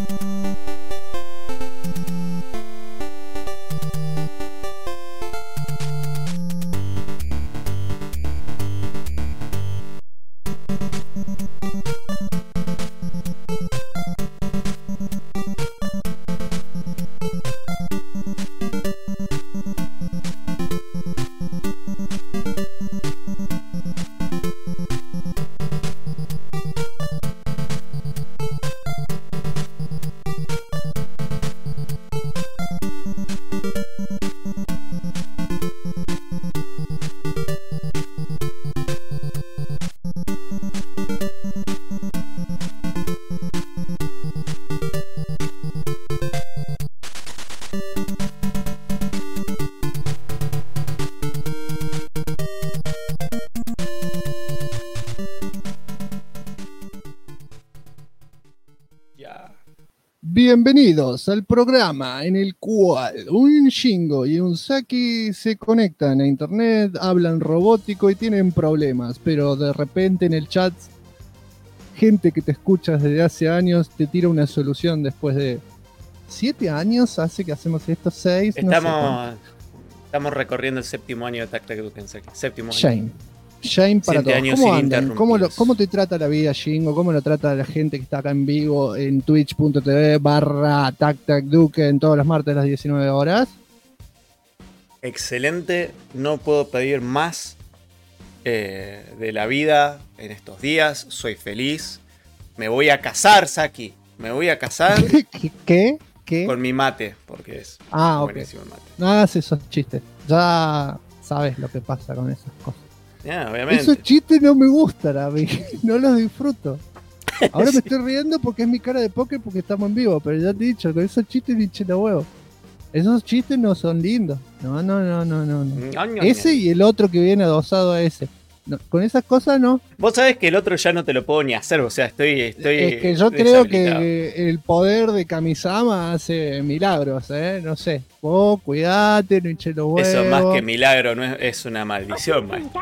Bienvenidos al programa en el cual un Shingo y un Saki se conectan a internet, hablan robótico y tienen problemas, pero de repente en el chat gente que te escucha desde hace años te tira una solución después de 7 años, hace que hacemos esto, 6, Estamos recorriendo el séptimo año de Tactac Duken Saki. Séptimo año. Shame para todos. ¿Cómo andan? ¿Cómo te trata la vida, Shingo? ¿Cómo lo trata la gente que está acá en vivo en twitch.tv/TacTacDuken todos los martes a las 19 horas? Excelente. No puedo pedir más de la vida en estos días. Soy feliz. Me voy a casar, Saki. Me voy a casar. ¿Qué? Con mi mate, porque es buenísimo el mate. No hagas esos chistes. Ya sabes lo que pasa con esas cosas. Obviamente. Esos chistes no me gustan a mí, no los disfruto. Ahora me estoy riendo porque es mi cara de póker porque estamos en vivo, pero ya te he dicho, con esos chistes ni chela huevo. Esos chistes no son lindos. No. Ese y el otro que viene adosado a ese. No, con esas cosas no. Vos sabés que el otro ya no te lo puedo ni hacer, o sea, estoy Es que yo creo que el poder de Kamisama hace milagros, No sé. Vos cuidate, no hinche los huevos. Eso más que milagro, no es una maldición, maestro.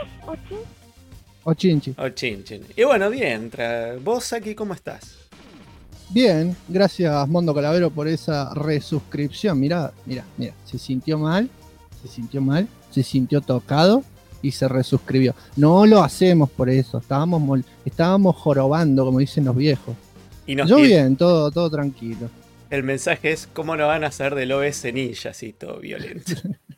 O chinchi. Y bueno, bien. Vos aquí, ¿cómo estás? Bien, gracias Mondo Calavero por esa resuscripción. Mirá. Se sintió mal, se sintió tocado y se resuscribió. No lo hacemos por eso, estábamos jorobando, como dicen los viejos. Bien, todo tranquilo. El mensaje es, ¿cómo no van a hacer del OS Ninja así todo violento?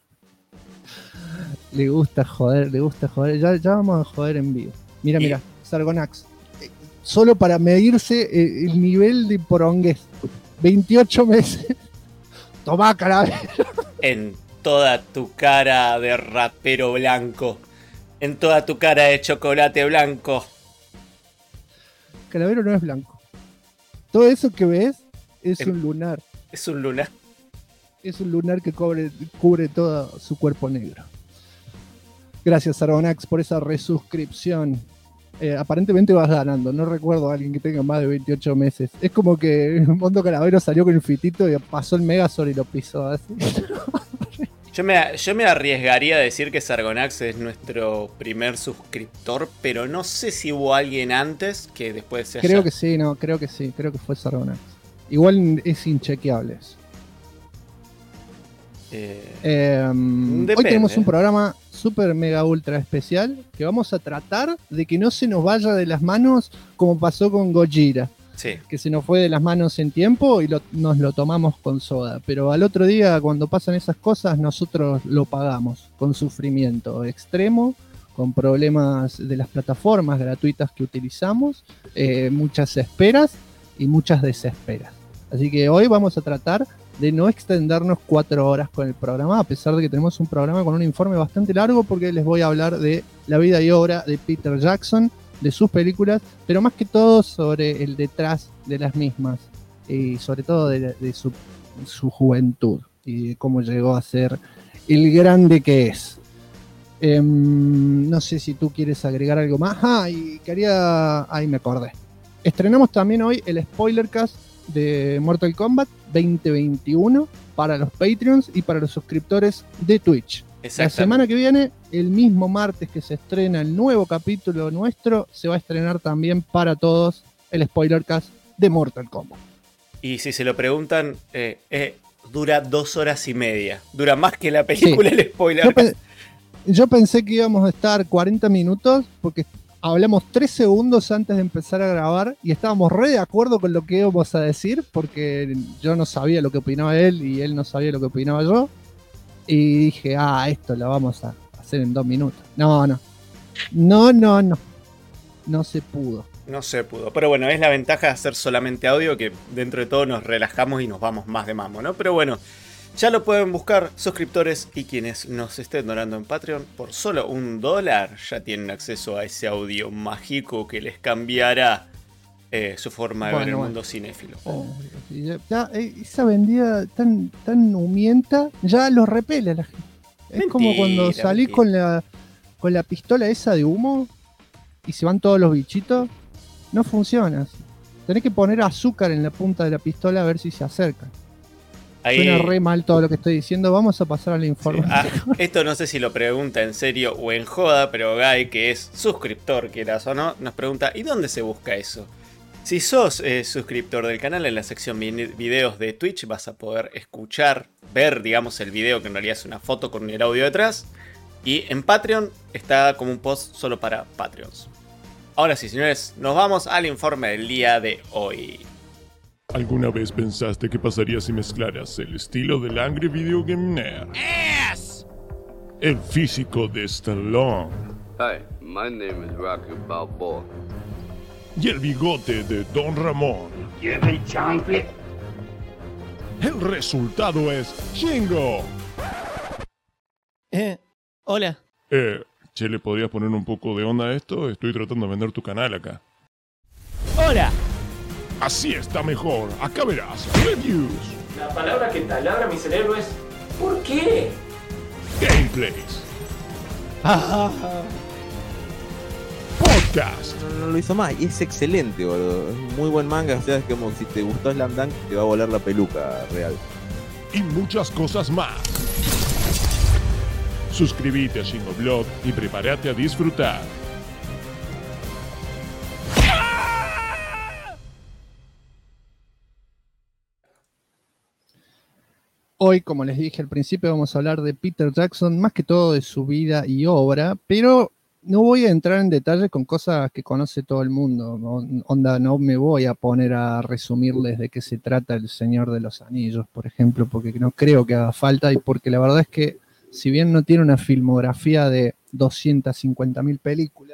Le gusta joder. Ya vamos a joder en vivo. Mira, Sargonax. Solo para medirse el nivel de porongués. 28 meses. Tomá, Calavero. En toda tu cara de rapero blanco. En toda tu cara de chocolate blanco. Calavero no es blanco. Todo eso que ves es un lunar. Es un lunar. Es un lunar que cubre todo su cuerpo negro. Gracias, Sargonax, por esa resuscripción. Aparentemente vas ganando. No recuerdo a alguien que tenga más de 28 meses. Es como que Mondo Calavero salió con el fitito y pasó el Megazord y lo pisó así. Yo me arriesgaría a decir que Sargonax es nuestro primer suscriptor, pero no sé si hubo alguien antes que después se haya... Creo que sí, creo que fue Sargonax. Igual es inchequeable eso. Hoy tenemos un programa super mega ultra especial que vamos a tratar de que no se nos vaya de las manos como pasó con Gojira. Sí. Que se nos fue de las manos en tiempo y nos lo tomamos con soda. Pero al otro día, cuando pasan esas cosas, nosotros lo pagamos con sufrimiento extremo, con problemas de las plataformas gratuitas que utilizamos, muchas esperas y muchas desesperas. Así que hoy vamos a tratar de no extendernos 4 horas con el programa, a pesar de que tenemos un programa con un informe bastante largo, porque les voy a hablar de la vida y obra de Peter Jackson, de sus películas, pero más que todo sobre el detrás de las mismas, y sobre todo de su juventud, y de cómo llegó a ser el grande que es. No sé si tú quieres agregar algo más. Ahí me acordé. Estrenamos también hoy el Spoilercast de Mortal Kombat 2021 para los Patreons y para los suscriptores de Twitch. La semana que viene, el mismo martes que se estrena el nuevo capítulo nuestro, se va a estrenar también para todos el Spoilercast de Mortal Kombat. Y si se lo preguntan, dura 2 horas y media. Dura más que la película, sí. El spoiler. Yo pensé que íbamos a estar 40 minutos porque hablamos 3 segundos antes de empezar a grabar y estábamos re de acuerdo con lo que íbamos a decir porque yo no sabía lo que opinaba él y él no sabía lo que opinaba yo. Y dije, esto lo vamos a hacer en 2 minutos. No se pudo. No se pudo. Pero bueno, es la ventaja de hacer solamente audio, que dentro de todo nos relajamos y nos vamos más de mambo, ¿no? Pero bueno, ya lo pueden buscar suscriptores y quienes nos estén donando en Patreon por solo $1 ya tienen acceso a ese audio mágico que les cambiará su forma de ver el mundo cinéfilo. Esa vendida tan humienta ya los repele a la gente. Es como cuando salís con la pistola esa de humo y se van todos los bichitos. No funciona. Tenés que poner azúcar en la punta de la pistola a ver si se acercan. Suena re mal todo lo que estoy diciendo. Vamos a pasar a la información. Esto no sé si lo pregunta en serio o en joda, pero Guy, que es suscriptor, quieras o no, nos pregunta: ¿y dónde se busca eso? Si sos suscriptor del canal, en la sección videos de Twitch vas a poder escuchar, ver, digamos, el video, que en realidad es una foto con el audio detrás. Y en Patreon está como un post solo para Patreons. Ahora sí, señores, nos vamos al informe del día de hoy. ¿Alguna vez pensaste qué pasaría si mezclaras el estilo del Angry Video Game Nerd? Yes! El físico de Stallone. Hi, my name is Rocky Balboa. Y el bigote de Don Ramón. Give me chocolate. El resultado es Shingo. Hola. Che, ¿le podrías poner un poco de onda a esto? Estoy tratando de vender tu canal acá. ¡Hola! Así está mejor. Acá verás. Reviews. La palabra que taladra mi cerebro es ¿por qué? Gameplays. Podcast. No lo hizo más y es excelente, boludo. Es un muy buen manga. O sea, es como si te gustó Slam Dunk, te va a volar la peluca real. Y muchas cosas más. Suscríbete a Shingo Blog y prepárate a disfrutar. Hoy, como les dije al principio, vamos a hablar de Peter Jackson, más que todo de su vida y obra, pero no voy a entrar en detalle con cosas que conoce todo el mundo. No me voy a poner a resumirles de qué se trata El Señor de los Anillos, por ejemplo, porque no creo que haga falta y porque la verdad es que si bien no tiene una filmografía de 250.000 películas,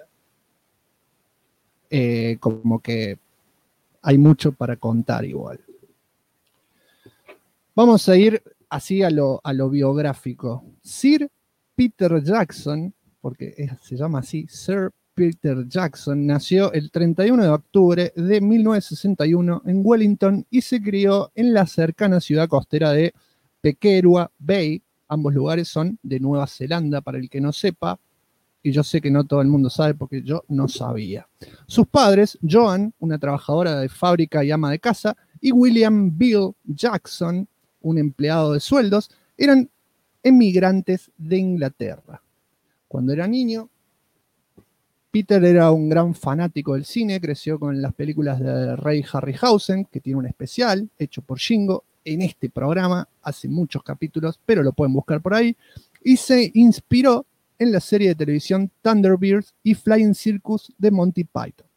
como que hay mucho para contar igual. Vamos a ir así a lo biográfico. Sir Peter Jackson, porque se llama así, Sir Peter Jackson, nació el 31 de octubre de 1961 en Wellington y se crió en la cercana ciudad costera de Pequerua Bay. Ambos lugares son de Nueva Zelanda, para el que no sepa, y yo sé que no todo el mundo sabe porque yo no sabía. Sus padres, Joan, una trabajadora de fábrica y ama de casa, y William Bill Jackson, un empleado de sueldos, eran emigrantes de Inglaterra. Cuando era niño, Peter era un gran fanático del cine, creció con las películas de Ray Harryhausen, que tiene un especial hecho por Shingo en este programa hace muchos capítulos, pero lo pueden buscar por ahí, y se inspiró en la serie de televisión Thunderbirds y Flying Circus de Monty Python.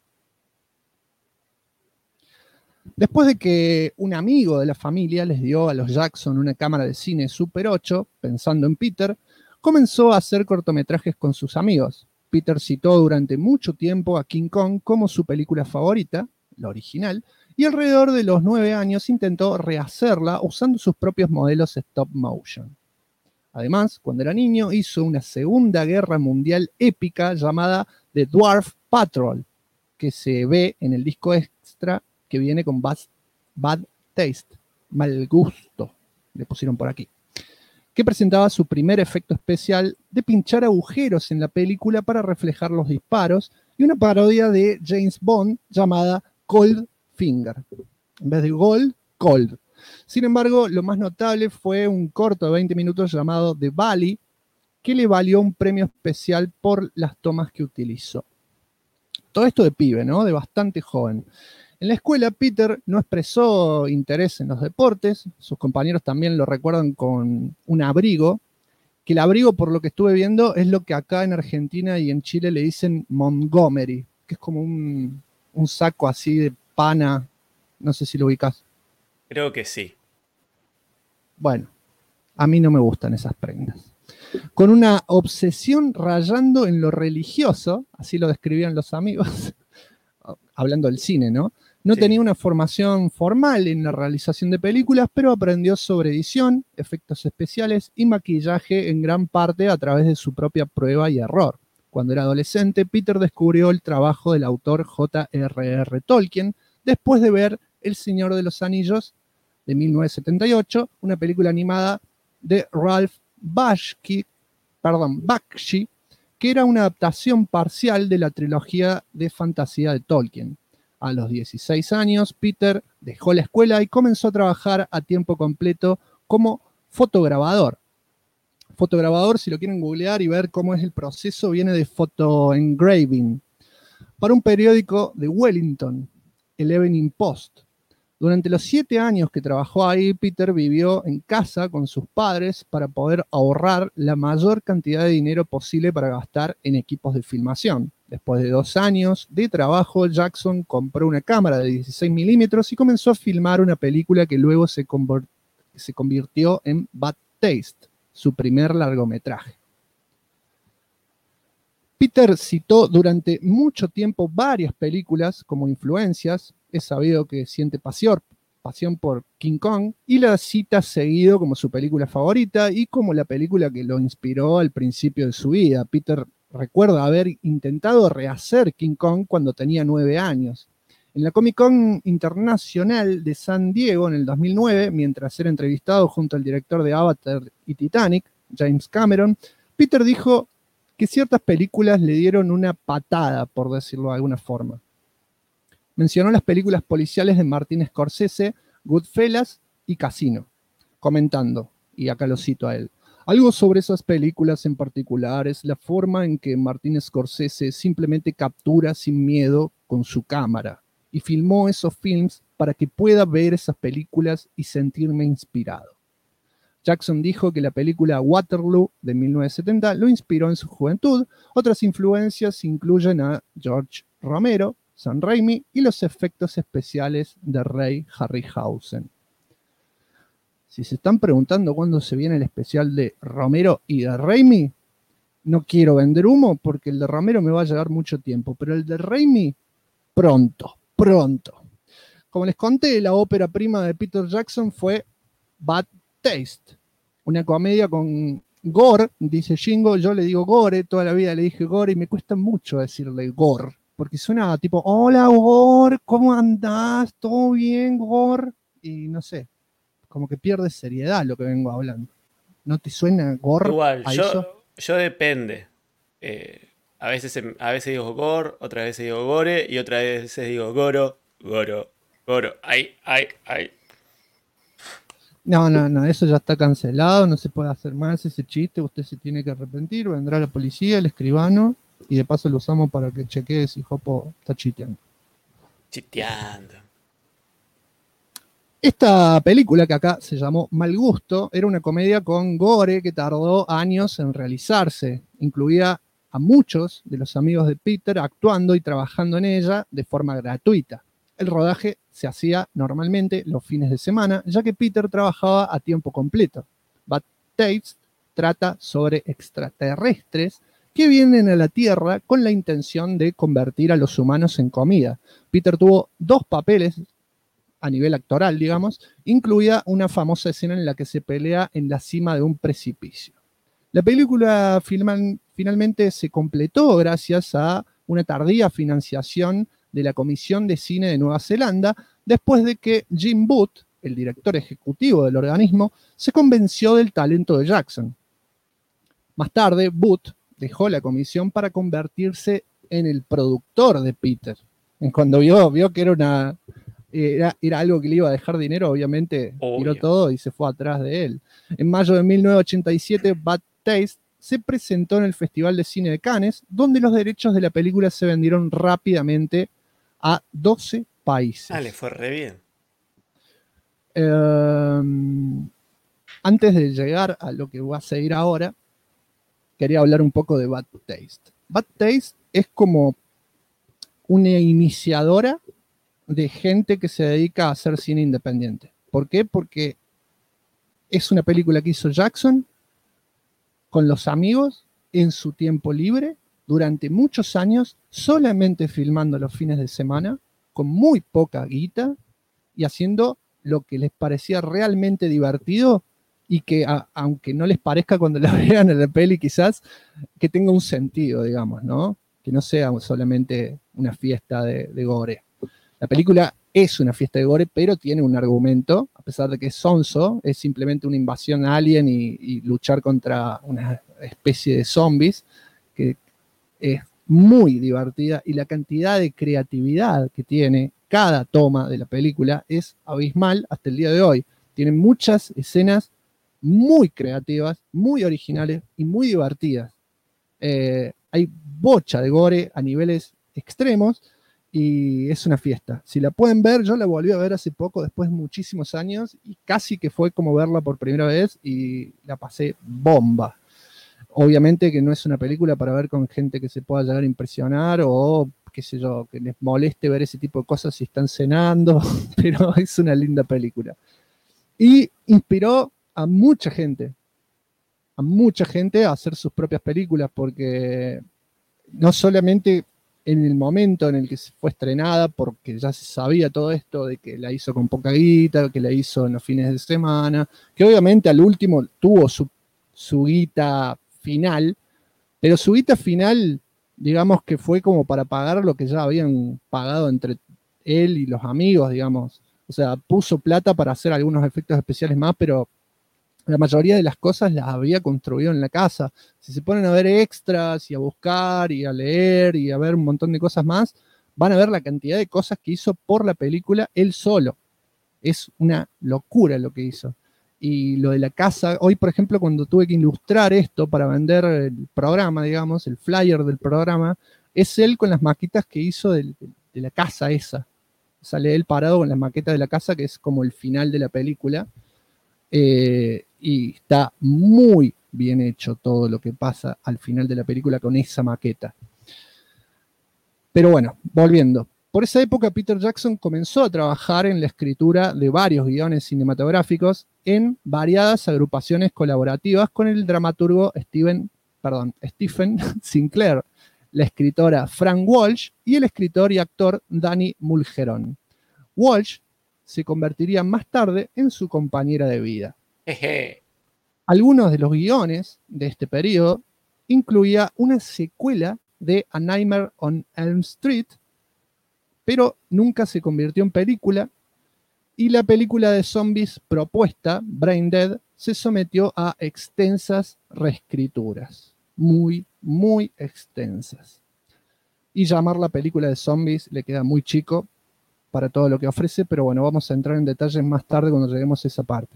Después de que un amigo de la familia les dio a los Jackson una cámara de cine Super 8, pensando en Peter, comenzó a hacer cortometrajes con sus amigos. Peter citó durante mucho tiempo a King Kong como su película favorita, la original, y alrededor de los 9 años intentó rehacerla usando sus propios modelos stop motion. Además, cuando era niño, hizo una Segunda Guerra Mundial épica llamada The Dwarf Patrol, que se ve en el disco extra que viene con Bad Taste, mal gusto, le pusieron por aquí, que presentaba su primer efecto especial de pinchar agujeros en la película para reflejar los disparos y una parodia de James Bond llamada Cold Finger. En vez de Gold, Cold. Sin embargo, lo más notable fue un corto de 20 minutos llamado The Valley, que le valió un premio especial por las tomas que utilizó. Todo esto de pibe, ¿no? De bastante joven. En la escuela, Peter no expresó interés en los deportes, sus compañeros también lo recuerdan con un abrigo, que el abrigo, por lo que estuve viendo, es lo que acá en Argentina y en Chile le dicen Montgomery, que es como un saco así de pana, no sé si lo ubicás. Creo que sí. Bueno, a mí no me gustan esas prendas. Con una obsesión rayando en lo religioso, así lo describían los amigos, hablando del cine, ¿no? No Sí. tenía una formación formal en la realización de películas, pero aprendió sobre edición, efectos especiales y maquillaje en gran parte a través de su propia prueba y error. Cuando era adolescente, Peter descubrió el trabajo del autor J.R.R. Tolkien después de ver El Señor de los Anillos de 1978, una película animada de Ralph Bakshi, que era una adaptación parcial de la trilogía de fantasía de Tolkien. A los 16 años, Peter dejó la escuela y comenzó a trabajar a tiempo completo como fotograbador. Fotograbador, si lo quieren googlear y ver cómo es el proceso, viene de photoengraving, para un periódico de Wellington, el Evening Post. Durante los 7 años que trabajó ahí, Peter vivió en casa con sus padres para poder ahorrar la mayor cantidad de dinero posible para gastar en equipos de filmación. Después de 2 años de trabajo, Jackson compró una cámara de 16 milímetros y comenzó a filmar una película que luego se convirtió en Bad Taste, su primer largometraje. Peter citó durante mucho tiempo varias películas como influencias. Es sabido que siente pasión por King Kong y la cita seguido como su película favorita y como la película que lo inspiró al principio de su vida. Peter recuerda haber intentado rehacer King Kong cuando tenía 9 años. En la Comic Con Internacional de San Diego en el 2009, mientras era entrevistado junto al director de Avatar y Titanic, James Cameron, Peter dijo que ciertas películas le dieron una patada, por decirlo de alguna forma. Mencionó las películas policiales de Martin Scorsese, Goodfellas y Casino, comentando, y acá lo cito a él, algo sobre esas películas en particular es la forma en que Martin Scorsese simplemente captura sin miedo con su cámara y filmó esos films para que pueda ver esas películas y sentirme inspirado. Jackson dijo que la película Waterloo de 1970 lo inspiró en su juventud. Otras influencias incluyen a George Romero, Sam Raimi y los efectos especiales de Ray Harryhausen. Si se están preguntando cuándo se viene el especial de Romero y de Raimi, no quiero vender humo porque el de Romero me va a llevar mucho tiempo, pero el de Raimi, pronto. Como les conté, la ópera prima de Peter Jackson fue Bad Taste, una comedia con gore, dice Jingo, yo le digo gore, toda la vida le dije gore y me cuesta mucho decirle gore, porque suena tipo, hola Gore, ¿cómo andás? ¿Todo bien, Gore? Y no sé, como que pierde seriedad lo que vengo hablando. ¿No te suena Gore Igual, a eso? yo depende. A veces digo gore, otras veces digo gore y otras veces digo goro. Ay. No, eso ya está cancelado, no se puede hacer más ese chiste, usted se tiene que arrepentir, vendrá la policía, el escribano, y de paso lo usamos para que chequee si Jopo está chiteando. Chiteando. Esta película, que acá se llamó Mal Gusto, era una comedia con gore que tardó años en realizarse. Incluía a muchos de los amigos de Peter actuando y trabajando en ella de forma gratuita. El rodaje se hacía normalmente los fines de semana, ya que Peter trabajaba a tiempo completo. Bad Taste trata sobre extraterrestres que vienen a la Tierra con la intención de convertir a los humanos en comida. Peter tuvo 2 papeles a nivel actoral, digamos, incluida una famosa escena en la que se pelea en la cima de un precipicio. La película finalmente se completó gracias a una tardía financiación de la Comisión de Cine de Nueva Zelanda, después de que Jim Booth, el director ejecutivo del organismo, se convenció del talento de Jackson. Más tarde, Booth dejó la comisión para convertirse en el productor de Peter. Cuando vio que era algo que le iba a dejar dinero, obviamente tiró todo y se fue atrás de él. En mayo de 1987, Bad Taste se presentó en el Festival de Cine de Cannes, donde los derechos de la película se vendieron rápidamente a países. Le fue re bien. Antes de llegar a lo que voy a seguir ahora, quería hablar un poco de Bad Taste. Bad Taste es como una iniciadora de gente que se dedica a hacer cine independiente. ¿Por qué? Porque es una película que hizo Jackson con los amigos en su tiempo libre durante muchos años, solamente filmando los fines de semana, con muy poca guita y haciendo lo que les parecía realmente divertido y que, aunque no les parezca cuando la vean en la peli quizás, que tenga un sentido, digamos, ¿no? Que no sea solamente una fiesta de gore. La película es una fiesta de gore, pero tiene un argumento, a pesar de que es sonso, es simplemente una invasión alien y luchar contra una especie de zombies, que es muy divertida y la cantidad de creatividad que tiene cada toma de la película es abismal hasta el día de hoy. Tiene muchas escenas muy creativas, muy originales y muy divertidas. Hay bocha de gore a niveles extremos y es una fiesta. Si la pueden ver, yo la volví a ver hace poco, después de muchísimos años, y casi que fue como verla por primera vez y la pasé bomba. Obviamente que no es una película para ver con gente que se pueda llegar a impresionar o, qué sé yo, que les moleste ver ese tipo de cosas si están cenando, pero es una linda película. Y inspiró a mucha gente a hacer sus propias películas, porque no solamente en el momento en el que fue estrenada, porque ya se sabía todo esto de que la hizo con poca guita, que la hizo en los fines de semana, que obviamente al último tuvo su guita final, pero su guita final, digamos que fue como para pagar lo que ya habían pagado entre él y los amigos, digamos. O sea, puso plata para hacer algunos efectos especiales más, pero la mayoría de las cosas las había construido en la casa. Si se ponen a ver extras y a buscar y a leer y a ver un montón de cosas más, van a ver la cantidad de cosas que hizo por la película él solo. Es una locura lo que hizo. Y lo de la casa, hoy por ejemplo cuando tuve que ilustrar esto para vender el programa, digamos, el flyer del programa, es él con las maquetas que hizo de la casa esa. Sale él parado con las maquetas de la casa, que es como el final de la película. Y está muy bien hecho todo lo que pasa al final de la película con esa maqueta. Pero bueno, volviendo. Por esa época Peter Jackson comenzó a trabajar en la escritura de varios guiones cinematográficos en variadas agrupaciones colaborativas con el dramaturgo Stephen Sinclair, la escritora Fran Walsh y el escritor y actor Danny Mulgeron. Walsh se convertiría más tarde en su compañera de vida. Algunos de los guiones de este periodo incluía una secuela de A Nightmare on Elm Street, pero nunca se convirtió en película, y la película de zombies propuesta, Brain Dead, se sometió a extensas reescrituras, muy, muy extensas. Y llamar la película de zombies le queda muy chico para todo lo que ofrece, pero bueno, vamos a entrar en detalles más tarde cuando lleguemos a esa parte.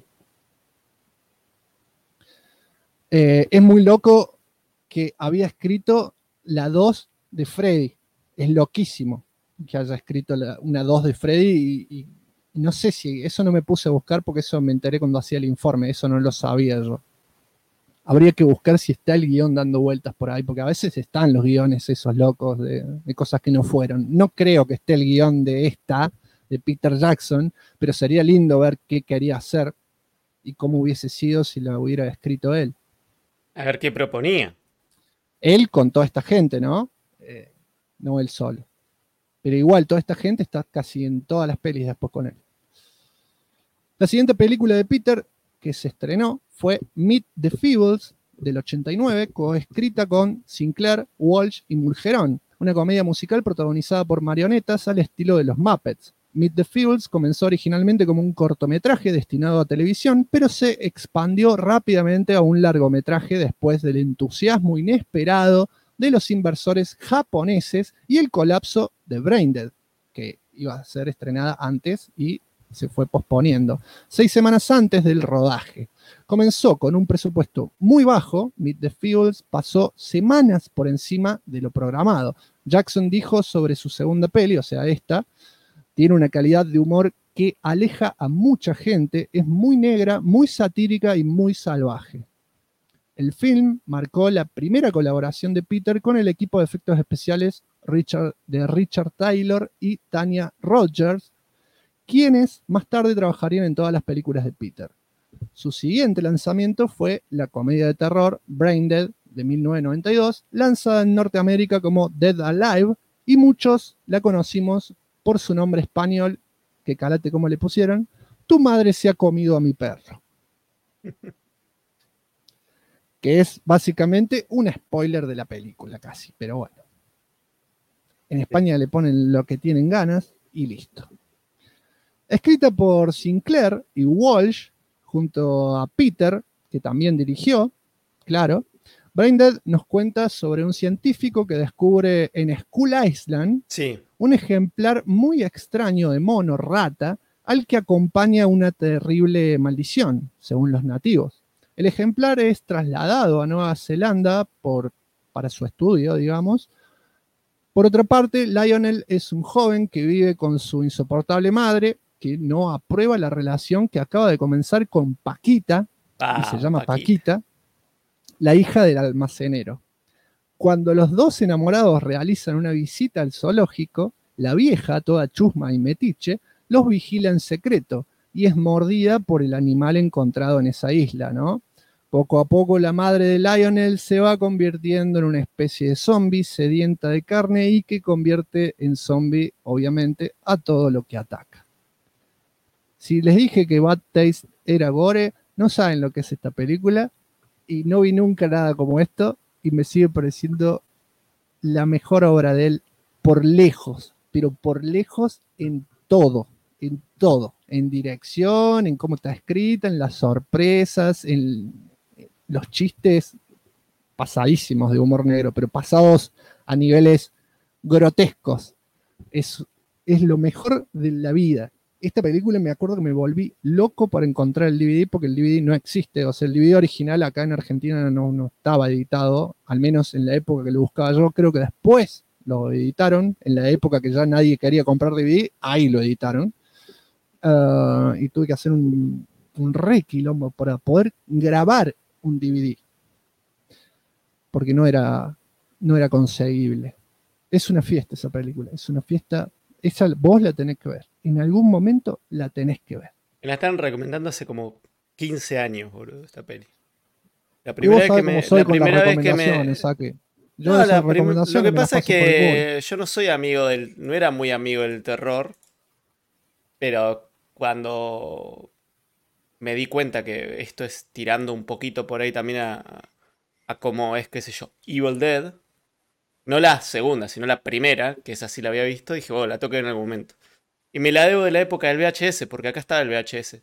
Es muy loco que había escrito la 2 de Freddy. Es loquísimo que haya escrito una 2 de Freddy y no sé si eso no me puse a buscar porque eso me enteré cuando hacía el informe, eso no lo sabía yo. Habría que buscar si está el guión dando vueltas por ahí, porque a veces están los guiones esos locos de cosas que no fueron. No creo que esté el guión de Peter Jackson, pero sería lindo ver qué quería hacer y cómo hubiese sido si la hubiera escrito él. A ver qué proponía. Él con toda esta gente, ¿no? No él solo. Pero igual, toda esta gente está casi en todas las pelis después con él. La siguiente película de Peter que se estrenó fue Meet the Feebles, del 89, coescrita con Sinclair, Walsh y Mulgeron, una comedia musical protagonizada por marionetas al estilo de los Muppets. Meet the Feebles comenzó originalmente como un cortometraje destinado a televisión, pero se expandió rápidamente a un largometraje después del entusiasmo inesperado de los inversores japoneses y el colapso de Brain Dead, que iba a ser estrenada antes y se fue posponiendo. 6 semanas antes del rodaje. Comenzó con un presupuesto muy bajo. Meet the Feebles pasó semanas por encima de lo programado. Jackson dijo sobre su segunda peli, o sea esta, Tiene una calidad de humor que aleja a mucha gente, es muy negra, muy satírica y muy salvaje. El film marcó la primera colaboración de Peter con el equipo de efectos especiales de Richard Taylor y Tanya Rogers, quienes más tarde trabajarían en todas las películas de Peter. Su siguiente lanzamiento fue la comedia de terror Braindead de 1992, lanzada en Norteamérica como Dead Alive, y muchos la conocimos por su nombre español, que calate como le pusieron, Tu madre se ha comido a mi perro. Que es básicamente un spoiler de la película casi, pero bueno. En España le ponen lo que tienen ganas y listo. Escrita por Sinclair y Walsh, junto a Peter, que también dirigió, claro, Braindead nos cuenta sobre un científico que descubre en Skull Island un ejemplar muy extraño de mono rata al que acompaña una terrible maldición, según los nativos. El ejemplar es trasladado a Nueva Zelanda para su estudio, digamos. Por otra parte, Lionel es un joven que vive con su insoportable madre, que no aprueba la relación que acaba de comenzar con Paquita, y se llama Paquita, la hija del almacenero. Cuando los dos enamorados realizan una visita al zoológico, la vieja, toda chusma y metiche, los vigila en secreto y es mordida por el animal encontrado en esa isla, ¿no? Poco a poco la madre de Lionel se va convirtiendo en una especie de zombie sedienta de carne y que convierte en zombie, obviamente, a todo lo que ataca. Si les dije que Bad Taste era gore, no saben lo que es esta película y no vi nunca nada como esto y me sigue pareciendo la mejor obra de él por lejos, pero por lejos en todo, en dirección, en cómo está escrita, en las sorpresas, en los chistes pasadísimos de humor negro, pero pasados a niveles grotescos. Es lo mejor de la vida. Esta película me acuerdo que me volví loco para encontrar el DVD porque el DVD no existe. O sea, el DVD original acá en Argentina no estaba editado, al menos en la época que lo buscaba yo. Creo que después lo editaron, en la época que ya nadie quería comprar DVD, ahí lo editaron. Y tuve que hacer un re quilombo para poder grabar un DVD. Porque no era conseguible. Es una fiesta esa película, es una fiesta. Esa vos la tenés que ver. En algún momento la tenés que ver. Me la están recomendando hace como 15 años, boludo, esta peli. La primera vez que me... La primera vez que me... Yo no, lo que pasa es que yo no soy amigo no era muy amigo del terror, pero cuando me di cuenta que esto es tirando un poquito por ahí también a cómo es, qué sé yo, Evil Dead, no la segunda, sino la primera, que esa sí la había visto, dije, oh, la toqué en algún momento. Y me la debo de la época del VHS, porque acá está el VHS.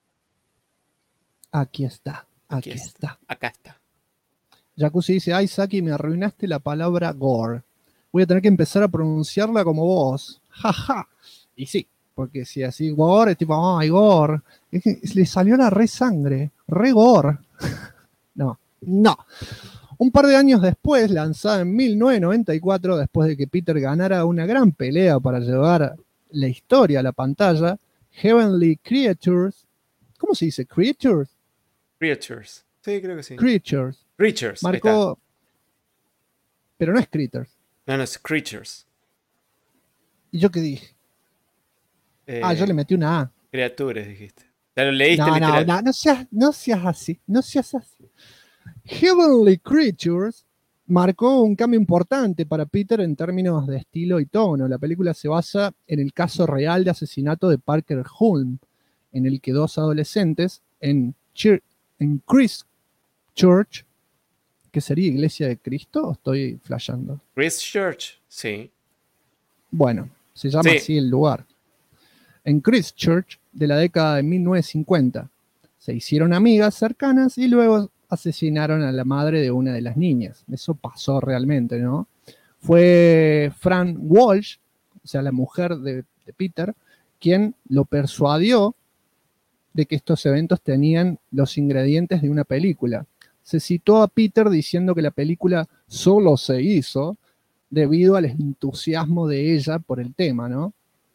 Aquí está. Acá está. Jacuzzi dice, ay, Saki, me arruinaste la palabra gore. Voy a tener que empezar a pronunciarla como vos. Jaja. Y sí, porque si así gore, es tipo, ay, gore. Es que le salió la re sangre. Re gore. No. Un par de años después, lanzada en 1994, después de que Peter ganara una gran pelea para llevar la historia a la pantalla, Heavenly Creatures, ¿cómo se dice? ¿Creatures? Creatures. Sí, creo que sí. Creatures. Marcó... Pero no es Critters. No, es Creatures. ¿Y yo qué dije? Yo le metí una A. Creatures, dijiste. ¿Ya lo leíste literal? No seas así. Heavenly Creatures marcó un cambio importante para Peter en términos de estilo y tono. La película se basa en el caso real de asesinato de Parker Hulme, en el que dos adolescentes en Christchurch, ¿qué sería? ¿Iglesia de Cristo? ¿O estoy flasheando? Christchurch, sí. Bueno, se llama así el lugar. En Christchurch, de la década de 1950, se hicieron amigas cercanas y luego asesinaron a la madre de una de las niñas. Eso pasó realmente, ¿no? Fue Fran Walsh, o sea, la mujer de Peter, quien lo persuadió de que estos eventos tenían los ingredientes de una película. Se citó a Peter diciendo que la película solo se hizo debido al entusiasmo de ella por el tema, ¿no?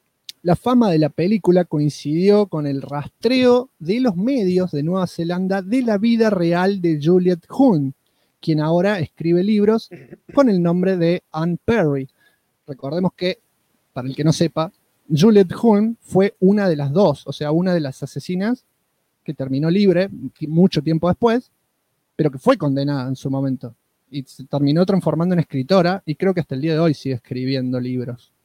La fama de la película coincidió con el rastreo de los medios de Nueva Zelanda de la vida real de Juliet Hulme, quien ahora escribe libros con el nombre de Anne Perry. Recordemos que, para el que no sepa, Juliet Hulme fue una de las dos, o sea, una de las asesinas que terminó libre mucho tiempo después, pero que fue condenada en su momento. Y se terminó transformando en escritora, y creo que hasta el día de hoy sigue escribiendo libros.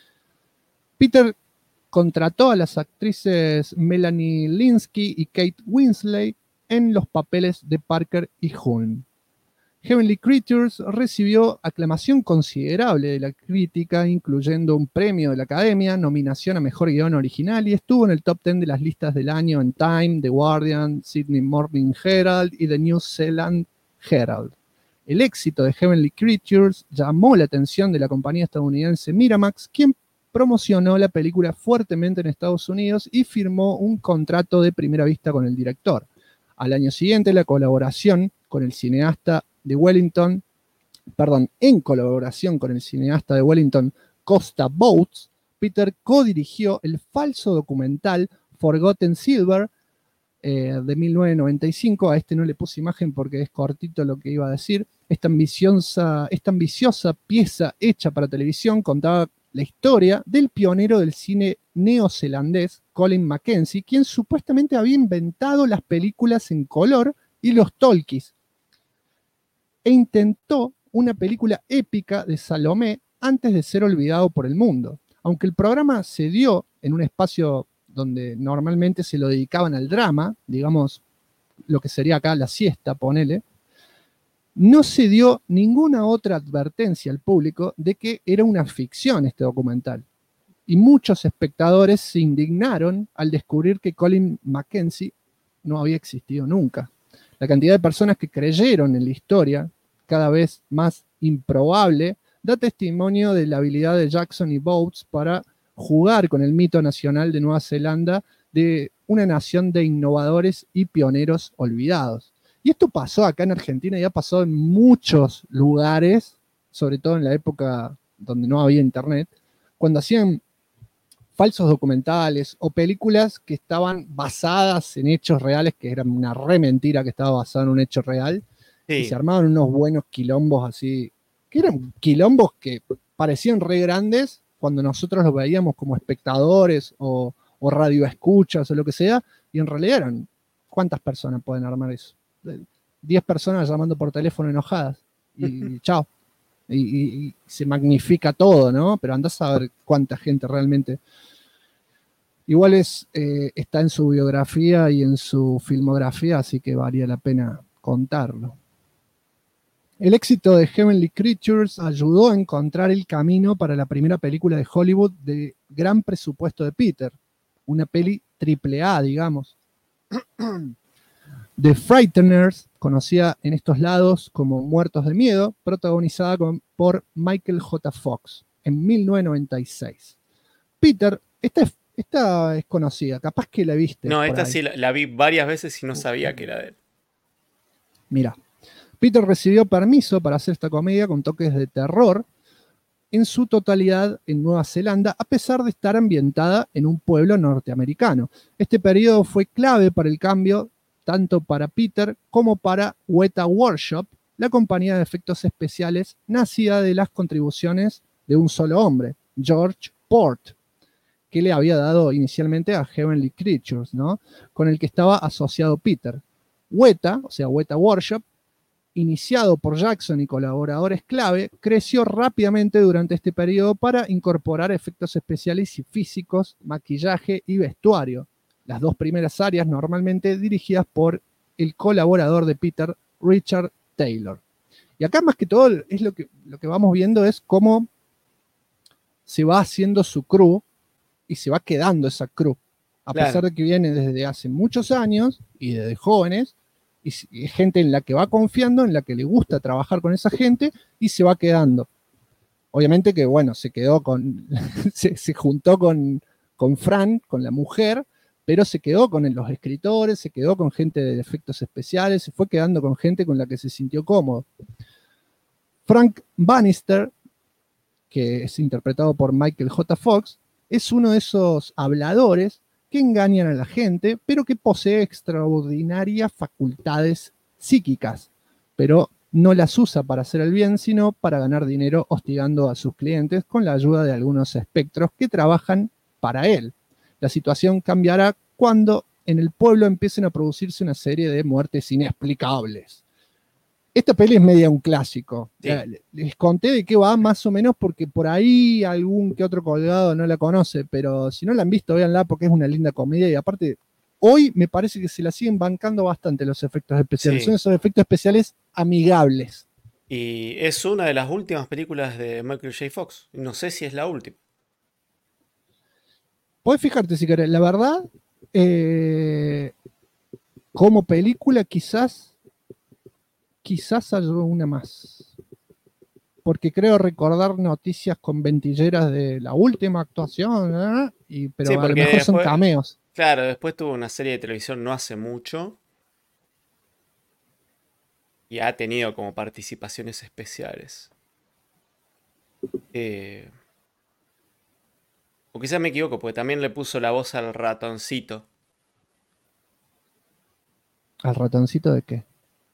Peter contrató a las actrices Melanie Linsky y Kate Winslet en los papeles de Parker y Hulme. Heavenly Creatures recibió aclamación considerable de la crítica, incluyendo un premio de la Academia, nominación a Mejor Guión Original, y estuvo en el top 10 de las listas del año en Time, The Guardian, Sydney Morning Herald y The New Zealand Herald. El éxito de Heavenly Creatures llamó la atención de la compañía estadounidense Miramax, quien promocionó la película fuertemente en Estados Unidos y firmó un contrato de primera vista con el director. Al año siguiente, la colaboración con el cineasta de Wellington, en colaboración con el cineasta de Wellington, Costa Boats, Peter codirigió el falso documental Forgotten Silver de 1995. A este no le puse imagen porque es cortito lo que iba a decir. Esta ambiciosa pieza hecha para televisión contaba la historia del pionero del cine neozelandés, Colin Mackenzie, quien supuestamente había inventado las películas en color y los talkies, e intentó una película épica de Salomé antes de ser olvidado por el mundo. Aunque el programa se dio en un espacio donde normalmente se lo dedicaban al drama, digamos lo que sería acá la siesta, ponele, no se dio ninguna otra advertencia al público de que era una ficción este documental. Y muchos espectadores se indignaron al descubrir que Colin Mackenzie no había existido nunca. La cantidad de personas que creyeron en la historia, cada vez más improbable, da testimonio de la habilidad de Jackson y Boats para jugar con el mito nacional de Nueva Zelanda de una nación de innovadores y pioneros olvidados. Y esto pasó acá en Argentina y ha pasado en muchos lugares, sobre todo en la época donde no había internet, cuando hacían falsos documentales o películas que estaban basadas en hechos reales, que eran una re mentira que estaba basada en un hecho real, sí. Y se armaban unos buenos quilombos así, que eran quilombos que parecían re grandes cuando nosotros los veíamos como espectadores o radioescuchas o lo que sea, y en realidad eran, ¿cuántas personas pueden armar eso? 10 personas llamando por teléfono enojadas y chao. Y se magnifica todo, ¿no? Pero andás a ver cuánta gente realmente. Igual está en su biografía y en su filmografía, así que valía la pena contarlo. El éxito de Heavenly Creatures ayudó a encontrar el camino para la primera película de Hollywood de gran presupuesto de Peter, una peli AAA, digamos. The Frighteners, conocida en estos lados como Muertos de Miedo, protagonizada por Michael J. Fox en 1996. Peter, esta es conocida, capaz que la viste. No, esta sí la vi varias veces y no sabía que era de él. Mira, Peter recibió permiso para hacer esta comedia con toques de terror en su totalidad en Nueva Zelanda, a pesar de estar ambientada en un pueblo norteamericano. Este periodo fue clave para el cambio tanto para Peter como para Weta Workshop, la compañía de efectos especiales nacida de las contribuciones de un solo hombre, George Port, que le había dado inicialmente a Heavenly Creatures, ¿no? Con el que estaba asociado Peter. Weta, o sea, Weta Workshop, iniciado por Jackson y colaboradores clave, creció rápidamente durante este periodo para incorporar efectos especiales y físicos, maquillaje y vestuario. Las dos primeras áreas normalmente dirigidas por el colaborador de Peter, Richard Taylor. Y acá más que todo es lo que vamos viendo es cómo se va haciendo su crew y se va quedando esa crew. A pesar de que viene desde hace muchos años y desde jóvenes, y es gente en la que va confiando, en la que le gusta trabajar con esa gente y se va quedando. Obviamente que, bueno, se quedó se juntó con Fran, con la mujer, pero se quedó con los escritores, se quedó con gente de efectos especiales, se fue quedando con gente con la que se sintió cómodo. Frank Bannister, que es interpretado por Michael J. Fox, es uno de esos habladores que engañan a la gente, pero que posee extraordinarias facultades psíquicas, pero no las usa para hacer el bien, sino para ganar dinero hostigando a sus clientes con la ayuda de algunos espectros que trabajan para él. La situación cambiará cuando en el pueblo empiecen a producirse una serie de muertes inexplicables. Esta peli es media un clásico. Sí. Les conté de qué va más o menos porque por ahí algún que otro colgado no la conoce, pero si no la han visto, véanla porque es una linda comedia y aparte hoy me parece que se la siguen bancando bastante los efectos especiales. Sí. Son esos efectos especiales amigables. Y es una de las últimas películas de Michael J. Fox. No sé si es la última. Podés fijarte si querés. La verdad, como película quizás haya una más. Porque creo recordar noticias con ventilleras de la última actuación, pero Sí, a lo porque mejor son después- cameos. Claro, después tuvo una serie de televisión no hace mucho. Y ha tenido como participaciones especiales. O quizás me equivoco, porque también le puso la voz al ratoncito. ¿Al ratoncito de qué?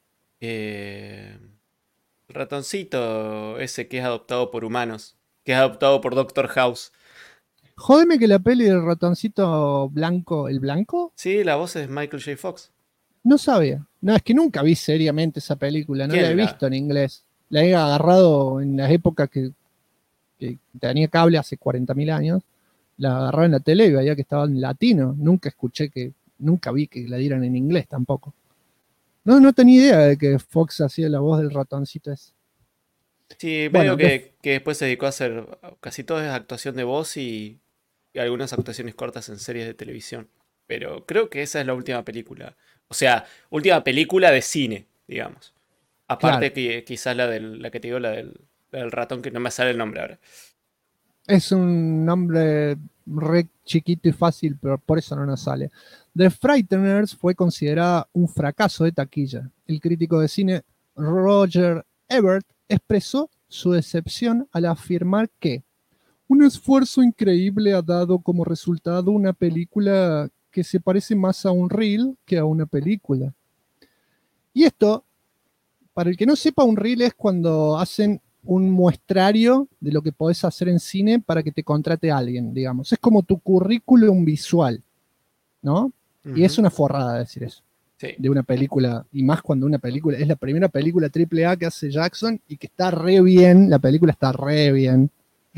El ratoncito ese que es adoptado por humanos. Que es adoptado por Doctor House. Jódeme que la peli del ratoncito blanco, ¿el blanco? Sí, la voz es Michael J. Fox. No sabía. No, es que nunca vi seriamente esa película, no ¿Quién la he la- visto en inglés. La he agarrado en las épocas que tenía cable hace 40.000 años. La agarraba en la tele y veía que estaba en latino. Nunca vi que la dieran en inglés tampoco. No tenía idea de que Fox hacía la voz del ratoncito ese. Sí, Bueno, medio que después se dedicó a hacer casi todo es actuación de voz y algunas actuaciones cortas en series de televisión. Pero creo que esa es la última película. O sea, última película de cine, digamos. Aparte Claro. que quizás la que te digo, la del ratón, que no me sale el nombre ahora. Es un nombre re chiquito y fácil, pero por eso no nos sale. The Frighteners fue considerada un fracaso de taquilla. El crítico de cine Roger Ebert expresó su decepción al afirmar que un esfuerzo increíble ha dado como resultado una película que se parece más a un reel que a una película. Y esto, para el que no sepa, un reel es cuando hacen un muestrario de lo que podés hacer en cine para que te contrate alguien, digamos. Es como tu currículum visual, ¿no? Y es Ujú. una forrada decir eso, Sí. de una película, y más cuando una película, es la primera película AAA que hace Jackson y que está re bien, la película está re bien,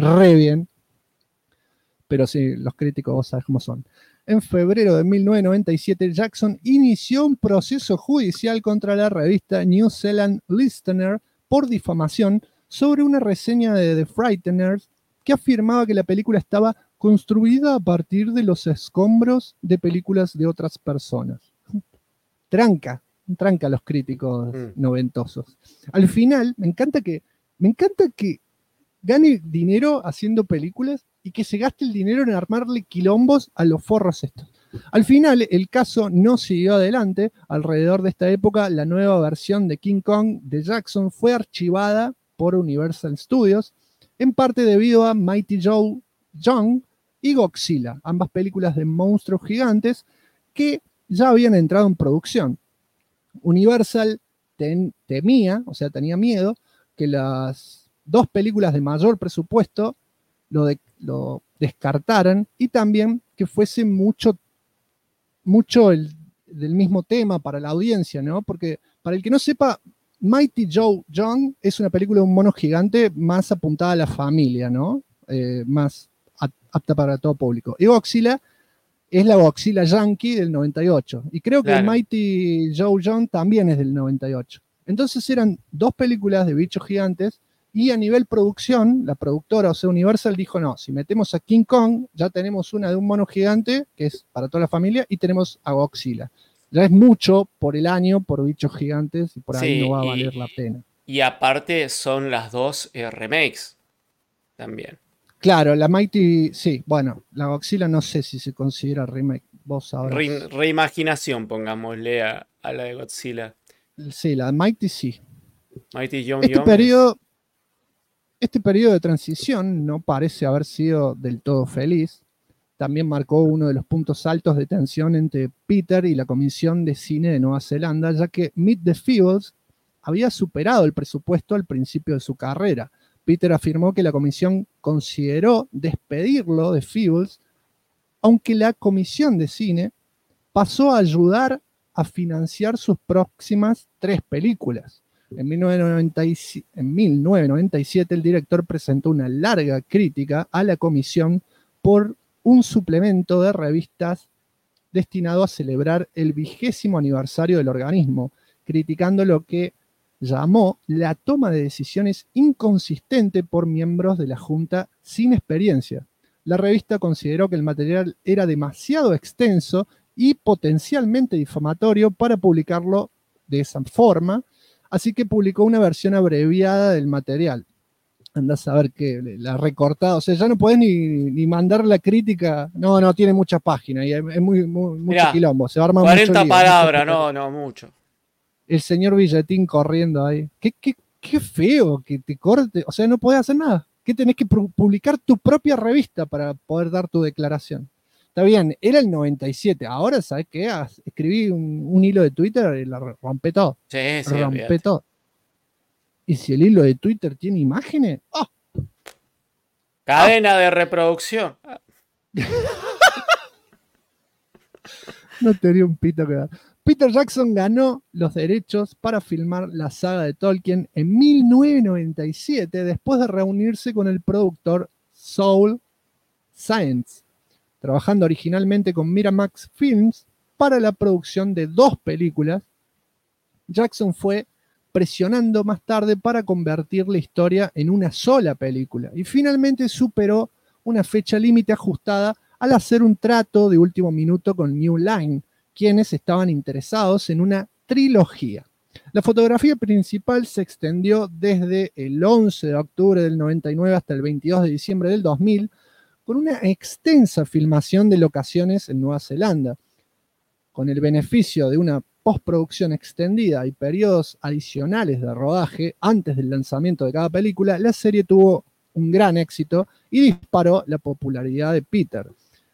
pero sí, los críticos vos sabés cómo son. En febrero de 1997, Jackson inició un proceso judicial contra la revista New Zealand Listener por difamación sobre una reseña de The Frighteners que afirmaba que la película estaba construida a partir de los escombros de películas de otras personas. Tranca a los críticos noventosos. Al final, me encanta que gane dinero haciendo películas y que se gaste el dinero en armarle quilombos a los forros estos. Al final, el caso no siguió adelante. Alrededor de esta época, la nueva versión de King Kong de Jackson fue archivada por Universal Studios, en parte debido a Mighty Joe Young y Godzilla, ambas películas de monstruos gigantes que ya habían entrado en producción. Universal tenía miedo que las dos películas de mayor presupuesto lo descartaran y también que fuese mucho del mismo tema para la audiencia, ¿no? Porque para el que no sepa, Mighty Joe Young es una película de un mono gigante más apuntada a la familia, ¿no? Más apta para todo público. Y Godzilla es la Godzilla Yankee del 98. Y creo que Claro. Mighty Joe Young también es del 98. Entonces eran dos películas de bichos gigantes y a nivel producción, la productora, o sea, Universal dijo, no, si metemos a King Kong, ya tenemos una de un mono gigante, que es para toda la familia, y tenemos a Godzilla. Ya es mucho por el año, por bichos gigantes, y por ahí Sí, no va a valer la pena. y aparte son las dos remakes también. Claro, la Mighty, sí, bueno, la Godzilla no sé si se considera remake, vos sabrás. Reimaginación, pongámosle a la de Godzilla. Sí, la Mighty sí. Mighty Young Este periodo de transición no parece haber sido del todo feliz. también marcó uno de los puntos altos de tensión entre Peter y la Comisión de Cine de Nueva Zelanda, ya que Meet the Feebles había superado el presupuesto al principio de su carrera. Peter afirmó que la comisión consideró despedirlo de Feebles, aunque la Comisión de Cine pasó a ayudar a financiar sus próximas 3 películas. En 1997 el director presentó una larga crítica a la comisión por un suplemento de revistas destinado a celebrar el 20º aniversario del organismo, criticando lo que llamó la toma de decisiones inconsistente por miembros de la Junta sin experiencia. La revista consideró que el material era demasiado extenso y potencialmente difamatorio para publicarlo de esa forma, así que publicó una versión abreviada del material. Andás a ver que la recortada, o sea, ya no podés ni mandar la crítica. No, tiene muchas páginas y es mucho Mirá, quilombo. Se arma 40 mucho lío, palabras, no mucho. el señor Billetín corriendo ahí. Qué feo que te corte. O sea, no podés hacer nada. Que tenés que publicar tu propia revista para poder dar tu declaración. Está bien, era el 97. Ahora, ¿sabes qué? Escribí un hilo de Twitter y la rompe todo. Sí, Rompe olvídate. todo. Y si el hilo de Twitter tiene imágenes, ¡oh! Cadena de reproducción. No tenía un pito que dar. Peter Jackson ganó los derechos para filmar la saga de Tolkien en 1997 después de reunirse con el productor Saul Zaentz, trabajando originalmente con Miramax Films para la producción de 2 películas. Jackson fue presionando más tarde para convertir la historia en una sola película y finalmente superó una fecha límite ajustada al hacer un trato de último minuto con New Line, quienes estaban interesados en una trilogía. La fotografía principal se extendió desde el 11 de octubre del 99 hasta el 22 de diciembre del 2000, con una extensa filmación de locaciones en Nueva Zelanda. Con el beneficio de una postproducción extendida y periodos adicionales de rodaje antes del lanzamiento de cada película, la serie tuvo un gran éxito y disparó la popularidad de Peter.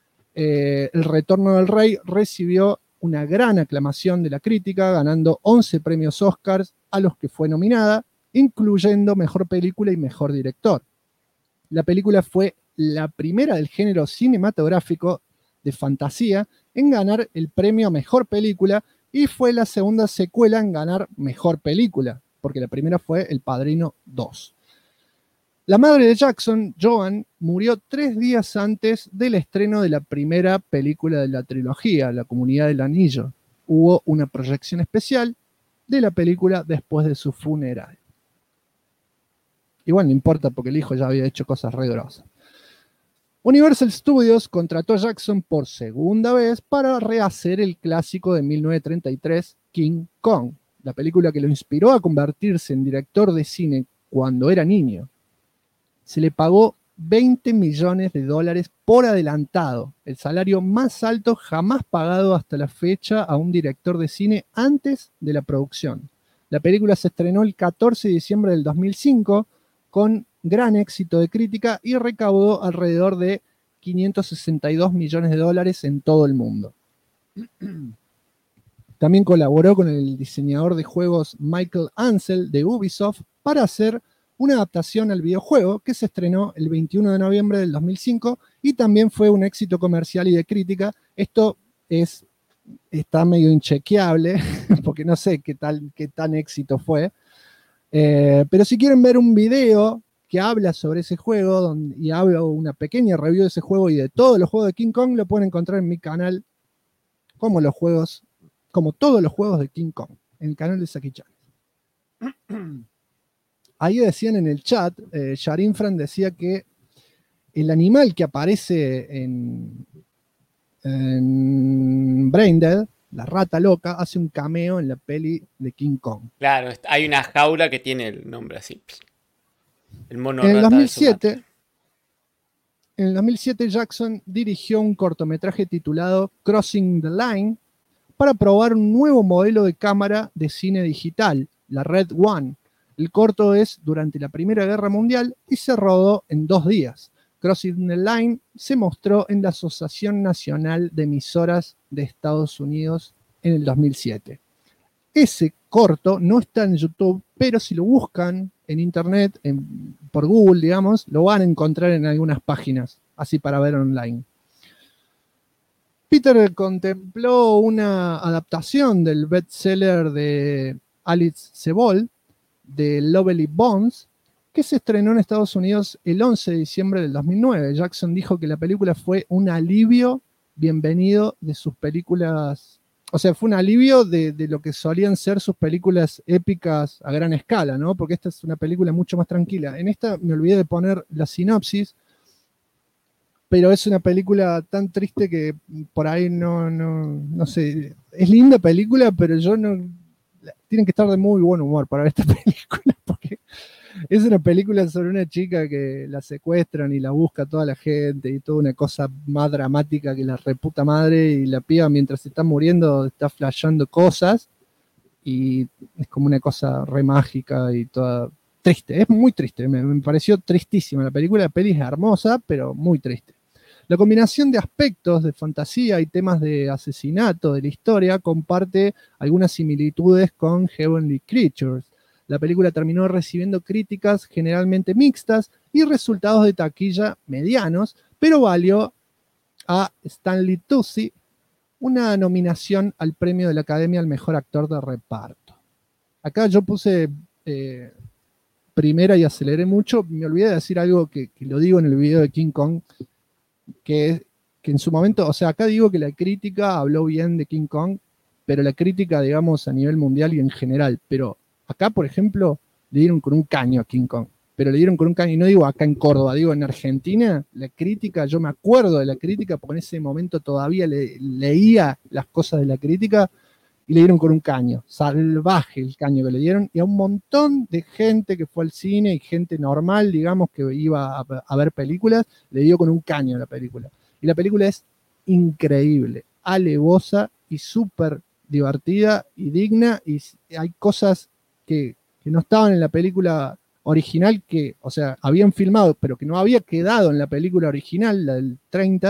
El Retorno del Rey recibió una gran aclamación de la crítica, ganando 11 premios Oscars a los que fue nominada, incluyendo Mejor Película y Mejor Director. La película fue la primera del género cinematográfico de fantasía en ganar el premio a Mejor Película y fue la segunda secuela en ganar Mejor Película, porque la primera fue El Padrino 2. La madre de Jackson, Joan, murió 3 días antes del estreno de la primera película de la trilogía, La Comunidad del Anillo. Hubo una proyección especial de la película después de su funeral. Igual no importa porque el hijo ya había hecho cosas re grosas. Universal Studios contrató a Jackson por segunda vez para rehacer el clásico de 1933, King Kong, la película que lo inspiró a convertirse en director de cine cuando era niño. Se le pagó $20 millones por adelantado, el salario más alto jamás pagado hasta la fecha a un director de cine antes de la producción. La película se estrenó el 14 de diciembre del 2005 con gran éxito de crítica y recaudó alrededor de $562 millones en todo el mundo. También colaboró con el diseñador de juegos Michael Ansel de Ubisoft para hacer una adaptación al videojuego que se estrenó el 21 de noviembre del 2005 y también fue un éxito comercial y de crítica. Esto está medio inchequeable porque no sé qué tan éxito fue. Pero si quieren ver un video que habla sobre ese juego y hablo una pequeña review de ese juego y de todos los juegos de King Kong, lo pueden encontrar en mi canal como todos los juegos de King Kong, en el canal de Saki Chan. Ahí decían en el chat, Sharinfran decía que el animal que aparece en Braindead, la rata loca, hace un cameo en la peli de King Kong. Claro, hay una jaula que tiene el nombre así. El mono En el rata 2007, Jackson dirigió un cortometraje titulado Crossing the Line para probar un nuevo modelo de cámara de cine digital, la Red One. El corto es durante la Primera Guerra Mundial y se rodó en 2 días. Crossing the Line se mostró en la Asociación Nacional de Emisoras de Estados Unidos en el 2007. Ese corto no está en YouTube, pero si lo buscan en internet, por Google, digamos, lo van a encontrar en algunas páginas, así para ver online. Peter contempló una adaptación del bestseller de Alice Sebold, de Lovely Bones, que se estrenó en Estados Unidos el 11 de diciembre del 2009. Jackson dijo que la película fue un alivio bienvenido de sus películas, o sea, fue un alivio de lo que solían ser sus películas épicas a gran escala, ¿no? Porque esta es una película mucho más tranquila. En esta me olvidé de poner la sinopsis, pero es una película tan triste que por ahí no sé. Es linda película, pero tienen que estar de muy buen humor para ver esta película, porque es una película sobre una chica que la secuestran y la busca toda la gente y toda una cosa más dramática que la reputa madre, y la piba mientras se está muriendo está flasheando cosas y es como una cosa re mágica y toda triste. Es muy triste, me pareció tristísima la película. La peli es hermosa, pero muy triste. La combinación de aspectos de fantasía y temas de asesinato de la historia comparte algunas similitudes con Heavenly Creatures. La película terminó recibiendo críticas generalmente mixtas y resultados de taquilla medianos, pero valió a Stanley Tucci una nominación al premio de la Academia al mejor actor de reparto. Acá yo puse primera y aceleré mucho. Me olvidé de decir algo que lo digo en el video de King Kong, que en su momento, o sea, acá digo que la crítica habló bien de King Kong, pero la crítica, digamos, a nivel mundial y en general, pero acá, por ejemplo, le dieron con un caño a King Kong, pero le dieron con un caño, y no digo acá en Córdoba, digo en Argentina, la crítica, yo me acuerdo de la crítica, porque en ese momento todavía leía las cosas de la crítica, y le dieron con un caño, salvaje el caño que le dieron, y a un montón de gente que fue al cine y gente normal, digamos, que iba a ver películas, le dio con un caño a la película. Y la película es increíble, alevosa y súper divertida y digna, y hay cosas que no estaban en la película original, que, o sea, habían filmado, pero que no había quedado en la película original, la del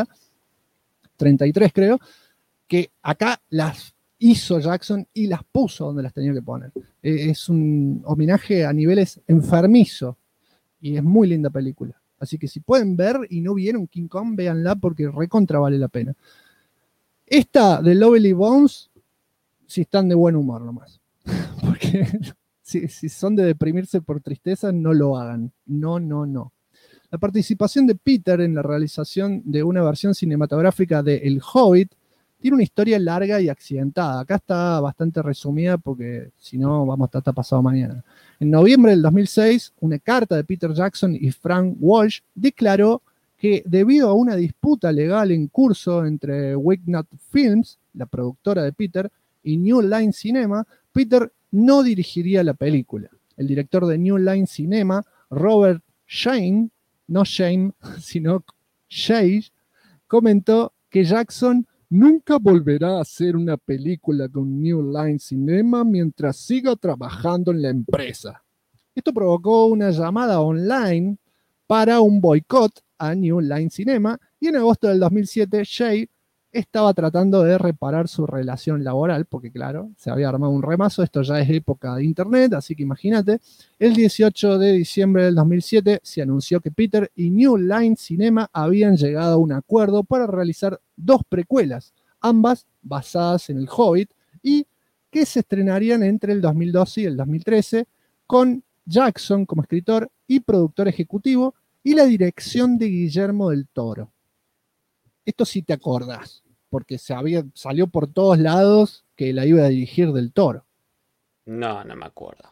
33 creo, que acá las hizo Jackson y las puso donde las tenía que poner. Es un homenaje a niveles enfermizo y es muy linda película. Así que si pueden ver y no vieron King Kong, véanla porque recontra vale la pena. Esta de Lovely Bones, si están de buen humor nomás. Porque si son de deprimirse por tristeza, no lo hagan. No. La participación de Peter en la realización de una versión cinematográfica de El Hobbit tiene una historia larga y accidentada. Acá está bastante resumida porque si no vamos a estar hasta pasado mañana. En noviembre del 2006, una carta de Peter Jackson y Frank Walsh declaró que debido a una disputa legal en curso entre Wignut Films, la productora de Peter, y New Line Cinema, Peter no dirigiría la película. El director de New Line Cinema, Robert Shane, no Shane, sino Shane, comentó que Jackson nunca volverá a hacer una película con New Line Cinema mientras siga trabajando en la empresa. Esto provocó una llamada online para un boicot a New Line Cinema, y en agosto del 2007 Jay estaba tratando de reparar su relación laboral, porque claro, se había armado un remazo. Esto ya es época de internet, así que imagínate. El 18 de diciembre del 2007 se anunció que Peter y New Line Cinema habían llegado a un acuerdo para realizar 2 precuelas, ambas basadas en El Hobbit, y que se estrenarían entre el 2012 y el 2013, con Jackson como escritor y productor ejecutivo, y la dirección de Guillermo del Toro. Esto sí te acordás, porque salió por todos lados que la iba a dirigir del Toro. No me acuerdo.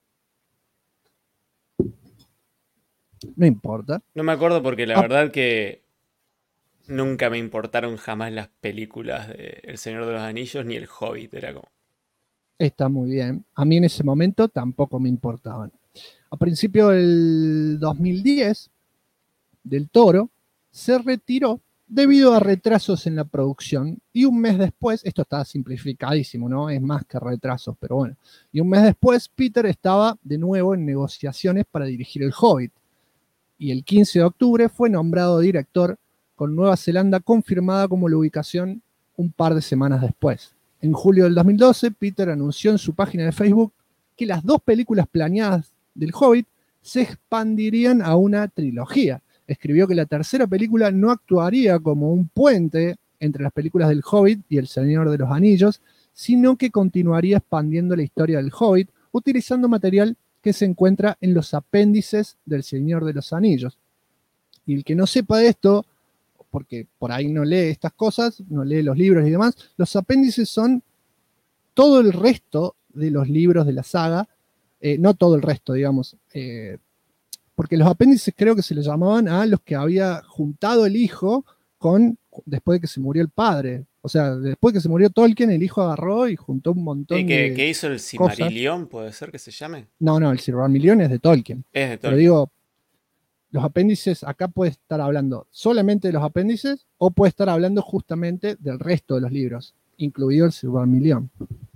No importa. No me acuerdo porque la verdad que nunca me importaron jamás las películas de El Señor de los Anillos ni El Hobbit. Era como... Está muy bien. A mí en ese momento tampoco me importaban. A principio del 2010, del Toro se retiró debido a retrasos en la producción, y un mes después, esto está simplificadísimo, ¿no? Es más que retrasos, pero bueno. Y un mes después, Peter estaba de nuevo en negociaciones para dirigir El Hobbit. y el 15 de octubre fue nombrado director, con Nueva Zelanda confirmada como la ubicación un par de semanas después. En julio del 2012, Peter anunció en su página de Facebook que las 2 películas planeadas del Hobbit se expandirían a una trilogía. Escribió que la tercera película no actuaría como un puente entre las películas del Hobbit y El Señor de los Anillos, sino que continuaría expandiendo la historia del Hobbit, utilizando material que se encuentra en los apéndices del Señor de los Anillos. Y el que no sepa de esto, porque por ahí no lee estas cosas, no lee los libros y demás, los apéndices son todo el resto de los libros de la saga, no todo el resto, digamos, porque los apéndices creo que se le llamaban a los que había juntado el hijo después de que se murió el padre. O sea, después de que se murió Tolkien, el hijo agarró y juntó un montón de ¿Qué hizo el Silmarillion? ¿Puede ser que se llame? No, el Silmarillion es de Tolkien. Es de Tolkien. Pero digo, los apéndices, acá puede estar hablando solamente de los apéndices o puede estar hablando justamente del resto de los libros, incluido el Silmarillion.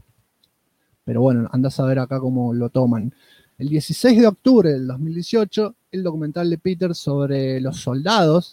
Pero bueno, andás a ver acá cómo lo toman. El 16 de octubre del 2018, el documental de Peter sobre los soldados.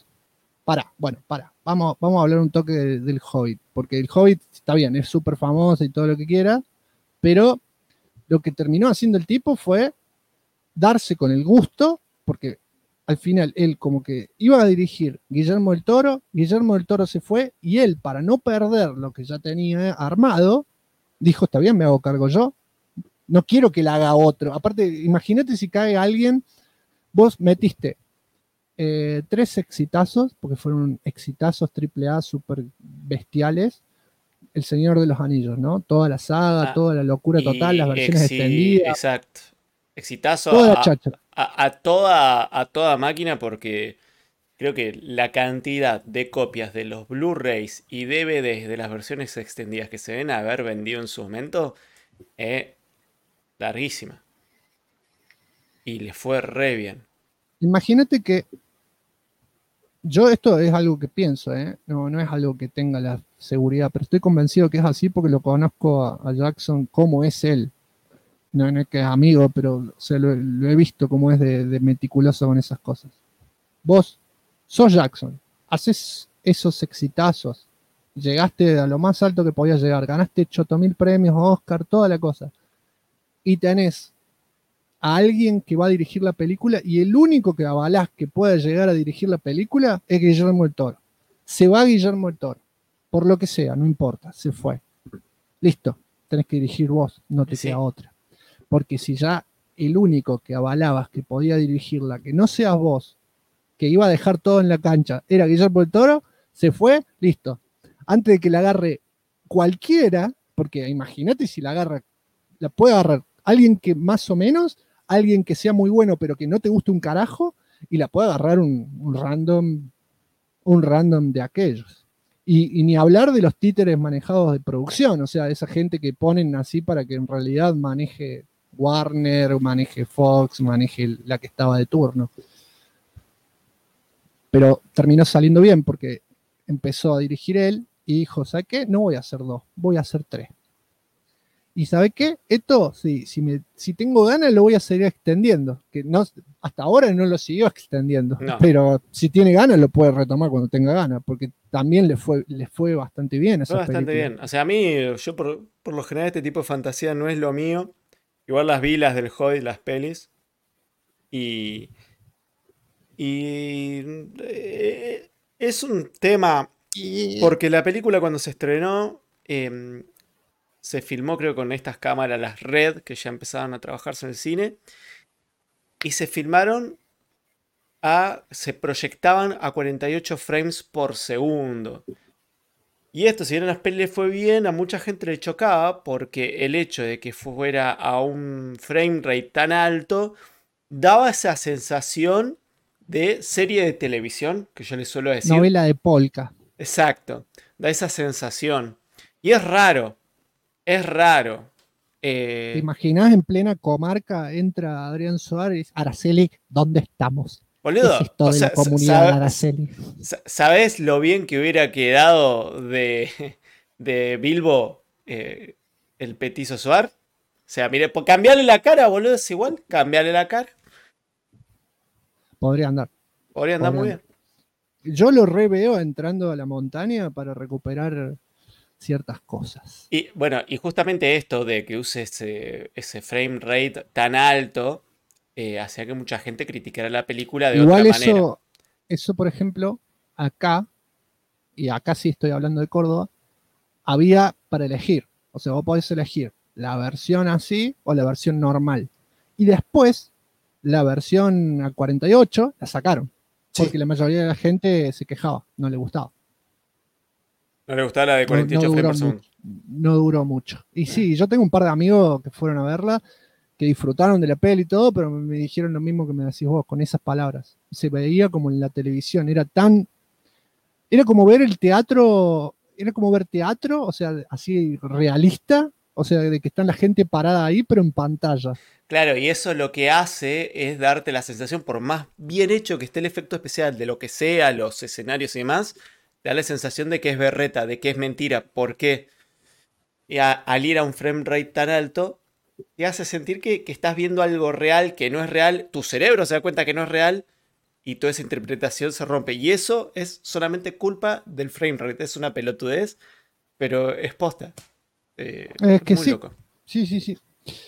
Vamos a hablar un toque del Hobbit, porque el Hobbit está bien, es súper famoso y todo lo que quiera, pero lo que terminó haciendo el tipo fue darse con el gusto, porque al final él como que iba a dirigir Guillermo del Toro se fue, y él, para no perder lo que ya tenía armado, dijo, está bien, me hago cargo yo, no quiero que la haga otro. Aparte, imagínate si cae alguien, vos metiste 3 exitazos, porque fueron exitazos AAA súper bestiales, El Señor de los Anillos, ¿no? Toda la saga, toda la locura total, las versiones extendidas. Exacto. Exitazo toda la cháchara. A toda máquina, porque creo que la cantidad de copias de los Blu-rays y DVDs de las versiones extendidas que se ven a haber vendido en su momento es larguísima. Y le fue re bien. Imagínate que yo esto es algo que pienso, no es algo que tenga la seguridad, pero estoy convencido que es así porque lo conozco a Jackson, cómo es él. No es que es amigo, pero o sea, lo he visto cómo es de meticuloso con esas cosas. Vos sos Jackson, haces esos exitazos, llegaste a lo más alto que podías llegar, ganaste 8.000 premios, Oscar, toda la cosa, y tenés a alguien que va a dirigir la película y el único que avalás que pueda llegar a dirigir la película es Guillermo del Toro. Se va Guillermo del Toro, por lo que sea, no importa, se fue. Listo, tenés que dirigir vos, no te queda otra. Porque si ya el único que avalabas que podía dirigirla, que no seas vos, que iba a dejar todo en la cancha, era Guillermo del Toro, se fue, listo. Antes de que la agarre cualquiera, porque imagínate si la puede agarrar alguien que más o menos, alguien que sea muy bueno pero que no te guste un carajo, y la puede agarrar un random de aquellos. Y ni hablar de los títeres manejados de producción, o sea, esa gente que ponen así para que en realidad maneje Warner, maneje Fox, maneje la que estaba de turno. Pero terminó saliendo bien porque empezó a dirigir él y dijo, ¿sabe qué? No voy a hacer 2, voy a hacer 3. ¿Y sabe qué? Esto, si tengo ganas, lo voy a seguir extendiendo. Que no, hasta ahora no lo siguió extendiendo. No. Pero si tiene ganas, lo puede retomar cuando tenga ganas. Porque también le fue bastante bien. Fue bastante bien. O sea, a mí, yo por lo general, este tipo de fantasía no es lo mío. Igual las vi, las del Hobbit, las pelis. Y es un tema. Porque la película, cuando se estrenó, se filmó, creo, con estas cámaras, las Red, que ya empezaban a trabajarse en el cine. Y se filmaron se proyectaban a 48 frames por segundo. Y esto, si bien a las pelis le fue bien, a mucha gente le chocaba, porque el hecho de que fuera a un frame rate tan alto daba esa sensación de serie de televisión, que yo le suelo decir. Novela de polka. Exacto, da esa sensación. Y es raro. Es raro. ¿Te imaginás en plena comarca entra Adrián Suárez? Araceli, ¿dónde estamos? Boludo, ¿Qué es esto de la comunidad de Araceli? ¿Sabés lo bien que hubiera quedado de Bilbo el petizo Suar? O sea, mire, cambiarle la cara, boludo, es igual. Cambiarle la cara. Podría andar. Podría andar muy bien. Yo lo reveo entrando a la montaña para recuperar ciertas cosas. Y bueno, y justamente esto de que use ese frame rate tan alto, hacía que mucha gente criticara la película de Igual otra manera. eso, por ejemplo, acá, y acá sí estoy hablando de Córdoba, había para elegir. O sea, vos podés elegir la versión así o la versión normal. Y después, la versión a 48 la sacaron. Sí. Porque la mayoría de la gente se quejaba, no le gustaba. ¿No le gustaba la de 48 frames por segundo? No duró mucho. Y sí, yo tengo un par de amigos que fueron a verla, que disfrutaron de la peli y todo, pero me dijeron lo mismo que me decís vos, con esas palabras. Se veía como en la televisión, era como ver el teatro, era como ver teatro, o sea, así realista, o sea, de que están la gente parada ahí, pero en pantalla. Claro, y eso lo que hace es darte la sensación, por más bien hecho que esté el efecto especial de lo que sea, los escenarios y demás, te da la sensación de que es berreta, de que es mentira. ¿Por qué? Y al ir a un frame rate tan alto, te hace sentir que estás viendo algo real, que no es real, tu cerebro se da cuenta que no es real, y toda esa interpretación se rompe. Y eso es solamente culpa del frame rate. Es una pelotudez, pero es posta. Es que muy sí. loco. Sí.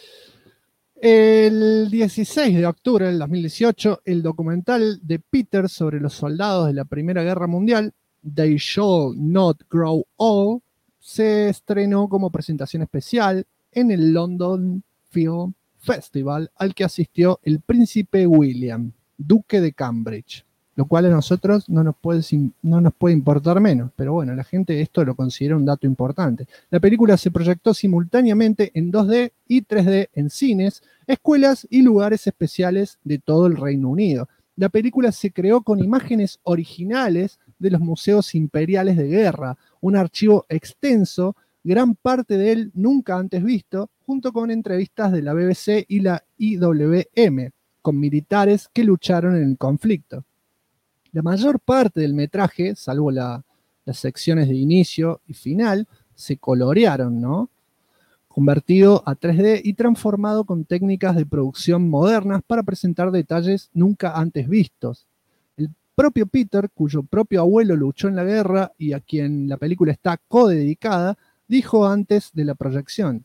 El 16 de octubre del 2018, el documental de Peter sobre los soldados de la Primera Guerra Mundial, They Shall Not Grow Old, se estrenó como presentación especial en el London Film Festival, al que asistió el príncipe William, duque de Cambridge, lo cual a nosotros no nos puede importar menos, pero bueno, la gente esto lo considera un dato importante. La película se proyectó simultáneamente en 2D y 3D en cines, escuelas y lugares especiales de todo el Reino Unido. La película se creó con imágenes originales de los museos imperiales de guerra, un archivo extenso, gran parte de él nunca antes visto, junto con entrevistas de la BBC y la IWM, con militares que lucharon en el conflicto. La mayor parte del metraje, salvo las secciones de inicio y final, se colorearon, ¿no? Convertido a 3D y transformado con técnicas de producción modernas para presentar detalles nunca antes vistos. El propio Peter, cuyo propio abuelo luchó en la guerra y a quien la película está co-dedicada, dijo antes de la proyección: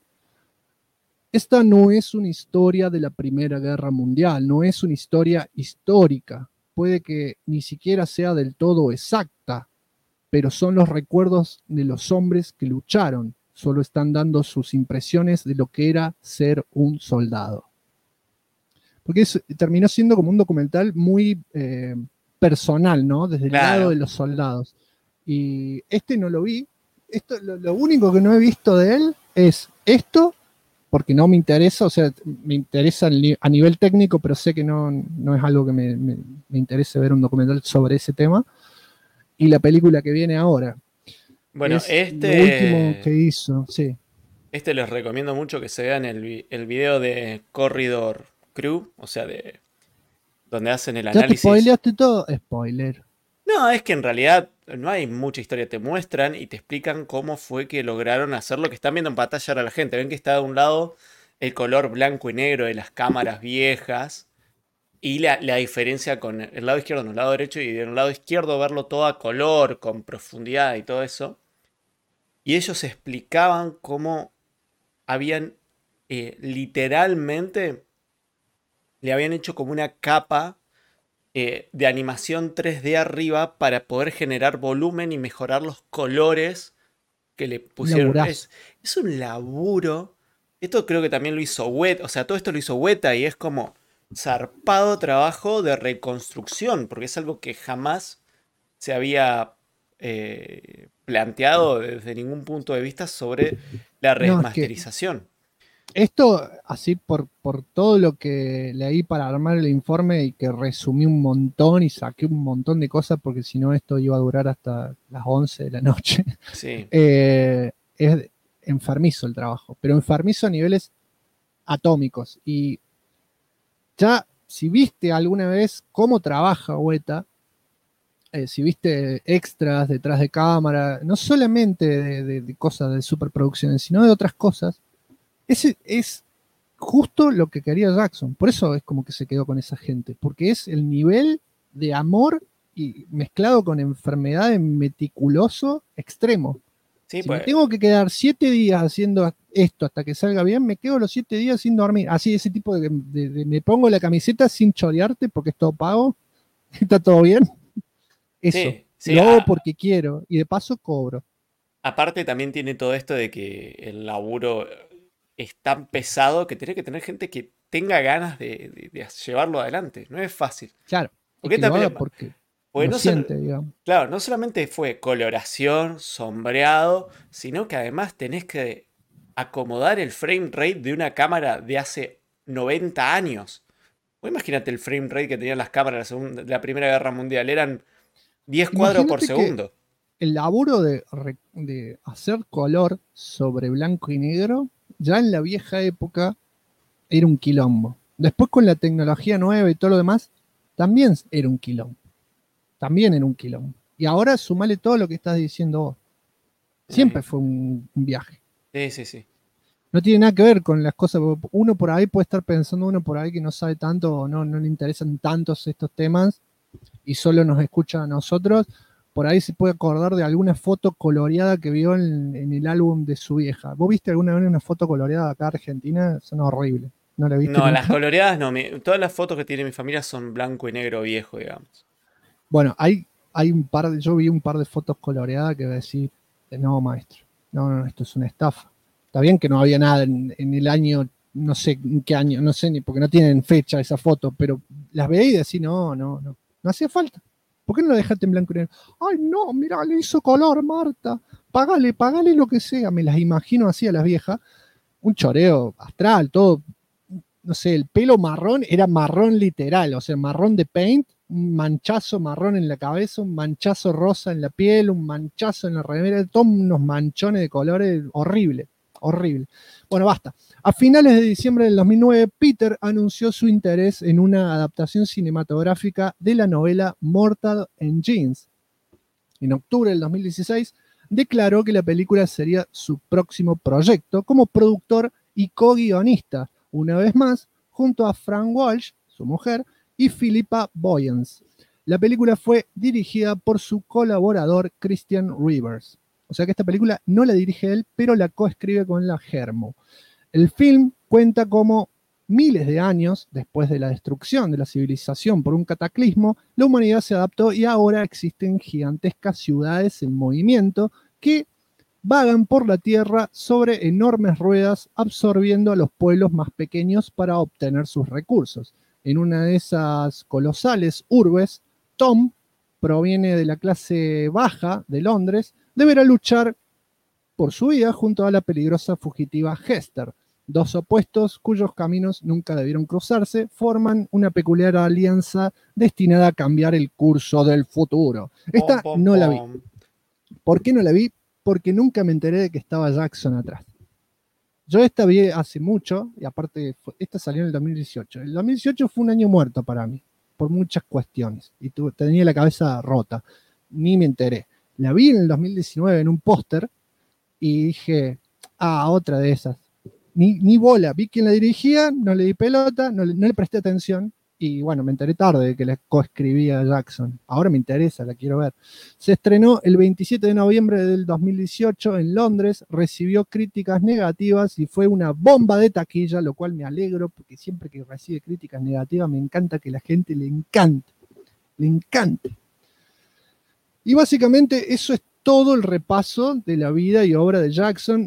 esta no es una historia de la Primera Guerra Mundial, no es una historia histórica, puede que ni siquiera sea del todo exacta, pero son los recuerdos de los hombres que lucharon, solo están dando sus impresiones de lo que era ser un soldado. Porque terminó siendo como un documental muy personal, ¿no? Desde el lado de los soldados. Y no lo vi. Lo único que no he visto de él es esto, porque no me interesa, o sea, me interesa a nivel técnico, pero sé que no es algo que me interese ver un documental sobre ese tema. Y la película que viene ahora. Bueno, es lo último que hizo, sí. Les recomiendo mucho que se vean el video de Corridor Crew, o sea, donde hacen el análisis. ¿Ya te spoileaste todo? Spoiler. No, es que en realidad no hay mucha historia. Te muestran y te explican cómo fue que lograron hacer lo que están viendo en pantalla ahora la gente. Ven que está de un lado el color blanco y negro de las cámaras viejas y la diferencia con el lado izquierdo, no, el lado derecho, y del lado izquierdo verlo todo a color, con profundidad y todo eso. Y ellos explicaban cómo habían literalmente le habían hecho como una capa de animación 3D arriba para poder generar volumen y mejorar los colores que le pusieron. Es un laburo. Esto creo que también lo hizo Weta. O sea, todo esto lo hizo Weta y es como zarpado trabajo de reconstrucción, porque es algo que jamás se había planteado desde ningún punto de vista sobre la remasterización. Esto, así por todo lo que leí para armar el informe y que resumí un montón y saqué un montón de cosas, porque si no esto iba a durar hasta las 11 de la noche. Sí. Es enfermizo el trabajo, pero enfermizo a niveles atómicos. Y ya, si viste alguna vez cómo trabaja Weta, si viste extras detrás de cámara, no solamente de cosas de superproducciones, sino de otras cosas, ese es justo lo que quería Jackson. Por eso es como que se quedó con esa gente, porque es el nivel de amor y mezclado con enfermedad de meticuloso extremo. Sí, Si pues, me tengo que quedar 7 días haciendo esto hasta que salga bien, me quedo los 7 días sin dormir. Así, ese tipo de me pongo la camiseta sin chorearte porque es todo pago, está todo bien. Eso. sí, sí, Lo hago porque quiero y de paso cobro. aparte también tiene todo esto de que el laburo es tan pesado que tiene que tener gente que tenga ganas de llevarlo adelante. No es fácil. Claro. Y Porque que lo haga también, porque porque lo no solo, siente, digamos. claro, no solamente fue coloración, sombreado, sino que además tenés que acomodar el frame rate de una cámara de hace 90 años. Vos imagínate el frame rate que tenían las cámaras de la Primera Guerra Mundial. Eran 10 cuadros por Imagínate que segundo. el laburo de hacer color sobre blanco y negro, ya en la vieja época era un quilombo. Después con la tecnología nueva y todo lo demás, también era un quilombo. También era un quilombo. Y ahora sumale todo lo que estás diciendo vos. Siempre fue un viaje. Sí, sí, sí. No tiene nada que ver con las cosas. Uno por ahí puede estar pensando, uno por ahí que no sabe tanto o no le interesan tantos estos temas y solo nos escucha a nosotros. Por ahí se puede acordar de alguna foto coloreada que vio en el álbum de su vieja. ¿Vos viste alguna vez una foto coloreada acá en Argentina? Son horribles. ¿No la viste No, las nunca? coloreadas no. Todas las fotos que tiene mi familia son blanco y negro viejo, digamos. Bueno, hay yo vi un par de fotos coloreadas que decir, no, maestro, no, esto es una estafa. Está bien que no había nada en el año, no sé en qué año, no sé ni porque no tienen fecha esa foto, pero las veía y decía, no hacía falta. ¿Por qué no lo dejaste en blanco y negro? Ay, no, mira, le hizo color, Marta. Pagale lo que sea. Me las imagino así a las viejas. Un choreo astral, todo. No sé, el pelo marrón era marrón literal, o sea, marrón de paint, un manchazo marrón en la cabeza, un manchazo rosa en la piel, un manchazo en la remera, todos unos manchones de colores horrible, horrible. Bueno, basta. A finales de diciembre del 2009, Peter anunció su interés en una adaptación cinematográfica de la novela Mortal Engines. En octubre del 2016, declaró que la película sería su próximo proyecto como productor y co-guionista, una vez más, junto a Frank Walsh, su mujer, y Philippa Boyens. La película fue dirigida por su colaborador Christian Rivers. O sea que esta película no la dirige él, pero la coescribe con la Germo. El film cuenta cómo miles de años después de la destrucción de la civilización por un cataclismo, la humanidad se adaptó y ahora existen gigantescas ciudades en movimiento que vagan por la tierra sobre enormes ruedas, absorbiendo a los pueblos más pequeños para obtener sus recursos. En una de esas colosales urbes, Tom proviene de la clase baja de Londres, deberá luchar por su vida junto a la peligrosa fugitiva Hester. Dos opuestos cuyos caminos nunca debieron cruzarse forman una peculiar alianza destinada a cambiar el curso del futuro. Esta no la vi. ¿Por qué no la vi? Porque nunca me enteré de que estaba Jackson atrás. Yo esta vi hace mucho, y aparte, esta salió en el 2018. El 2018 fue un año muerto para mí, por muchas cuestiones, y tenía la cabeza rota, ni me enteré. La vi en el 2019 en un póster, y dije, otra de esas. Ni bola, vi quién la dirigía, no le di pelota, no le presté atención, y bueno, me enteré tarde de que la coescribía Jackson. Ahora me interesa, la quiero ver. Se estrenó el 27 de noviembre del 2018 en Londres, recibió críticas negativas y fue una bomba de taquilla, lo cual me alegro porque siempre que recibe críticas negativas me encanta que la gente le encante. Y básicamente eso es todo el repaso de la vida y obra de Jackson.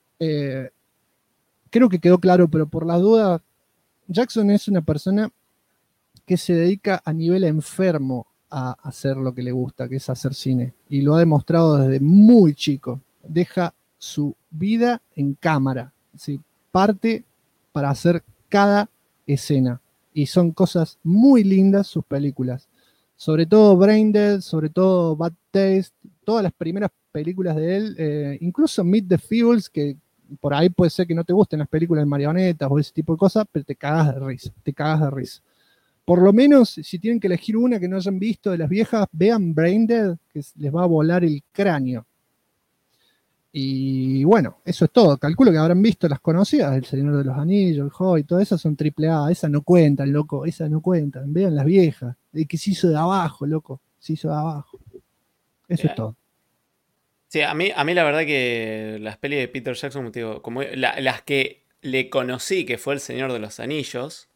Creo que quedó claro, pero por la duda, Jackson es una persona que se dedica a nivel enfermo a hacer lo que le gusta, que es hacer cine. Y lo ha demostrado desde muy chico. Deja su vida en cámara. ¿Sí? Parte para hacer cada escena. Y son cosas muy lindas sus películas. Sobre todo Braindead, sobre todo Bad Taste, todas las primeras películas de él, incluso Meet the Feebles, que por ahí puede ser que no te gusten las películas de marionetas o ese tipo de cosas, pero te cagas de risa. Por lo menos, si tienen que elegir una que no hayan visto de las viejas, vean Braindead, que les va a volar el cráneo. Y bueno, eso es todo. Calculo que habrán visto las conocidas, El Señor de los Anillos, El Hobbit, todas esas son AAA. Esas no cuentan, loco, esas no cuentan. Vean las viejas. El que se hizo de abajo, loco, se hizo de abajo. Eso es todo. Sí, a mí la verdad que las pelis de Peter Jackson, como te digo, como las que le conocí, que fue El Señor de los Anillos,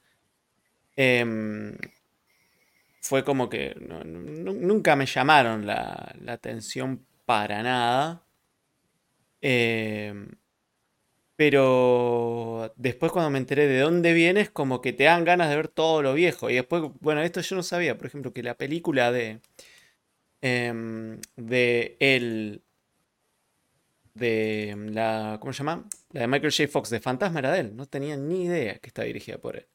fue como que nunca me llamaron la atención para nada. Pero después cuando me enteré de dónde viene, es como que te dan ganas de ver todo lo viejo. Y después, bueno, esto yo no sabía, por ejemplo, que la película de la, ¿cómo se llama? La de Michael J. Fox, de Fantasma, era de él. No tenía ni idea que está dirigida por él.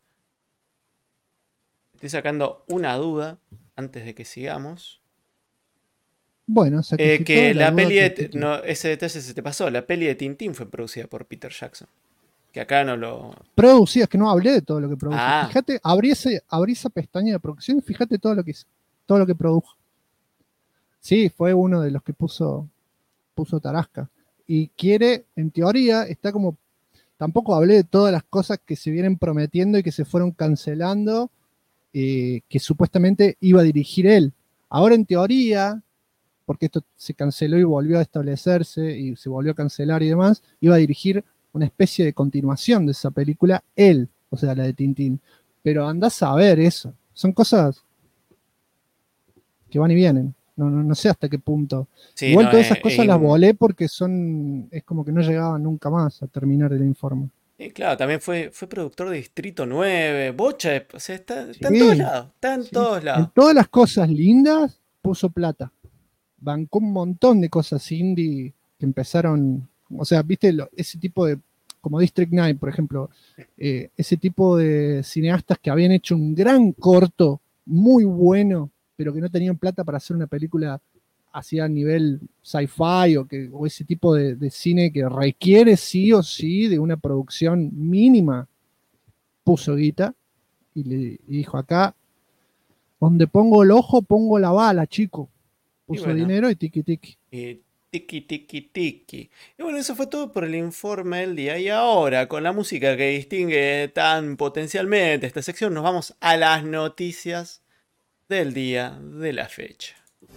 Estoy sacando una duda antes de que sigamos. Bueno, que la peli de... No, ese detalle se te pasó. La peli de Tintín fue producida por Peter Jackson. Que acá no lo... Producida, es que no hablé de todo lo que produjo. Ah. Fíjate, abrí esa pestaña de producción y fíjate todo lo que produjo. Sí, fue uno de los que puso Tarasca. Y quiere, en teoría, está como... Tampoco hablé de todas las cosas que se vienen prometiendo y que se fueron cancelando, que supuestamente iba a dirigir él. Ahora, en teoría, porque esto se canceló y volvió a establecerse y se volvió a cancelar y demás, iba a dirigir una especie de continuación de esa película, él, o sea, la de Tintín. Pero andás a ver eso. Son cosas que van y vienen. No sé hasta qué punto. Sí, Igual todas esas cosas las volé porque es como que no llegaban nunca más a terminar el informe. Y claro, también fue productor de Distrito 9, Bocha, o sea, está en Sí, todos lados, todos En lados. todas las cosas lindas puso plata. Bancó un montón de cosas indie que empezaron, o sea, viste ese tipo de, como District 9, por ejemplo, ese tipo de cineastas que habían hecho un gran corto, muy bueno, pero que no tenían plata para hacer una película así a nivel sci-fi o ese tipo de cine que requiere sí o sí de una producción mínima. Puso guita y dijo: acá, donde pongo el ojo, pongo la bala, chico. Puso dinero y tiki tiki. Y tiki tiki tiki. Y bueno, eso fue todo por el informe del día. Y ahora, con la música que distingue tan potencialmente esta sección, nos vamos a las noticias del día de la fecha.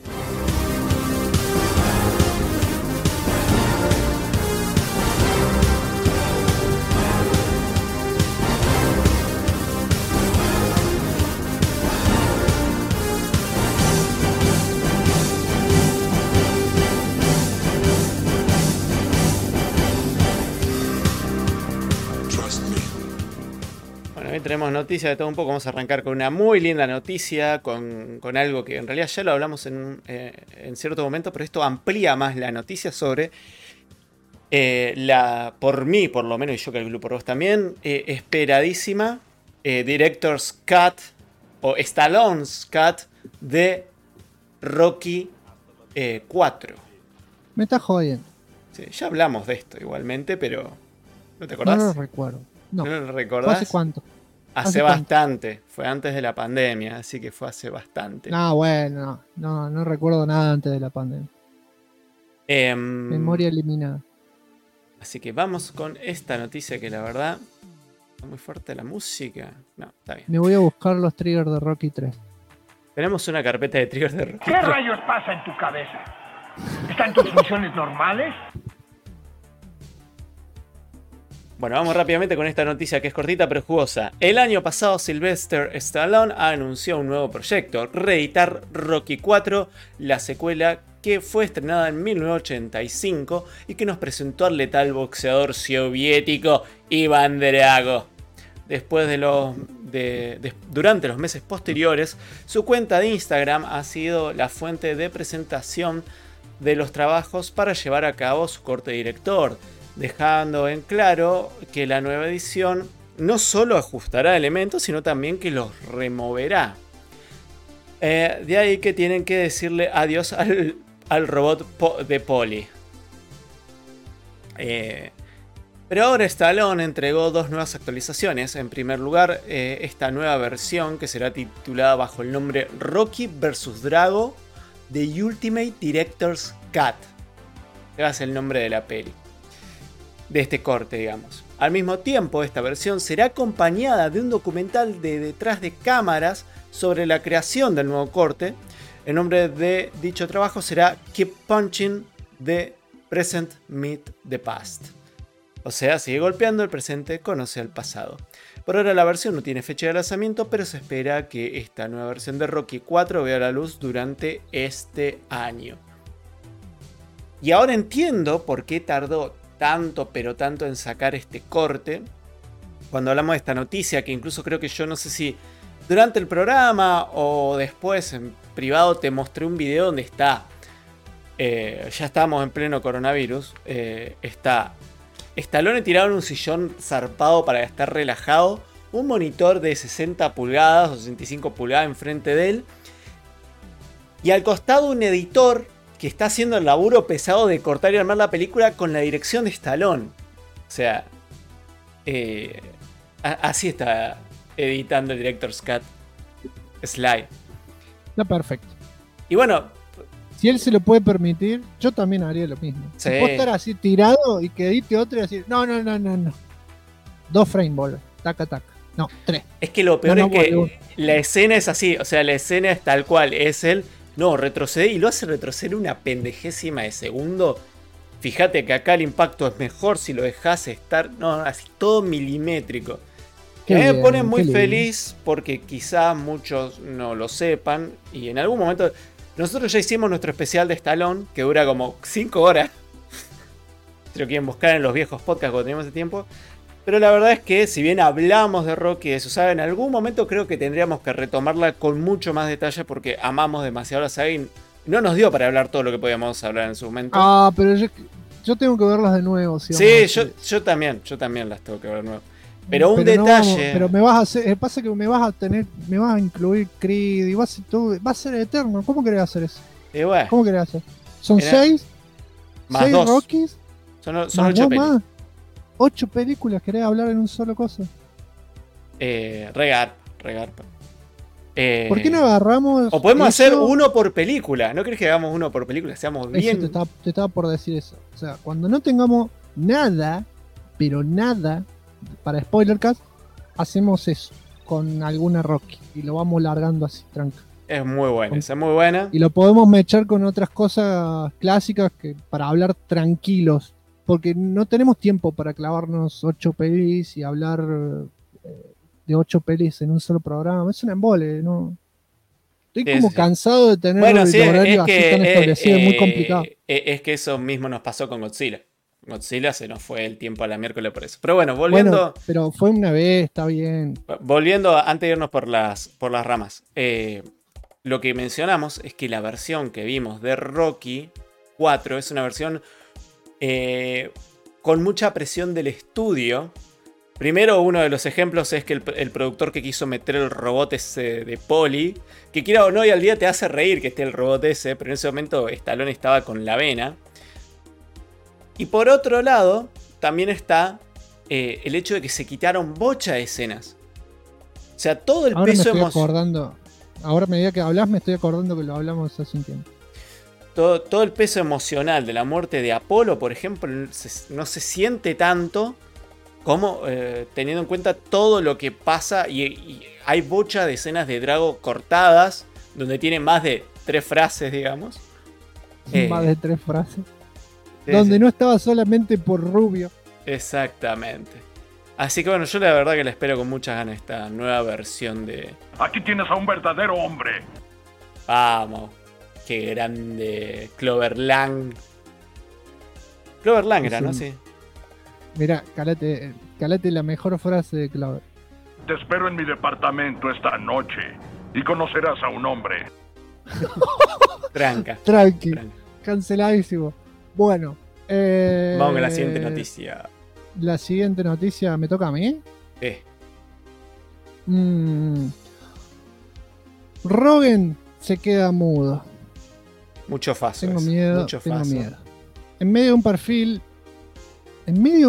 Hoy tenemos noticias de todo un poco. Vamos a arrancar con una muy linda noticia, con algo que en realidad ya lo hablamos en cierto momento, pero esto amplía más la noticia sobre por mí, por lo menos, y yo calculo por vos también, esperadísima Director's Cut o Stallone's Cut de Rocky 4. Me está jodiendo. Sí, ya hablamos de esto igualmente, pero ¿no te acordás? No lo recuerdo. No. ¿No lo recordás? ¿Hace cuánto? Hace bastante. Fue antes de la pandemia, así que fue hace bastante. No, bueno, no recuerdo nada antes de la pandemia. Memoria eliminada. Así que vamos con esta noticia que la verdad está muy fuerte la música. No, está bien. Me voy a buscar los triggers de Rocky 3. Tenemos una carpeta de triggers de Rocky ¿Qué 3. rayos pasa en tu cabeza? ¿Están tus funciones normales? Bueno, vamos rápidamente con esta noticia que es cortita pero jugosa. El año pasado Sylvester Stallone anunció un nuevo proyecto, reeditar Rocky 4, la secuela que fue estrenada en 1985 y que nos presentó al letal boxeador soviético Iván Drago. Durante los meses posteriores, su cuenta de Instagram ha sido la fuente de presentación de los trabajos para llevar a cabo su corte director, dejando en claro que la nueva edición no solo ajustará elementos, sino también que los removerá. De ahí que tienen que decirle adiós al robot de Polly. Pero ahora Stallone entregó dos nuevas actualizaciones. En primer lugar, esta nueva versión que será titulada bajo el nombre Rocky vs. Drago The Ultimate Director's Cut. es el nombre de la peli. De este corte, digamos. Al mismo tiempo, esta versión será acompañada de un documental de detrás de cámaras sobre la creación del nuevo corte. El nombre de dicho trabajo será Keep Punching the Present Meet the Past. O sea, sigue golpeando el presente, conoce al pasado. Por ahora la versión no tiene fecha de lanzamiento, pero se espera que esta nueva versión de Rocky 4 vea la luz durante este año. Y ahora entiendo por qué tardó tanto, pero tanto en sacar este corte. Cuando hablamos de esta noticia, que incluso creo que yo no sé si durante el programa o después en privado te mostré un video donde está, ya estábamos en pleno coronavirus, está Stallone tirado en un sillón zarpado para estar relajado, un monitor de 60 pulgadas o 65 pulgadas enfrente de él, y al costado un editor que está haciendo el laburo pesado de cortar y armar la película con la dirección de Stallone. O sea, así está editando el Director's Cut Sly. Está perfecto. Y bueno, si él se lo puede permitir, yo también haría lo mismo. Sí. Si puedo estar así tirado y que edite otro y decir, no. 2 frame ball, taca. No, 3. Es que lo peor No, es que boludo. la escena es así. O sea, la escena es tal cual. Es él, no, retrocede y lo hace retroceder una pendejésima de segundo. Fíjate que acá el impacto es mejor si lo dejas estar. No, así todo milimétrico. Que a mí me pone muy feliz porque quizás muchos no lo sepan. Y en algún momento. Nosotros ya hicimos nuestro especial de Stallone, que dura como 5 horas. Si lo quieren buscar en los viejos podcasts cuando teníamos ese tiempo. Pero la verdad es que si bien hablamos de Rocky, eso, ¿sabe? En algún momento creo que tendríamos que retomarla con mucho más detalle porque amamos demasiado la saga y no nos dio para hablar todo lo que podíamos hablar en su momento. Ah, pero yo tengo que verlas de nuevo. Si sí, vamos yo también las tengo que ver de nuevo. Pero un no detalle. vamos, pero me vas a hacer. Pasa que me vas a incluir Creed y va a ser eterno. ¿Cómo querés hacer eso? Bueno, ¿Cómo querés hacer? ¿Son Era- 6? más 6 2. Rockies? Son ¿Más 8 dos pelis. más? 8 películas, querés hablar en un solo cosa. Regarpa. ¿Por qué no agarramos? O podemos eso? hacer uno por película. ¿No crees que hagamos uno por película? Seamos Eso bien. te estaba por decir eso. O sea, cuando no tengamos nada, pero nada, para Spoilercast, hacemos eso con alguna Rocky y lo vamos largando así, tranca. Es muy buena, esa es muy buena. Y lo podemos mechar con otras cosas clásicas que para hablar tranquilos, porque no tenemos tiempo para clavarnos 8 pelis y hablar de 8 pelis en un solo programa. Es un embole, ¿no? Estoy Sí, como sí. cansado de tener Bueno, el sí, horario es así tan establecido, es muy complicado. Es que eso mismo nos pasó con Godzilla. Godzilla se nos fue el tiempo a la miércoles por eso. Pero bueno, volviendo. Bueno, pero fue una vez, está bien. Volviendo antes de irnos por las ramas. Lo que mencionamos es que la versión que vimos de Rocky 4 es una versión con mucha presión del estudio. Primero, uno de los ejemplos es que el productor que quiso meter el robot ese de Poli, que quiera o no, y al día te hace reír que esté el robot ese, pero en ese momento Stallone estaba con la vena. Y por otro lado, también está el hecho de que se quitaron bocha de escenas. O sea, todo el Ahora me peso estoy emocional. acordando. Ahora, a medida que hablas, me estoy acordando que lo hablamos hace un tiempo. Todo el peso emocional de la muerte de Apolo, por ejemplo, no se siente tanto como teniendo en cuenta todo lo que pasa. Y hay bocha de escenas de Drago cortadas, donde tiene más de 3 frases, digamos. Más de 3 frases. Sí, Donde sí. no estaba solamente por Rubio. Exactamente. Así que bueno, yo la verdad que la espero con muchas ganas esta nueva versión de... Aquí tienes a un verdadero hombre. Vamos, qué grande Clover Lang. Clover Lang era, Sí. ¿no? Sí. Mirá, calate la mejor frase de Clover. Te espero en mi departamento esta noche y conocerás a un hombre. Tranca. Tranqui, tranca. canceladísimo. Bueno, Vamos con la siguiente noticia. La siguiente noticia me toca a mí. Rogen se queda mudo. Mucho faso. Tengo es, miedo, mucho tengo faso. miedo. En medio de un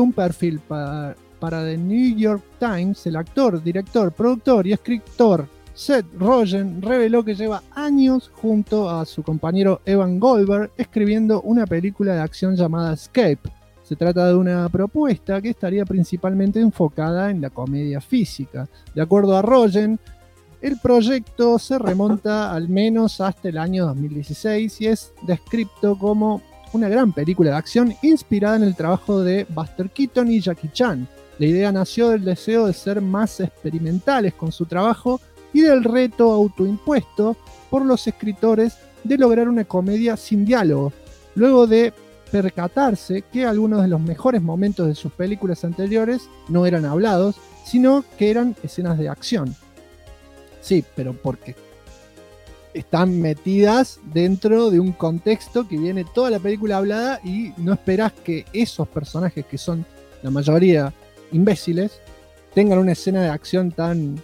perfil para The New York Times, el actor, director, productor y escritor Seth Rogen reveló que lleva años junto a su compañero Evan Goldberg escribiendo una película de acción llamada Escape. Se trata de una propuesta que estaría principalmente enfocada en la comedia física. De acuerdo a Rogen, el proyecto se remonta al menos hasta el año 2016 y es descrito como una gran película de acción inspirada en el trabajo de Buster Keaton y Jackie Chan. La idea nació del deseo de ser más experimentales con su trabajo y del reto autoimpuesto por los escritores de lograr una comedia sin diálogo, luego de percatarse que algunos de los mejores momentos de sus películas anteriores no eran hablados, sino que eran escenas de acción. Sí, pero porque están metidas dentro de un contexto que viene toda la película hablada y no esperás que esos personajes, que son la mayoría imbéciles, tengan una escena de acción tan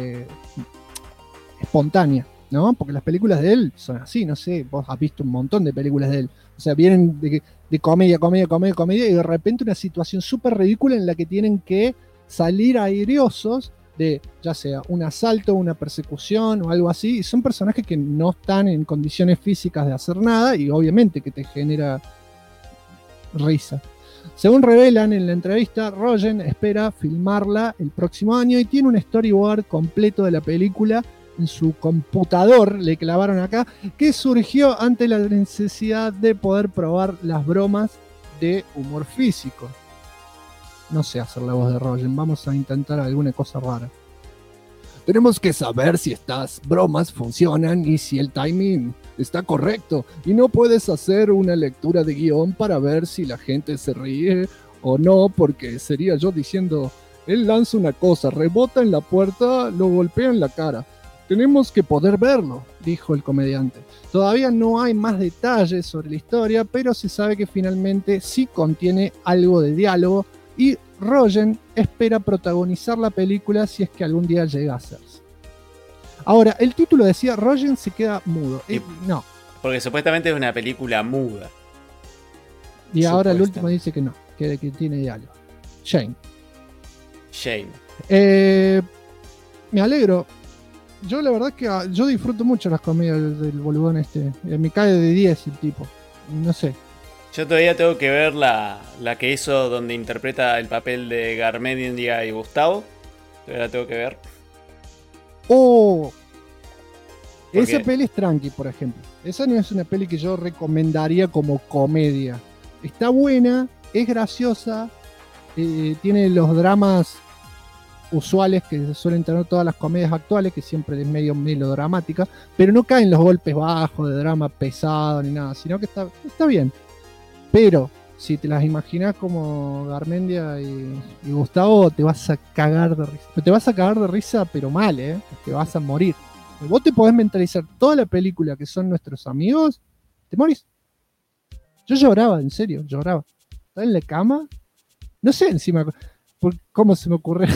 espontánea, ¿no? Porque las películas de él son así, no sé, vos has visto un montón de películas de él. O sea, vienen de comedia, y de repente una situación súper ridícula en la que tienen que salir airiosos de, ya sea un asalto, una persecución o algo así, y son personajes que no están en condiciones físicas de hacer nada y obviamente que te genera risa. Según revelan en la entrevista, Rogen espera filmarla el próximo año y tiene un storyboard completo de la película en su computador, le clavaron acá, que surgió ante la necesidad de poder probar las bromas de humor físico. No sé hacer la voz de Rogen, vamos a intentar alguna cosa rara. Tenemos que saber si estas bromas funcionan y si el timing está correcto. Y no puedes hacer una lectura de guión para ver si la gente se ríe o no, porque sería yo diciendo, él lanza una cosa, rebota en la puerta, lo golpea en la cara. Tenemos que poder verlo, dijo el comediante. Todavía no hay más detalles sobre la historia, pero se sabe que finalmente sí contiene algo de diálogo y Rogen espera protagonizar la película si es que algún día llega a hacerse. Ahora, el título decía Rogen se queda mudo. No. Porque supuestamente es una película muda. Y ahora el último dice que no, que tiene diálogo. Shane. Me alegro. Yo la verdad que yo disfruto mucho las comedias del boludón este. Me cae de 10 el tipo. No sé. Yo todavía tengo que ver la que hizo donde interpreta el papel de Garmendia y Gustavo. Todavía la tengo que ver. Oh, esa peli es tranqui, por ejemplo. Esa no es una peli que yo recomendaría como comedia. Está buena, es graciosa, tiene los dramas usuales que suelen tener todas las comedias actuales, que siempre es medio melodramática, pero no caen los golpes bajos de drama pesado ni nada, sino que está bien. Pero si te las imaginas como Garmendia y Gustavo, te vas a cagar de risa. Te vas a cagar de risa, pero mal, te vas a morir. Vos te podés mentalizar toda la película que son nuestros amigos, te morís. Yo lloraba, en serio, lloraba. Estaba en la cama, no sé encima cómo se me ocurrió.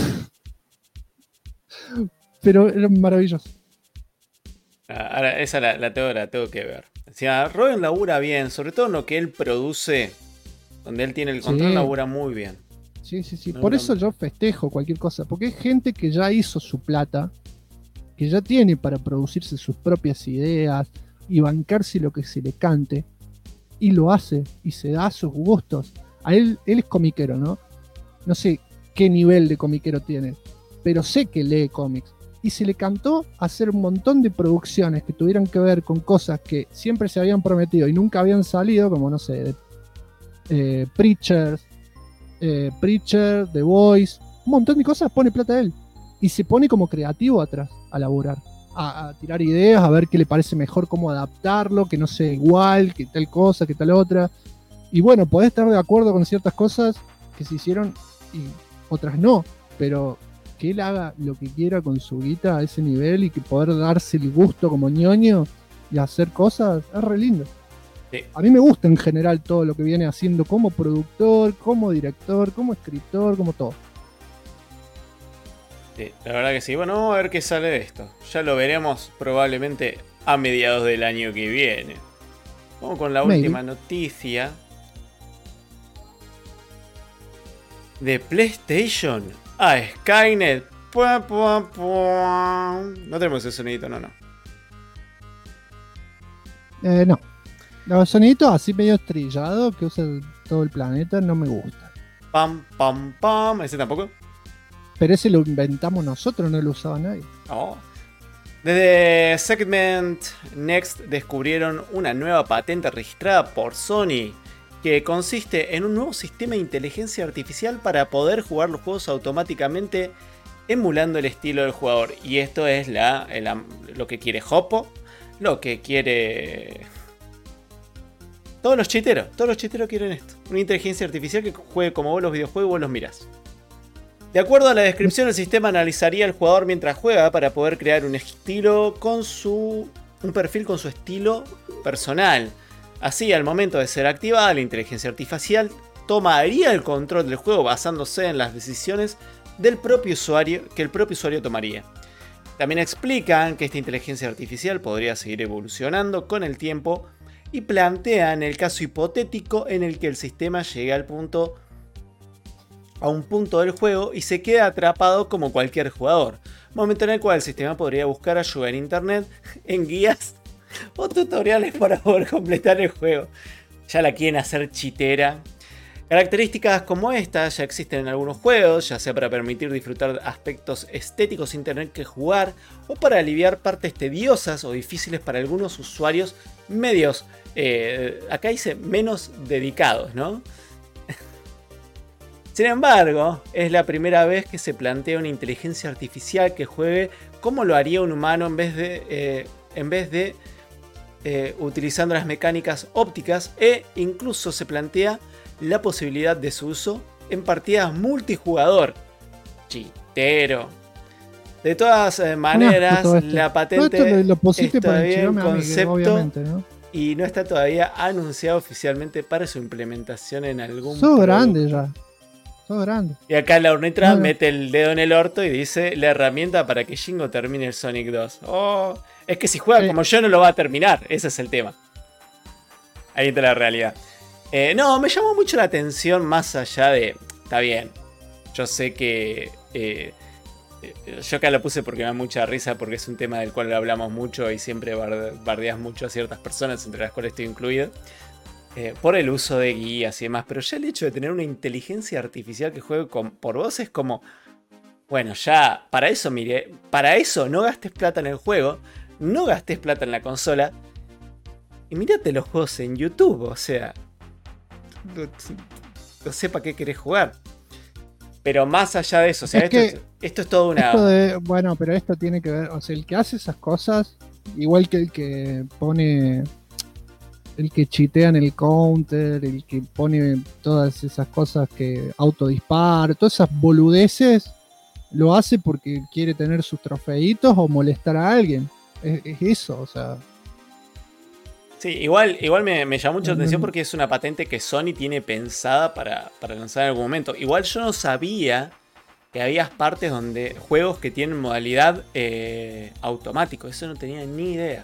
Pero era maravilloso. Ahora, esa la tengo que ver. O sea, Rogen labura bien, sobre todo en lo que él produce, donde él tiene el control, labura muy bien. Sí. Por eso yo festejo cualquier cosa, porque hay gente que ya hizo su plata, que ya tiene para producirse sus propias ideas y bancarse lo que se le cante, y lo hace, y se da sus gustos. A él es comiquero, ¿no? No sé qué nivel de comiquero tiene, pero sé que lee cómics. Y se le cantó hacer un montón de producciones que tuvieran que ver con cosas que siempre se habían prometido y nunca habían salido, como, no sé, Preacher, The Voice, un montón de cosas pone plata él. Y se pone como creativo atrás a laburar, a tirar ideas, a ver qué le parece mejor, cómo adaptarlo, que no sea igual, que tal cosa, que tal otra. Y bueno, podés estar de acuerdo con ciertas cosas que se hicieron y otras no, pero que él haga lo que quiera con su guita a ese nivel y que poder darse el gusto como ñoño y hacer cosas es re lindo. Sí. A mí me gusta en general todo lo que viene haciendo como productor, como director, como escritor, como todo. Sí, la verdad que sí. Bueno, vamos a ver qué sale de esto. Ya lo veremos probablemente a mediados del año que viene. Vamos con la última noticia. De PlayStation a Skynet No tenemos ese sonidito, no. No. Los soniditos así medio estrillados que usa todo el planeta no me gustan. Pam, pam, pam. ¿Ese tampoco? Pero ese lo inventamos nosotros, no lo usaba nadie. Oh. Desde Segment Next descubrieron una nueva patente registrada por Sony que consiste en un nuevo sistema de inteligencia artificial para poder jugar los juegos automáticamente emulando el estilo del jugador. Y esto es lo que quiere Hoppo, lo que quiere... Todos los chiteros quieren esto. Una inteligencia artificial que juegue como vos los videojuegos y vos los mirás. De acuerdo a la descripción, el sistema analizaría al jugador mientras juega para poder crear un perfil con su estilo personal. Así, al momento de ser activada, la inteligencia artificial tomaría el control del juego basándose en las decisiones que el propio usuario tomaría. También explican que esta inteligencia artificial podría seguir evolucionando con el tiempo y plantean el caso hipotético en el que el sistema llegue a un punto del juego y se quede atrapado como cualquier jugador, momento en el cual el sistema podría buscar ayuda en internet, en guías o tutoriales para poder completar el juego. Ya la quieren hacer chitera. Características como estas ya existen en algunos juegos, ya sea para permitir disfrutar aspectos estéticos sin tener que jugar o para aliviar partes tediosas o difíciles para algunos usuarios medios, acá dice menos dedicados, ¿no? Sin embargo, es la primera vez que se plantea una inteligencia artificial que juegue como lo haría un humano en vez de utilizando las mecánicas ópticas, e incluso se plantea la posibilidad de su uso en partidas multijugador. Chitero. De todas maneras, la patente es todavía en concepto, ¿no? Y no está todavía anunciado oficialmente para su implementación en algún producto. Grande ya. Grande. Y acá la Urnetra mete el dedo en el orto y dice la herramienta para que Jingo termine el Sonic 2. Oh, es que si juega como yo no lo va a terminar. Ese es el tema. Ahí está la realidad. No, me llamó mucho la atención más allá de... Está bien. Yo sé que... yo acá lo puse porque me da mucha risa porque es un tema del cual hablamos mucho y siempre bardeas mucho a ciertas personas, entre las cuales estoy incluido. Por el uso de guías y demás, pero ya el hecho de tener una inteligencia artificial que juegue por vos es como, bueno, ya, para eso no gastes plata en el juego, no gastes plata en la consola y mírate los juegos en YouTube, o sea, no sé para qué querés jugar. Pero más allá de eso, o sea, esto es todo una... bueno, pero esto tiene que ver, o sea, el que hace esas cosas, igual que el que pone... El que chitea en el counter, el que pone todas esas cosas que autodispara, todas esas boludeces, lo hace porque quiere tener sus trofeitos o molestar a alguien. Es eso, o sea. Sí, igual me llama mucho la atención porque es una patente que Sony tiene pensada para lanzar en algún momento. Igual yo no sabía que había partes donde juegos que tienen modalidad automático. Eso no tenía ni idea.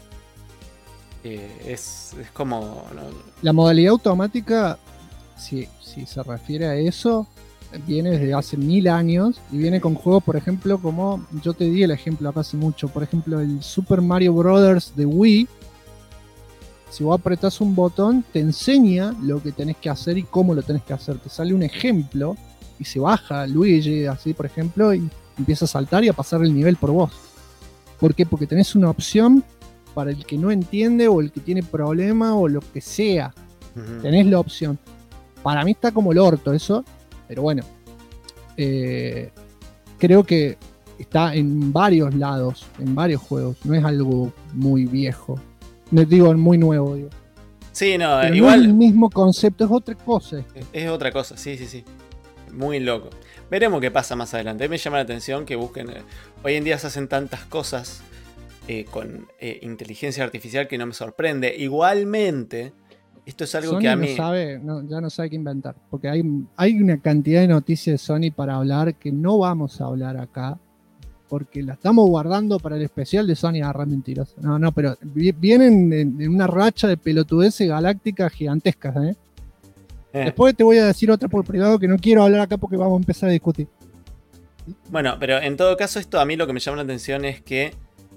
Es como... ¿no? La modalidad automática, si se refiere a eso, viene desde hace 1000 años y viene con juegos, por ejemplo, como yo te di el ejemplo acá hace mucho, por ejemplo, el Super Mario Bros. De Wii. Si vos apretás un botón, te enseña lo que tenés que hacer y cómo lo tenés que hacer. Te sale un ejemplo y se baja Luigi, así por ejemplo, y empieza a saltar y a pasar el nivel por vos. ¿Por qué? Porque tenés una opción para el que no entiende o el que tiene problema o lo que sea. Uh-huh. Tenés la opción. Para mí está como el orto eso, pero bueno. Creo que está en varios lados, en varios juegos. No es algo muy viejo. No digo muy nuevo, digo. Sí, no, pero igual. No es el mismo concepto, es otra cosa. Es otra cosa, sí. Muy loco. Veremos qué pasa más adelante. Me llama la atención que busquen. Hoy en día se hacen tantas cosas con inteligencia artificial que no me sorprende. Igualmente, esto es algo Sony que a mí... ya no sabe qué inventar. Porque hay una cantidad de noticias de Sony para hablar que no vamos a hablar acá. Porque la estamos guardando para el especial de Sony. Mentiras. No, pero vienen en una racha de pelotudeces galácticas gigantescas, ¿eh? Después te voy a decir otra por privado que no quiero hablar acá porque vamos a empezar a discutir. Bueno, pero en todo caso, esto a mí lo que me llama la atención es que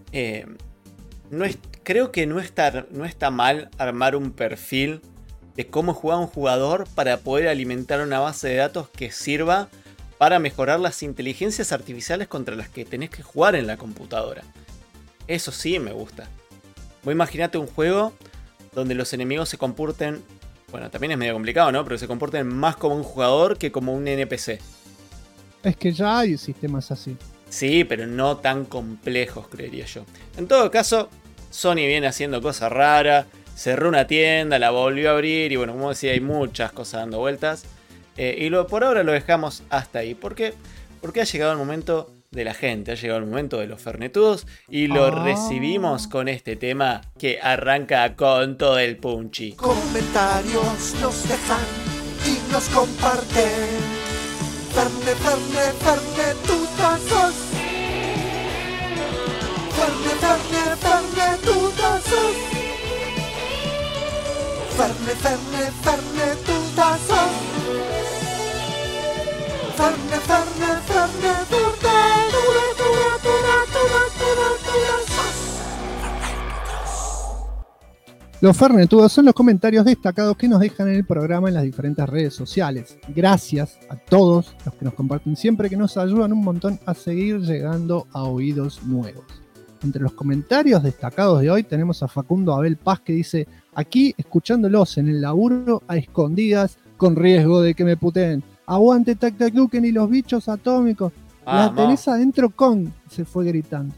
creo que no está mal armar un perfil de cómo juega un jugador para poder alimentar una base de datos que sirva para mejorar las inteligencias artificiales contra las que tenés que jugar en la computadora. Eso sí me gusta. Vos imaginate un juego donde los enemigos se comporten, bueno, también es medio complicado, ¿no? Pero se comporten más como un jugador que como un NPC. Es que ya hay sistemas así. Sí, pero no tan complejos, creería yo. En todo caso, Sony viene haciendo cosas raras. Cerró una tienda, la volvió a abrir y bueno, como decía, hay muchas cosas dando vueltas. Por ahora lo dejamos hasta ahí. ¿Por qué? Porque ha llegado el momento de la gente, ha llegado el momento de los fernetudos y lo recibimos con este tema que arranca con todo el punchy. Comentarios nos dejan y nos comparten. Fernetutazos. Fernetutazos. Fernetutazos. Los fernetudos son los comentarios destacados que nos dejan en el programa en las diferentes redes sociales. Gracias a todos los que nos comparten siempre, que nos ayudan un montón a seguir llegando a oídos nuevos. Entre los comentarios destacados de hoy tenemos a Facundo Abel Paz que dice: aquí escuchándolos en el laburo a escondidas con riesgo de que me puteen. Aguante Tac Tac Duken y los bichos atómicos. La tenés adentro con, se fue gritando.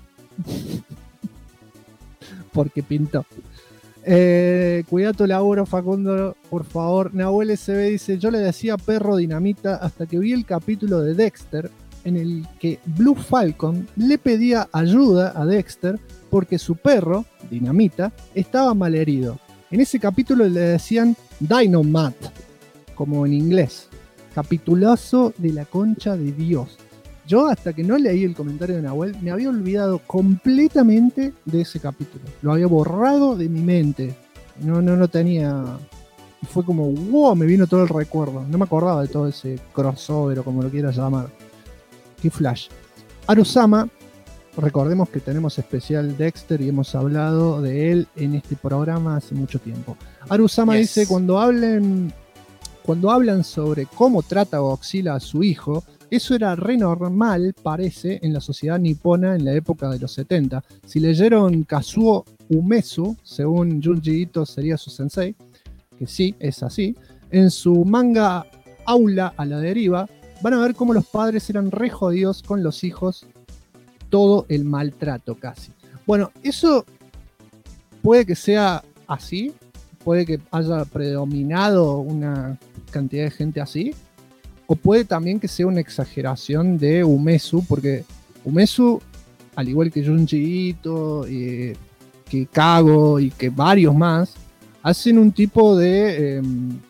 Porque pintó. Cuidado tu laburo, Facundo, por favor. Nahuel SB dice: yo le decía perro dinamita hasta que vi el capítulo de Dexter en el que Blue Falcon le pedía ayuda a Dexter porque su perro, Dinamita, estaba malherido. En ese capítulo le decían Dynomat, como en inglés. Capitulazo de la concha de Dios. Yo hasta que no leí el comentario de Nahuel me había olvidado completamente de ese capítulo. Lo había borrado de mi mente. No tenía... Y fue como, wow, me vino todo el recuerdo. No me acordaba de todo ese crossover o como lo quieras llamar. Qué flash. Arusama, recordemos que tenemos especial Dexter y hemos hablado de él en este programa hace mucho tiempo. Arusama dice, cuando hablan sobre cómo trata Godzilla a su hijo, eso era re normal, parece, en la sociedad nipona en la época de los 70. Si leyeron Kazuo Umesu, según Junji Ito sería su sensei, que sí, es así, en su manga Aula a la deriva, van a ver cómo los padres eran re jodidos con los hijos, todo el maltrato casi. Bueno, eso puede que sea así, puede que haya predominado una cantidad de gente así, o puede también que sea una exageración de Umesu, porque Umesu, al igual que Junji Ito, que Kago y que varios más, hacen un tipo de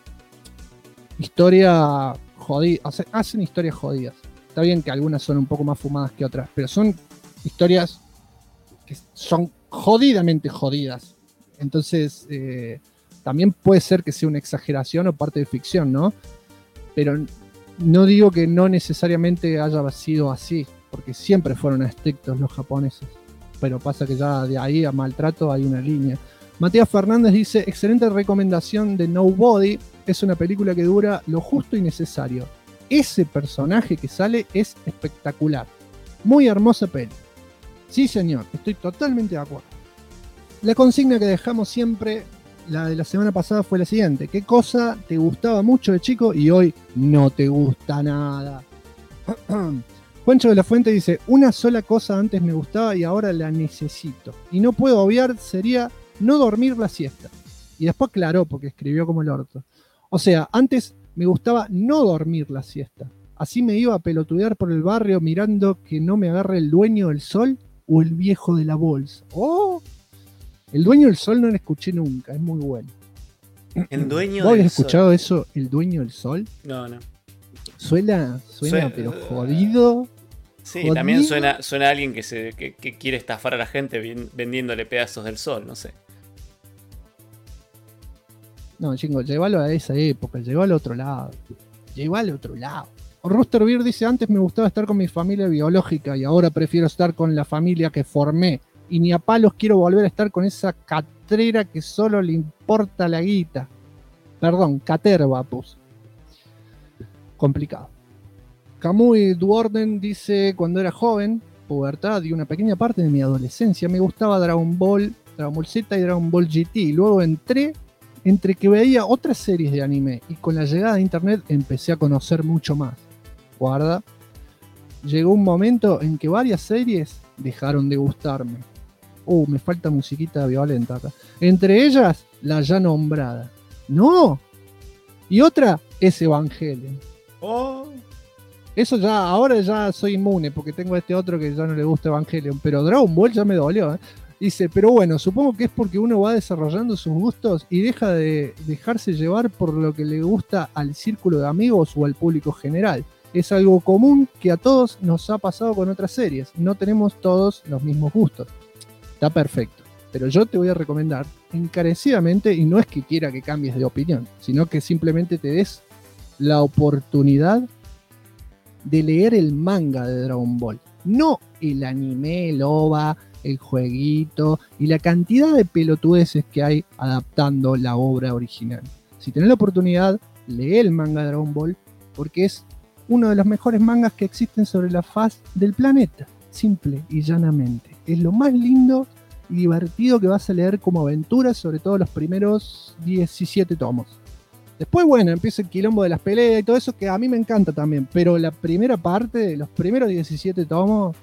historia jodida, hacen historias jodidas. Está bien que algunas son un poco más fumadas que otras, pero son historias que son jodidamente jodidas. Entonces, también puede ser que sea una exageración o parte de ficción, ¿no? Pero no digo que no necesariamente haya sido así, porque siempre fueron estrictos los japoneses. Pero pasa que ya de ahí a maltrato hay una línea. Matías Fernández dice: excelente recomendación de Nobody. Es una película que dura lo justo y necesario. Ese personaje que sale es espectacular. Muy hermosa peli. Sí, señor, estoy totalmente de acuerdo. La consigna que dejamos siempre, la de la semana pasada, fue la siguiente: ¿qué cosa te gustaba mucho de chico y hoy no te gusta nada? Juancho de la Fuente dice: una sola cosa antes me gustaba y ahora la necesito. Y no puedo obviar, sería no dormir la siesta. Y después aclaró, porque escribió como el orto. O sea, antes me gustaba no dormir la siesta. Así me iba a pelotudear por el barrio mirando que no me agarre el dueño del sol o el viejo de la bolsa. ¡Oh! El dueño del sol no lo escuché nunca, es muy bueno. El dueño ¿Vos del habías escuchado sol. eso, el dueño del sol? No. Suena pero jodido. Sí, jodido. también suena a alguien que quiere estafar a la gente vendiéndole pedazos del sol, no sé. No, chingo, llévalo a esa época, llévalo al otro lado. Rooster Beer dice, antes me gustaba estar con mi familia biológica y ahora prefiero estar con la familia que formé. Y ni a palos quiero volver a estar con esa catrera que solo le importa la guita. Perdón, caterva puso. Complicado. Kamui Duorden dice, cuando era joven, pubertad y una pequeña parte de mi adolescencia, me gustaba Dragon Ball Z y Dragon Ball GT. Luego entre que veía otras series de anime y con la llegada de internet empecé a conocer mucho más. Guarda. Llegó un momento en que varias series dejaron de gustarme. Me falta musiquita violenta acá. Entre ellas, la ya nombrada. ¡No! Y otra es Evangelion. Eso ya, ahora ya soy inmune porque tengo a este otro que ya no le gusta Evangelion. Pero Dragon Ball ya me dolió, ¿eh? Dice, pero bueno, supongo que es porque uno va desarrollando sus gustos y deja de dejarse llevar por lo que le gusta al círculo de amigos o al público general. Es algo común que a todos nos ha pasado con otras series. No tenemos todos los mismos gustos. Está perfecto. Pero yo te voy a recomendar encarecidamente, y no es que quiera que cambies de opinión, sino que simplemente te des la oportunidad de leer el manga de Dragon Ball. No el anime, el OVA, el jueguito y la cantidad de pelotudeces que hay adaptando la obra original. Si tenés la oportunidad, lee el manga de Dragon Ball porque es uno de los mejores mangas que existen sobre la faz del planeta. Simple y llanamente. Es lo más lindo y divertido que vas a leer como aventura, sobre todo los primeros 17 tomos. Después, bueno, empieza el quilombo de las peleas y todo eso, que a mí me encanta también, pero la primera parte, los primeros 17 tomos,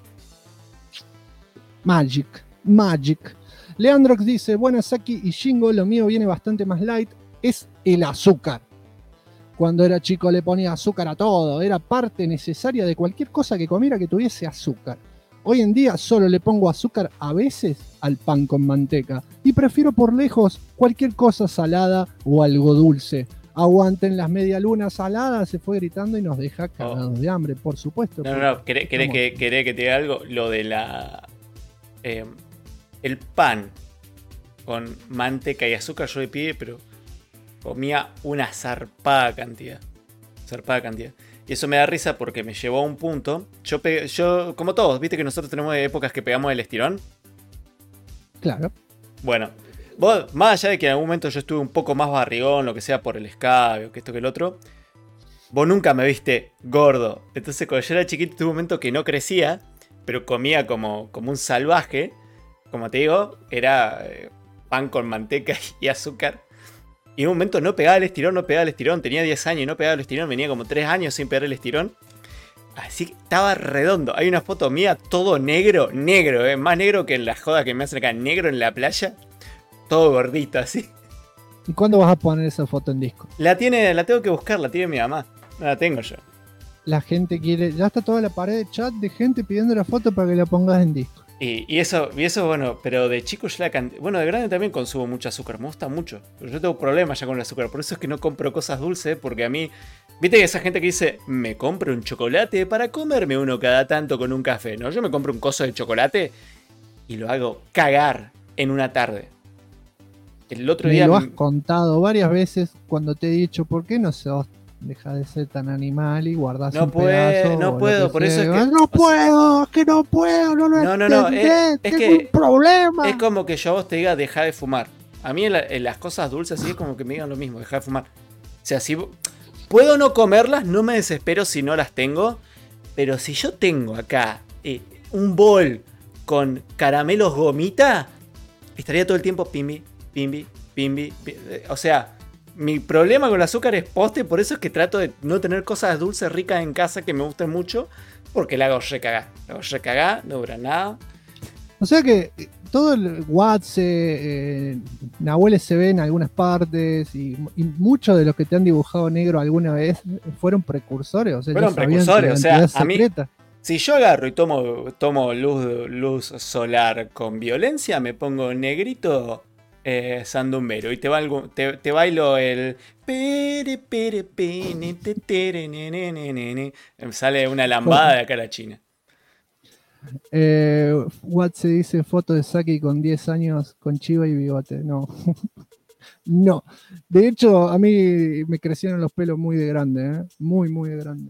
Magic. Leandrox dice, buenas Saki y Shingo, lo mío viene bastante más light, es el azúcar. Cuando era chico le ponía azúcar a todo, era parte necesaria de cualquier cosa que comiera que tuviese azúcar. Hoy en día solo le pongo azúcar a veces al pan con manteca y prefiero por lejos cualquier cosa salada o algo dulce. Aguanten las medialunas saladas, se fue gritando y nos deja cagados de hambre, por supuesto. No, ¿querés que te diga algo? Lo de el pan con manteca y azúcar yo le pide, pero comía una zarpada cantidad. Y eso me da risa porque me llevó a un punto. Yo como todos, viste que nosotros tenemos épocas que pegamos el estirón. Claro. Bueno, vos, más allá de que en algún momento yo estuve un poco más barrigón, lo que sea por el escabio, que esto que el otro, vos nunca me viste gordo. Entonces cuando yo era chiquito tuve un momento que no crecía, pero comía como un salvaje. Como te digo, era pan con manteca y azúcar. Y en un momento no pegaba el estirón. Tenía 10 años y no pegaba el estirón. Venía como 3 años sin pegar el estirón. Así que estaba redondo. Hay una foto mía todo negro. Más negro que en las jodas que me hacen acá. Negro en la playa. Todo gordito así. ¿Y cuándo vas a poner esa foto en disco? La tengo que buscar, la tiene mi mamá. No la tengo yo. La gente quiere... Ya está toda la pared de chat de gente pidiendo la foto para que la pongas en disco. Y eso, bueno, pero de chico yo bueno, de grande también consumo mucho azúcar, me gusta mucho. Pero yo tengo problemas ya con el azúcar, por eso es que no compro cosas dulces, porque a mí, viste que esa gente que dice, me compro un chocolate para comerme uno cada tanto con un café, ¿no? Yo me compro un coso de chocolate y lo hago cagar en una tarde. El otro día... Me lo has contado varias veces cuando te he dicho, ¿por qué no sos? Deja de ser tan animal y guardás un pedazo. No puedo, por eso es que... No puedo, es que un problema. Es como que yo a vos te diga, deja de fumar. A mí en las cosas dulces así es como que me digan lo mismo, deja de fumar. O sea, si puedo no comerlas, no me desespero si no las tengo. Pero si yo tengo acá un bol con caramelos gomita, estaría todo el tiempo pimbi. O sea... Mi problema con el azúcar es poste, por eso es que trato de no tener cosas dulces ricas en casa que me gusten mucho, porque la hago recagar, no dura nada. O sea que todo el WhatsApp, Nahuel se ve en algunas partes y muchos de los que te han dibujado negro alguna vez fueron precursores. O sea, a mí, si yo agarro y tomo luz solar con violencia, me pongo negrito... sandumbero y te bailo el sale una lambada de acá a la China. Watt se dice foto de Saki con 10 años con chiva y bigote. No, de hecho a mí me crecieron los pelos muy de grande, muy de grande.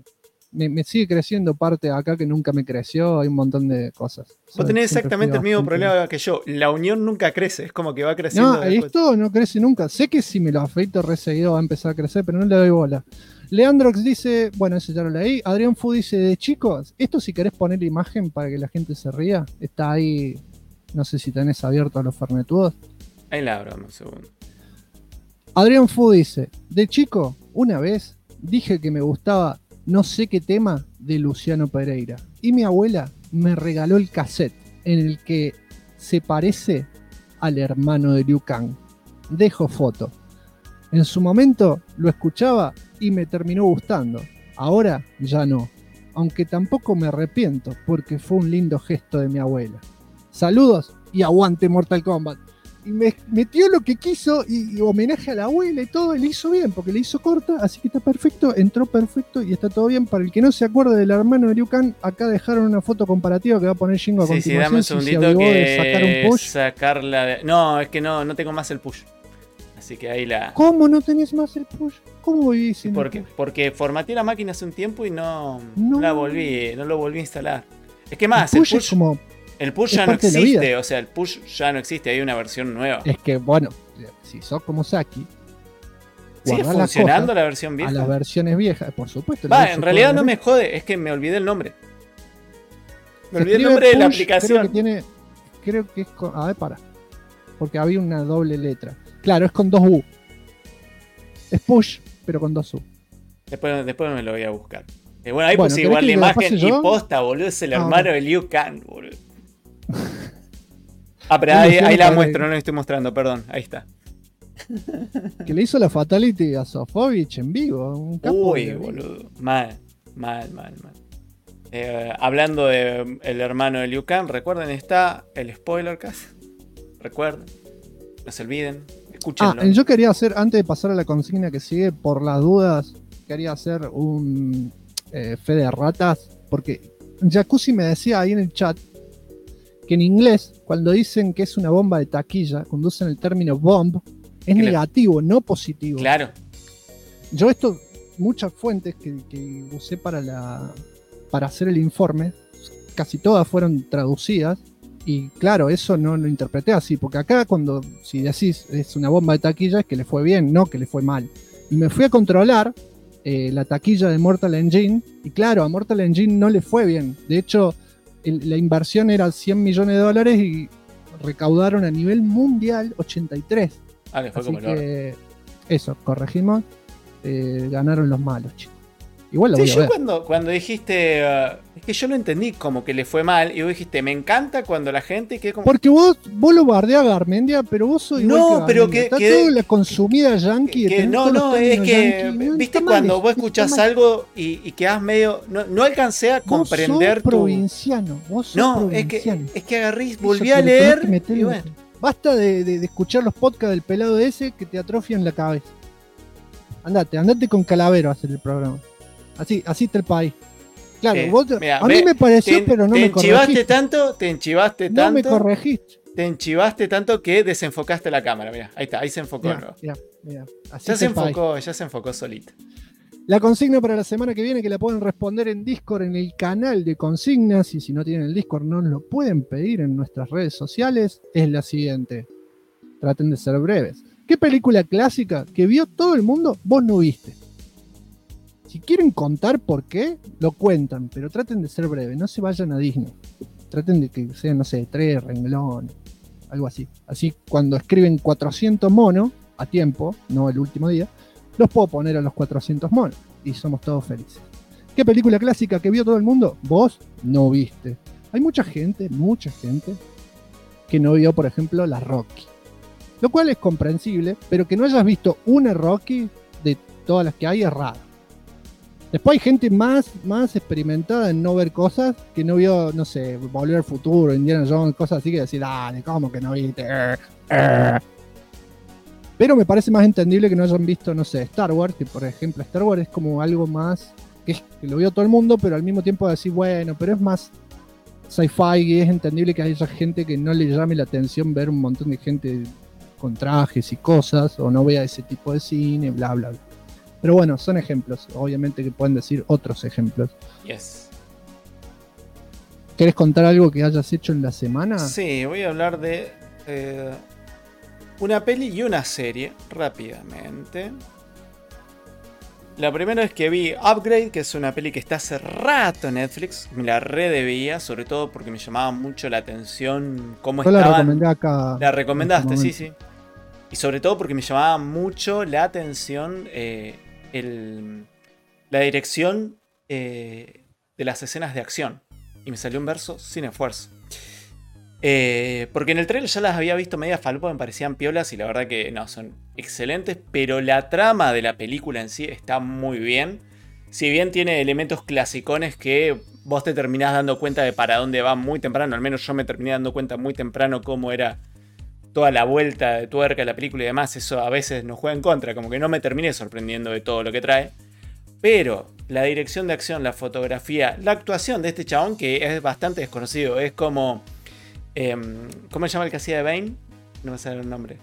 me sigue creciendo parte de acá que nunca me creció, hay un montón de cosas. Vos tenés Siempre exactamente el fui mismo bastante- problema que yo. La unión nunca crece, es como que va creciendo. No, después. esto no crece nunca. Sé que si me lo afeito re seguido va a empezar a crecer, pero no le doy bola. Leandrox dice, bueno, ese ya lo leí. Adrián Fu dice, de chicos, esto si querés poner imagen para que la gente se ría, está ahí, no sé si tenés abierto a los fernetudos. Ahí la abro, un segundo. Adrián Fu dice, de chico, una vez dije que me gustaba no sé qué tema de Luciano Pereira. Y mi abuela me regaló el cassette en el que se parece al hermano de Liu Kang. Dejo foto. En su momento lo escuchaba y me terminó gustando. Ahora ya no. Aunque tampoco me arrepiento porque fue un lindo gesto de mi abuela. Saludos y aguante Mortal Kombat. Y me metió lo que quiso y homenaje a la abuela y todo, y le hizo bien, porque le hizo corta, así que está perfecto, entró perfecto y está todo bien. Para el que no se acuerde del hermano de Liu Kang, acá dejaron una foto comparativa que va a poner Jingo a Sí, continuación. dame un si se segundito avivó de que sacar un push. sacarla de... No, es que no tengo más el push. Así que ahí la... ¿Cómo no tenés más el push? ¿Cómo vivís sin el push? Porque formateé la máquina hace un tiempo y no No. lo volví a instalar. Es que más, El push es como... el push es ya no parte de la existe, vida. o sea, el push ya no existe, hay una versión nueva. Es que, bueno, si sos como Saki, ¿Sigue guardá las funcionando cosas la versión a vieja? las versiones viejas, por supuesto. Va, la en uso realidad toda no la me vida. jode, es que me olvidé el nombre. Me Se olvidé el escribe nombre de la push, aplicación. Creo que es con... A ver, para. Porque había una doble letra. Claro, es con 2 U. Es push, pero con 2 U. Después me lo voy a buscar. Bueno, ahí Bueno, puse ¿querés igual que la lo imagen pase y yo? posta, boludo. Es el hermano bueno. de Liu Kang, boludo. Pero Es ahí Luciano la Pereira. muestro, no la estoy mostrando, perdón. Ahí está. Que le hizo la fatality a Sofovich en vivo. Un capo Uy, de la vida. boludo. Mal. Hablando de el hermano de Liu Kang, recuerden, está el spoiler cast. Recuerden. No se olviden. Escúchenlo. Yo quería hacer, antes de pasar a la consigna que sigue, por las dudas, quería hacer un fe de ratas, porque Jacuzzi me decía ahí en el chat que en inglés, cuando dicen que es una bomba de taquilla, cuando usan el término bomb, es negativo, no positivo. Claro. Yo muchas fuentes que usé para hacer el informe, casi todas fueron traducidas, y claro, eso no lo interpreté así, porque acá si decís es una bomba de taquilla es que le fue bien, no que le fue mal. Y me fui a controlar la taquilla de Mortal Engine, y claro, a Mortal Engine no le fue bien. De hecho, la inversión era $100 millones y recaudaron a nivel mundial 83. Le fue Así como el oro. que eso, corregimos, ganaron los malos, chicos. Igual lo Sí, voy a yo ver. cuando dijiste, es que yo lo entendí como que le fue mal, y vos dijiste, me encanta cuando la gente que como... Porque vos lo bardeás a Garmendia, pero vos sos igual No, pero Garmendia. que- Está que- toda la consumida yankee. de que tener no, todos los no, es términos que, yankee. No, viste, está mal, cuando vos está escuchás mal. algo y quedás medio, no alcancé a comprender Vos sos provinciano. Vos sos No, es provinciano. que agarré, Eso volví que a le tenés leer que meter y en- bueno. Basta de escuchar los podcasts del pelado ese que te atrofian la cabeza. Andate con Calavero a hacer el programa. Así está el país. Claro, Mira, a mí me pareció, pero no me corregiste. Te enchivaste No tanto. me corregiste. Te enchivaste tanto que desenfocaste la cámara. Mira, ahí está, ahí se enfocó. ¿no? Mira, así Ya está se el país. enfocó, ya se enfocó solito. La consigna para la semana que viene, que la pueden responder en Discord, en el canal de consignas, y si no tienen el Discord no lo pueden pedir en nuestras redes sociales, es la siguiente. Traten de ser breves. ¿Qué película clásica que vio todo el mundo vos no viste? Si quieren contar por qué, lo cuentan, pero traten de ser breves, no se vayan a Disney. Traten de que sean, no sé, 3 renglones, algo así. Así, cuando escriben 400 monos, a tiempo, no el último día, los puedo poner a los 400 monos y somos todos felices. ¿Qué película clásica que vio todo el mundo? Vos no viste. Hay mucha gente que no vio, por ejemplo, la Rocky. Lo cual es comprensible, pero que no hayas visto una Rocky de todas las que hay es raro. Después hay gente más experimentada en no ver cosas que no vio, no sé, Volver al Futuro, Indiana Jones, cosas así, que decir, dale, ¿cómo que no viste? Pero me parece más entendible que no hayan visto, no sé, Star Wars, que por ejemplo Star Wars es como algo más que lo vio todo el mundo, pero al mismo tiempo decir, bueno, pero es más sci-fi y es entendible que haya gente que no le llame la atención ver un montón de gente con trajes y cosas, o no vea ese tipo de cine, bla, bla, bla. Pero bueno, son ejemplos. Obviamente que pueden decir otros ejemplos. Yes. ¿Querés contar algo que hayas hecho en la semana? Sí, voy a hablar de una peli y una serie rápidamente. La primera es que vi Upgrade, que es una peli que está hace rato en Netflix. Me la redebía, sobre todo porque me llamaba mucho la atención cómo Yo estaban. la recomendé acá. La recomendaste, en sí, este sí. Y sobre todo porque me llamaba mucho la atención la dirección de las escenas de acción. Y me salió un verso sin esfuerzo. Porque en el trailer ya las había visto media falopa, me parecían piolas y la verdad que no, son excelentes. Pero la trama de la película en sí está muy bien. Si bien tiene elementos clasicones que vos te terminás dando cuenta de para dónde va muy temprano. Al menos yo me terminé dando cuenta muy temprano cómo era toda la vuelta de tuerca de la película y demás. Eso a veces nos juega en contra, como que no me terminé sorprendiendo de todo lo que trae. Pero la dirección de acción, la fotografía, la actuación de este chabón que es bastante desconocido. Es como... ¿cómo se llama el que hacía de Bane? No me sale el nombre.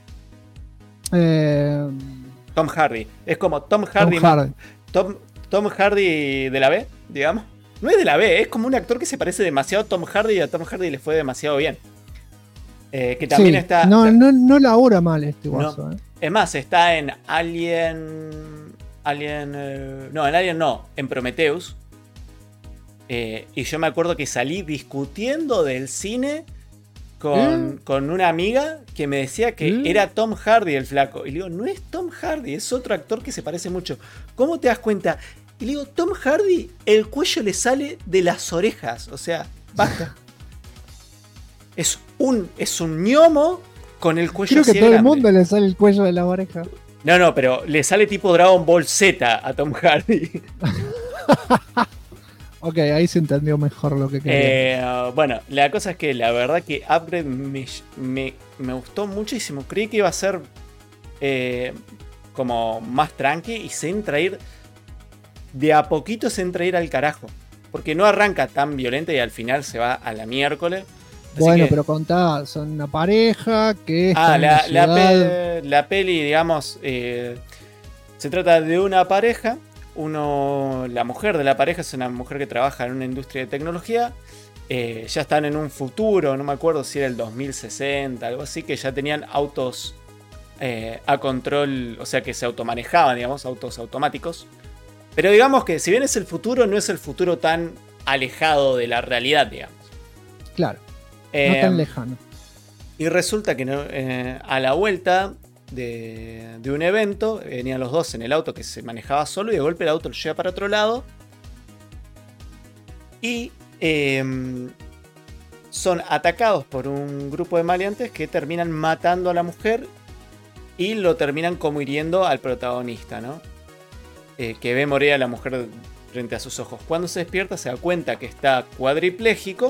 Tom Hardy. Es como Tom Hardy. Tom Hardy de la B, digamos. No es de la B, es como un actor que se parece demasiado a Tom Hardy y a Tom Hardy le fue demasiado bien. Que también está... No labura mal este guaso. No. Es más, está en Alien... no, en Alien no, en Prometheus. Y yo me acuerdo que salí discutiendo del cine con una amiga que me decía que era Tom Hardy el flaco. Y le digo, no es Tom Hardy, es otro actor que se parece mucho. ¿Cómo te das cuenta? Y le digo, Tom Hardy, el cuello le sale de las orejas. O sea, basta. Es un ñomo con el cuello Creo que así todo grande. el mundo le sale el cuello de la oreja. No, pero le sale tipo Dragon Ball Z a Tom Hardy. Ok, ahí se entendió mejor lo que quería. Bueno, la cosa es que la verdad que Upgrade me gustó muchísimo. Creí que iba a ser como más tranqui y se entra a ir... De a poquito se entra a ir al carajo. Porque no arranca tan violenta y al final se va a la miércoles. Bueno, pero contá, son una pareja que está la peli, digamos, se trata de una pareja. La mujer de la pareja es una mujer que trabaja en una industria de tecnología. Ya están en un futuro, no me acuerdo si era el 2060, algo así, que ya tenían autos a control, o sea que se automanejaban, digamos, autos automáticos. Pero digamos que si bien es el futuro, no es el futuro tan alejado de la realidad, digamos. Claro, no tan lejano. Y resulta que a la vuelta de un evento, venían los dos en el auto que se manejaba solo y de golpe el auto lo lleva para otro lado. Y son atacados por un grupo de maleantes que terminan matando a la mujer y lo terminan como hiriendo al protagonista, ¿no? Que ve morir a la mujer frente a sus ojos. Cuando se despierta se da cuenta que está cuadripléjico.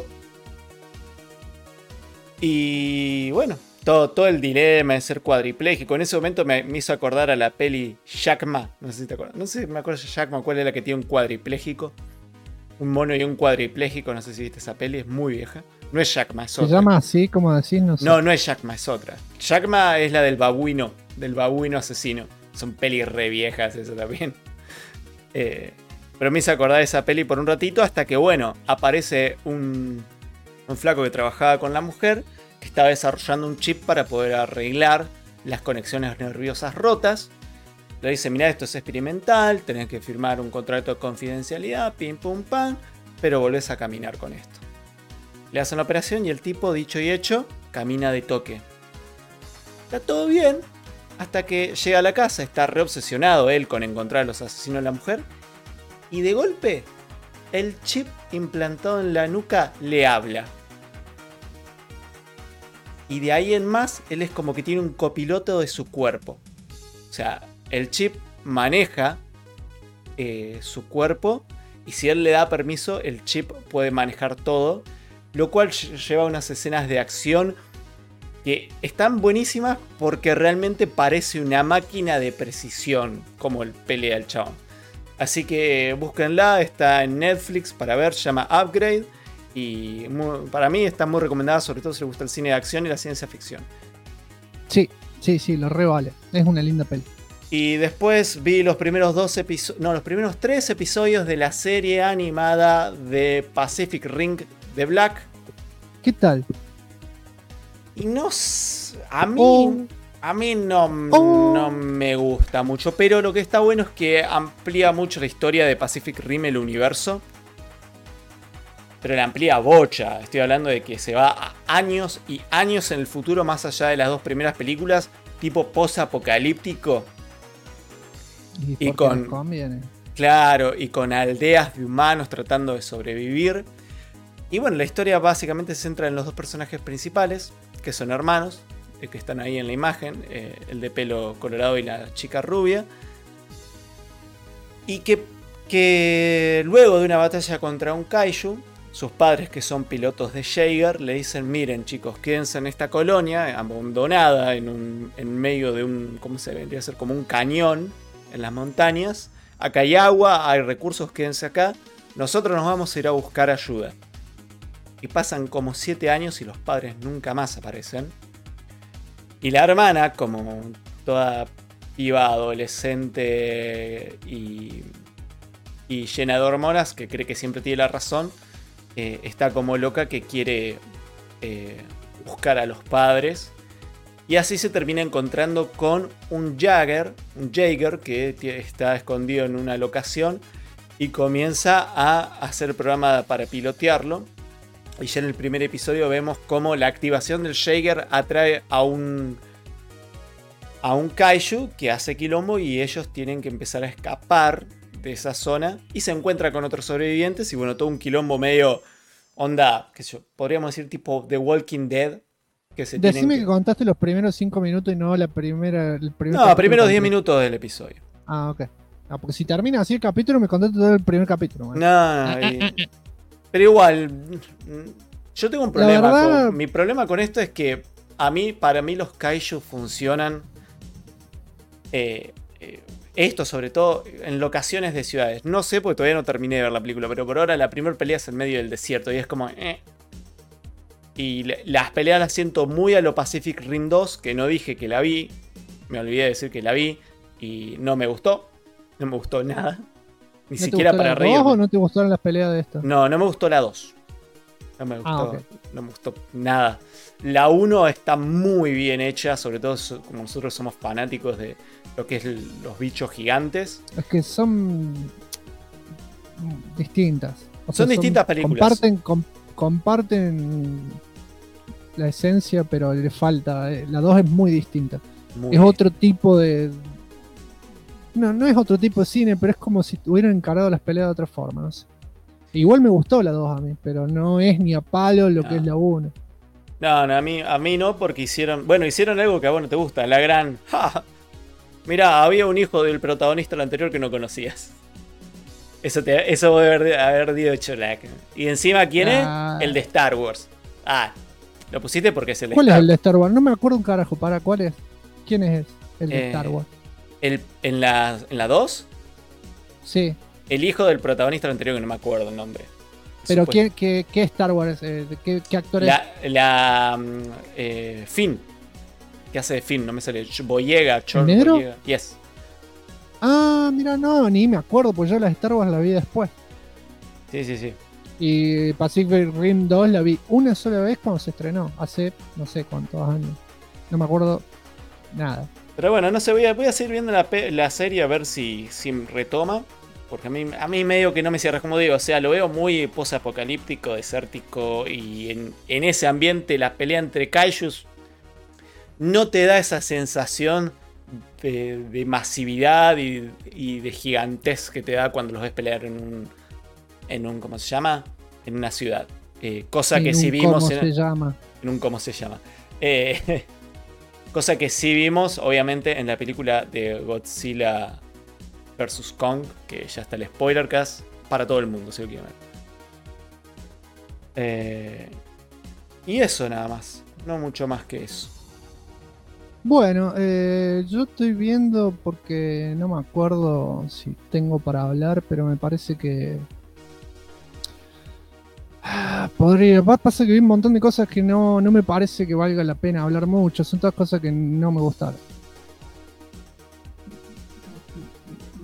Y bueno, todo el dilema de ser cuadripléjico. En ese momento me hizo acordar a la peli Jack Ma. No sé si te acuerdas. No sé si me acuerdo de Jack Ma, cuál es la que tiene un cuadripléjico. Un mono y un cuadripléjico. No sé si viste esa peli, es muy vieja. No es Jack Ma, es otra. ¿Se llama así, como decís? No sé. No es Jack Ma, es otra. Jack Ma es la del babuino asesino. Son pelis re viejas eso también. Pero me hice acordar de esa peli por un ratito hasta que, bueno, aparece un flaco que trabajaba con la mujer que estaba desarrollando un chip para poder arreglar las conexiones nerviosas rotas. Le dice, mirá, esto es experimental, tenés que firmar un contrato de confidencialidad, pim pum pam, pero volvés a caminar con esto. Le hacen la operación y el tipo, dicho y hecho, camina de toque. Está todo bien, hasta que llega a la casa, está reobsesionado él con encontrar a los asesinos de la mujer. Y de golpe, el chip implantado en la nuca le habla. Y de ahí en más, él es como que tiene un copiloto de su cuerpo. O sea, el chip maneja su cuerpo. Y si él le da permiso, el chip puede manejar todo. Lo cual lleva unas escenas de acción que están buenísimas porque realmente parece una máquina de precisión como el pelea el chabón. Así que búsquenla, está en Netflix para ver, se llama Upgrade. Y para mí está muy recomendada, sobre todo si les gusta el cine de acción y la ciencia ficción. Sí, lo re vale. Es una linda peli. Y después vi los primeros los primeros 3 episodios de la serie animada de Pacific Rim de Black. ¿Qué tal? Y a mí no me gusta mucho, pero lo que está bueno es que amplía mucho la historia de Pacific Rim, el universo. Pero la amplía bocha. Estoy hablando de que se va a años y años en el futuro, más allá de las 2 primeras películas, tipo post-apocalíptico. Y con conviene. Claro, y con aldeas de humanos tratando de sobrevivir. Y bueno, la historia básicamente se centra en los 2 personajes principales, que son hermanos, que están ahí en la imagen, el de pelo colorado y la chica rubia. Y que luego de una batalla contra un kaiju, sus padres, que son pilotos de Jaeger, le dicen: miren chicos, quédense en esta colonia abandonada en medio de un, ¿cómo se vendría a ser? Como un cañón en las montañas. Acá hay agua, hay recursos, quédense acá. Nosotros nos vamos a ir a buscar ayuda. Y pasan como 7 años y los padres nunca más aparecen. Y la hermana, como toda piba adolescente y llena de hormonas, que cree que siempre tiene la razón, está como loca, que quiere buscar a los padres. Y así se termina encontrando con un Jaeger que está escondido en una locación y comienza a hacer el programa para pilotearlo. Y ya en el primer episodio vemos cómo la activación del Jaeger atrae a un kaiju que hace quilombo y ellos tienen que empezar a escapar de esa zona y se encuentra con otros sobrevivientes y bueno, todo un quilombo medio onda, qué sé yo, podríamos decir tipo The Walking Dead. Decime que contaste los primeros 5 minutos y no el primer No, primeros 10 minutos del episodio. Ah, ok. Ah, porque si termina así el capítulo, me contaste todo el primer capítulo. Man. No, pero igual, yo tengo un problema. Verdad, mi problema con esto es que para mí los kaiju funcionan, esto sobre todo en locaciones de ciudades. No sé porque todavía no terminé de ver la película, pero por ahora la primera pelea es en medio del desierto y es como... Y las peleas las siento muy a lo Pacific Rim 2, que no dije que la vi. Me olvidé de decir que la vi y no me gustó. No me gustó nada. Ni siquiera para reír. ¿O no te gustaron las peleas de esto? No me gustó la 2. No me gustó, okay. No me gustó nada. La 1 está muy bien hecha, sobre todo como nosotros somos fanáticos de lo que es los bichos gigantes. Es que son distintas. Son distintas películas. Comparten la esencia, pero le falta. La 2 es muy distinta. Es otro tipo de... No es otro tipo de cine, pero es como si hubieran encarado las peleas de otra forma, no sé. Igual me gustó la 2 a mí, pero no es ni a palo lo que es la 1. No, a mí no, porque hicieron algo que a vos no te gusta, la gran... ¡Ja! Mirá, había un hijo del protagonista del anterior que no conocías. Eso debe haber dicho la... Y encima, ¿quién es? El de Star Wars. Lo pusiste porque es el de ¿Cuál Star es el de Star Wars? No me acuerdo un carajo, ¿cuál es? ¿Quién es el de Star Wars? ¿En la 2? Sí. El hijo del protagonista del anterior, que no me acuerdo el nombre. ¿Pero qué Star Wars es? ¿Qué actor es? Finn. ¿Qué hace de Finn? No me sale. Boyega. ¿Negro? Boyega. Yes. Mira, no, ni me acuerdo, pues yo las Star Wars la vi después. Sí. Y Pacific Rim 2 la vi una sola vez cuando se estrenó, hace no sé cuántos años. No me acuerdo nada. Pero bueno, no sé, voy a seguir viendo la serie a ver si retoma. Porque a mí medio que no me cierra, como digo, o sea, lo veo muy post-apocalíptico, desértico, y en ese ambiente la pelea entre kaijus no te da esa sensación de masividad y de gigantez que te da cuando los ves pelear en un ¿cómo se llama? En una ciudad. Cosa que sí vimos en un ¿cómo se llama? Cosa que sí vimos, obviamente, en la película de Godzilla vs. Kong, que ya está el spoiler cast para todo el mundo, si lo quieren ver. Y eso nada más, no mucho más que eso. Bueno, yo estoy viendo porque no me acuerdo si tengo para hablar, pero me parece que podría. Pasa que vi un montón de cosas que no me parece que valga la pena hablar mucho. Son todas cosas que no me gustaron.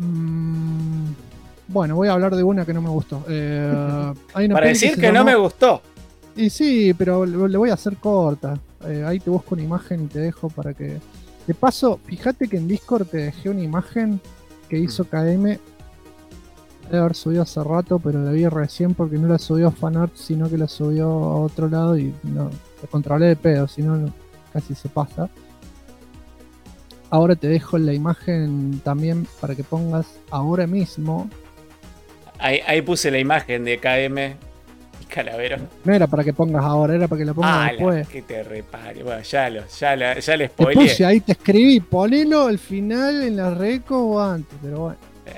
Bueno, voy a hablar de una que no me gustó. Hay una Para peli decir se que no llamó- me gustó. Y sí, pero le voy a hacer corta. Ahí te busco una imagen y te dejo para que... De paso, fíjate que en Discord te dejé una imagen que hizo KM. Debe haber subido hace rato, pero la vi recién porque no la subió a Fanart, sino que la subió a otro lado y no, la controlé de pedo, si no casi se pasa. Ahora te dejo la imagen también para que pongas ahora mismo. Ahí puse la imagen de KM y Calavero. No era para que pongas ahora, era para que la pongas después. Que te repare. Bueno, ya le Te spoileé. puse ahí, te escribí, ponelo al final en la reco o antes, pero bueno.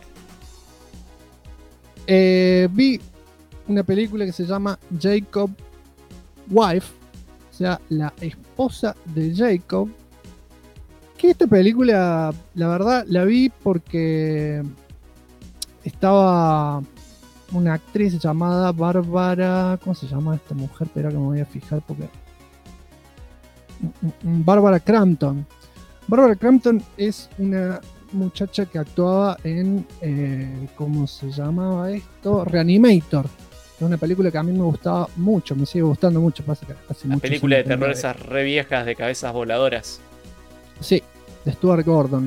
Vi una película que se llama Jacob Wife, o sea, la esposa de Jacob. Que esta película, la verdad, la vi porque estaba una actriz llamada Bárbara. ¿Cómo se llama esta mujer? Espera que me voy a fijar porque. Bárbara Crampton. Bárbara Crampton es una muchacha que actuaba en ¿cómo se llamaba esto? Reanimator, que es una película que a mí me gustaba mucho, me sigue gustando mucho, pasa que hace La muchos película de años que no terror la esas re viejas de cabezas voladoras. veo. Sí, de Stuart Gordon.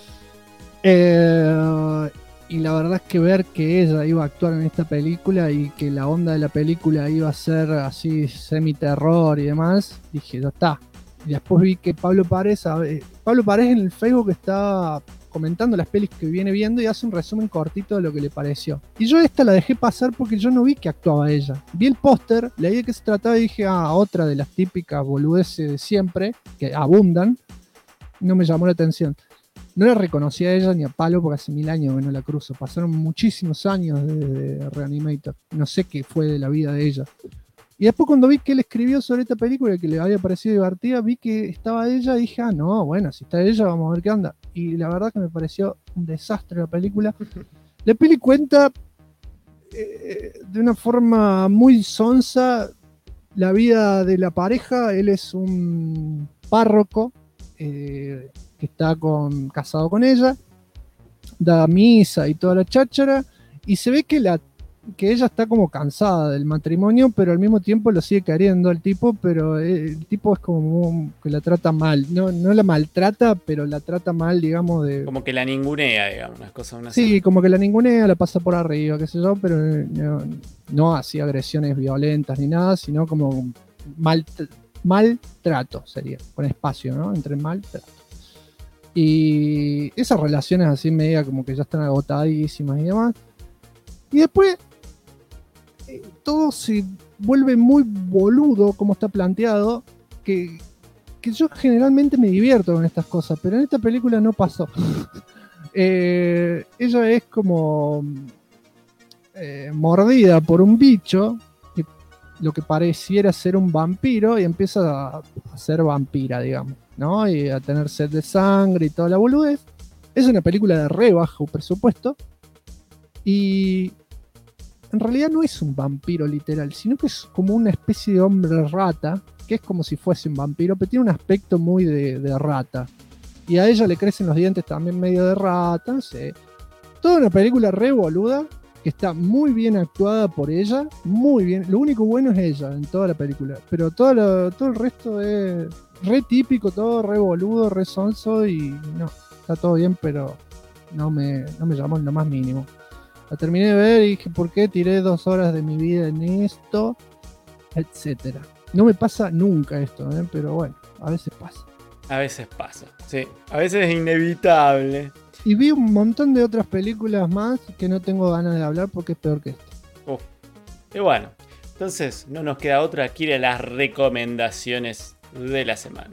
Y la verdad es que ver que ella iba a actuar en esta película y que la onda de la película iba a ser así semi-terror y demás, dije, ya está. Y después vi que Pablo Párez en el Facebook está comentando las pelis que viene viendo y hace un resumen cortito de lo que le pareció. Y yo esta la dejé pasar porque yo no vi que actuaba ella. Vi el póster, leí de qué se trataba y dije, otra de las típicas boludeces de siempre, que abundan. No me llamó la atención. No la reconocí a ella ni a palo porque hace 1000 años que no la cruzo. Pasaron muchísimos años de Reanimator. No sé qué fue de la vida de ella. Y después cuando vi que él escribió sobre esta película y que le había parecido divertida, vi que estaba ella y dije, no, bueno, si está ella vamos a ver qué onda. Y la verdad que me pareció un desastre la película. La peli cuenta de una forma muy sonsa la vida de la pareja. Él es un párroco que está casado con ella, da misa y toda la cháchara, y se ve que ella está como cansada del matrimonio, pero al mismo tiempo lo sigue queriendo al tipo, pero el tipo es como que la trata mal, no la maltrata, pero la trata mal, digamos, de... Como que la ningunea, digamos, unas cosas. Sí, como que la ningunea, la pasa por arriba, qué sé yo, pero no así agresiones violentas ni nada, sino como maltrato sería, con espacio, ¿no? Entre maltrato. Y esas relaciones así media como que ya están agotadísimas y demás. Y después todo se vuelve muy boludo como está planteado, que yo generalmente me divierto con estas cosas, pero en esta película no pasó. Ella es como mordida por un bicho, lo que pareciera ser un vampiro, y empieza a ser vampira, digamos, ¿no? Y a tener sed de sangre y toda la boludez. Es una película de re bajo presupuesto, y en realidad no es un vampiro literal, sino que es como una especie de hombre rata, que es como si fuese un vampiro, pero tiene un aspecto muy de rata. Y a ella le crecen los dientes también medio de rata, no sé. Toda una película re boluda, que está muy bien actuada por ella, muy bien. Lo único bueno es ella en toda la película, pero todo el resto es re típico, todo re boludo, re sonso, y no, está todo bien, pero no me llamó en lo más mínimo. La terminé de ver y dije, ¿por qué tiré 2 horas de mi vida en esto? Etcétera. No me pasa nunca esto, pero bueno, a veces pasa. A veces pasa, sí. A veces es inevitable. Y vi un montón de otras películas más que no tengo ganas de hablar porque es peor que esto. Y bueno, entonces no nos queda otra que ir a las recomendaciones de la semana.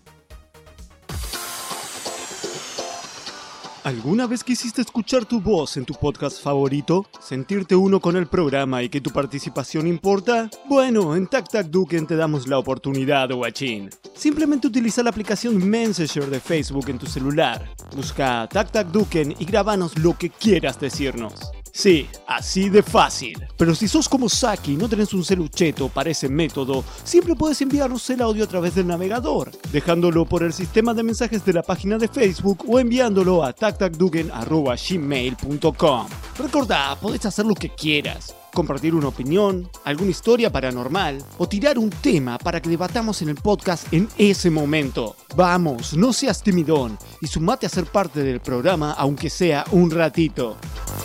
¿Alguna vez quisiste escuchar tu voz en tu podcast favorito? ¿Sentirte uno con el programa y que tu participación importa? Bueno, en Tac Tac Duken te damos la oportunidad, guachín. Simplemente utiliza la aplicación Messenger de Facebook en tu celular. Busca Tac Tac Duken y grábanos lo que quieras decirnos. Sí, así de fácil. Pero si sos como Saki y no tenés un celucheto para ese método, siempre puedes enviarnos el audio a través del navegador, dejándolo por el sistema de mensajes de la página de Facebook o enviándolo a tactacduken@gmail.com. Recordá, podés hacer lo que quieras. Compartir una opinión, alguna historia paranormal o tirar un tema para que debatamos en el podcast en ese momento. Vamos, no seas timidón y sumate a ser parte del programa aunque sea un ratito.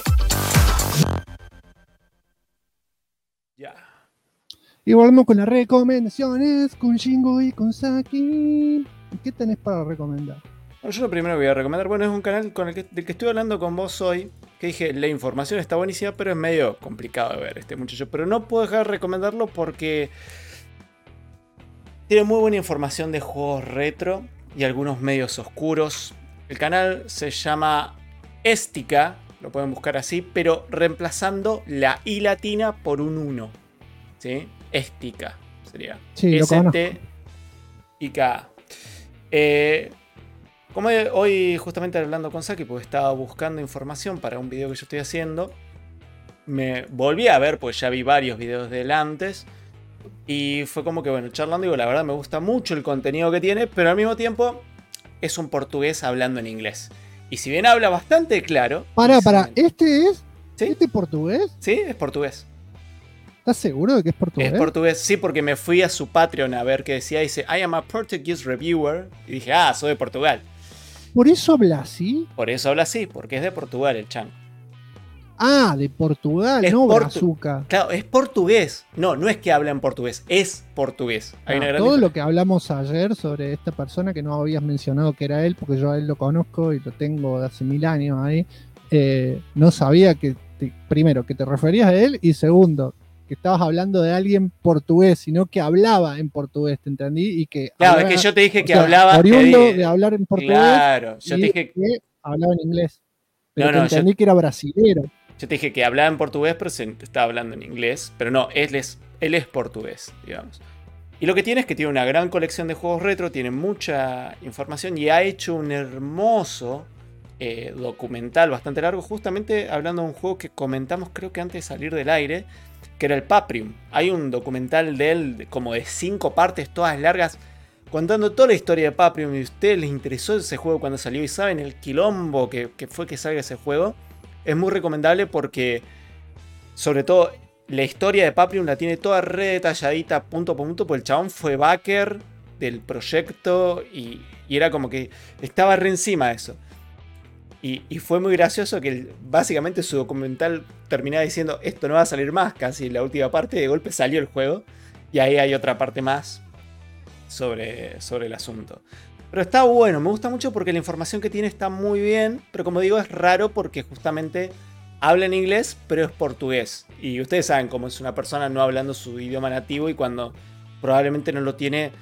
Ya. Y volvemos con las recomendaciones, con Shingo y con Saki. ¿Qué tenés para recomendar? Bueno, yo lo primero que voy a recomendar, bueno, es un canal del que estuve hablando con vos hoy, que dije, la información está buenísima, pero es medio complicado de ver este muchacho. Pero no puedo dejar de recomendarlo porque tiene muy buena información de juegos retro y algunos medios oscuros. El canal se llama Estica, lo pueden buscar así, pero reemplazando la I latina por un 1. ¿Sí? Estica sería. Sí, lo conozco. S-T-I-K. Como hoy justamente hablando con Saki, porque estaba buscando información para un video que yo estoy haciendo, me volví a ver, pues ya vi varios videos de él antes, y fue como que, bueno, charlando, digo, la verdad me gusta mucho el contenido que tiene, pero al mismo tiempo es un portugués hablando en inglés. Y si bien habla bastante claro... Para, ¿este es? ¿Sí? ¿Este es portugués? Sí, es portugués. ¿Estás seguro de que es portugués? Es portugués, sí, porque me fui a su Patreon a ver qué decía, dice, I am a Portuguese reviewer, y dije, ah, soy de Portugal. ¿Por eso habla así? Por eso habla así, porque es de Portugal el chan. Ah, de Portugal, Es no brazuca. Claro, es portugués. No, no es que habla en portugués, es portugués. Hay una gran todo diferencia. lo que hablamos ayer sobre esta persona, que no habías mencionado que era él, porque yo a él lo conozco y lo tengo de hace 1000 años ahí, no sabía que, primero, que te referías a él, y segundo, que estabas hablando de alguien portugués, sino que hablaba en portugués, ¿te entendí? Y que Claro, hablaba, es que yo te dije que o sea, hablaba... oriundo de hablar en portugués. Claro, yo te y dije... que hablaba en inglés. Pero No, te no, entendí que era brasilero. Yo te dije que hablaba en portugués, pero se estaba hablando en inglés. Pero no, él es portugués, digamos. Y lo que tiene es que tiene una gran colección de juegos retro, tiene mucha información y ha hecho un hermoso documental bastante largo, justamente hablando de un juego que comentamos creo que antes de salir del aire, que era el Paprium. Hay un documental de él como de 5 partes, todas largas, contando toda la historia de Paprium. Y a ustedes les interesó ese juego cuando salió y saben el quilombo que fue que salga ese juego. Es muy recomendable porque, sobre todo, la historia de Paprium la tiene toda re detalladita, punto por punto, porque el chabón fue backer del proyecto y era como que estaba re encima de eso. Y fue muy gracioso que básicamente su documental terminaba diciendo esto no va a salir más, casi la última parte, de golpe salió el juego y ahí hay otra parte más sobre el asunto. Pero está bueno, me gusta mucho porque la información que tiene está muy bien, pero como digo es raro porque justamente habla en inglés, pero es portugués. Y ustedes saben cómo es una persona no hablando su idioma nativo y cuando probablemente no lo tiene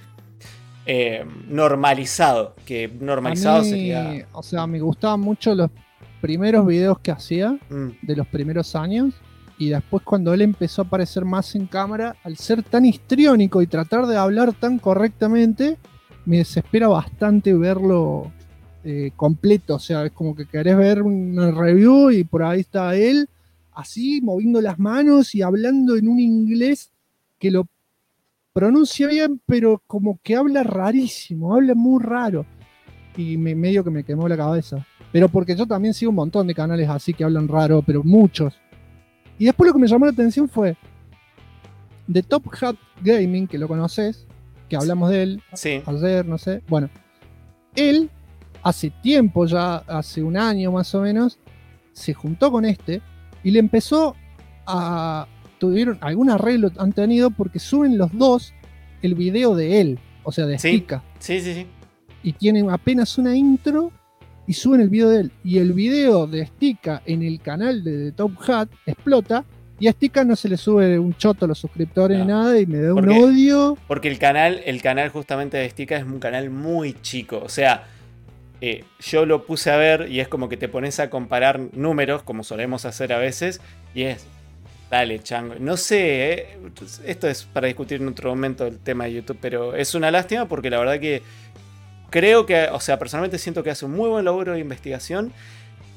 normalizado, que normalizado sería... O sea, me gustaban mucho los primeros videos que hacía, de los primeros años, y después cuando él empezó a aparecer más en cámara, al ser tan histriónico y tratar de hablar tan correctamente, me desespera bastante verlo completo. O sea, es como que querés ver una review y por ahí está él, así, moviendo las manos y hablando en un inglés que lo pronuncia bien, pero como que habla rarísimo, habla muy raro. Y medio que me quemó la cabeza. Pero porque yo también sigo un montón de canales así que hablan raro, pero muchos. Y después lo que me llamó la atención fue The Top Hat Gaming, que lo conoces, que hablamos de él ayer, no sé. Bueno, él hace tiempo, ya hace un año más o menos, se juntó con este y le empezó a... Tuvieron algún arreglo, han tenido, porque suben los dos el video de él, o sea, de Estica. Sí. Y tienen apenas una intro y suben el video de él. Y el video de Estica en el canal de The Top Hat explota. Y a Estica no se le sube un choto a los suscriptores ni nada, y me da un odio. Porque el canal justamente de Estica es un canal muy chico. O sea, yo lo puse a ver y es como que te pones a comparar números, como solemos hacer a veces, y es... Dale, chango. No sé, esto es para discutir en otro momento el tema de YouTube, pero es una lástima porque la verdad que creo que, o sea, personalmente siento que hace un muy buen laburo de investigación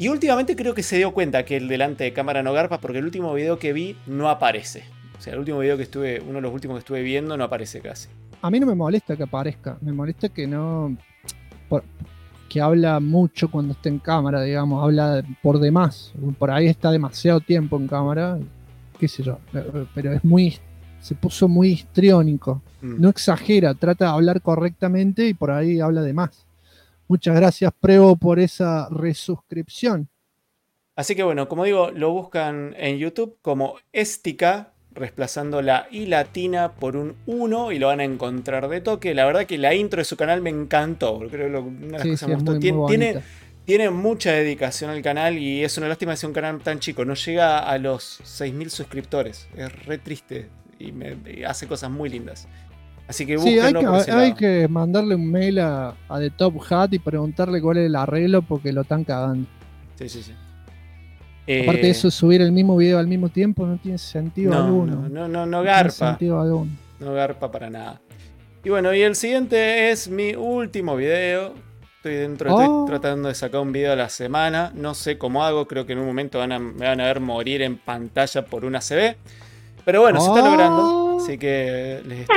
Y últimamente creo que se dio cuenta que el delante de cámara no garpa, porque el último video que vi no aparece. O sea, el último video que uno de los últimos que estuve viendo no aparece casi. A mí no me molesta que aparezca, me molesta que no... que habla mucho cuando está en cámara, digamos, habla por demás. Por ahí está demasiado tiempo en cámara, qué sé yo, pero se puso muy histriónico. No exagera, trata de hablar correctamente y por ahí habla de más. Muchas gracias, Prevo, por esa resuscripción. Así que bueno, como digo, lo buscan en YouTube como Estica, reemplazando la I latina por un 1 y lo van a encontrar de toque. La verdad que la intro de su canal me encantó. Creo que una de las cosas que me gustó. Tiene mucha dedicación al canal y es una lástima que sea un canal tan chico. No llega a los 6.000 suscriptores. Es re triste y hace cosas muy lindas. Así que búsquenlo. Sí, hay que mandarle un mail a The Top Hat y preguntarle cuál es el arreglo porque lo están cagando. Sí. Aparte de eso, subir el mismo video al mismo tiempo no tiene sentido alguno. No garpa. No garpa para nada. Y bueno, y el siguiente es mi último video. Estoy tratando de sacar un video a la semana. No sé cómo hago. Creo que en un momento me van a ver morir en pantalla por una ACV. Pero bueno, se está logrando. Así que les estoy...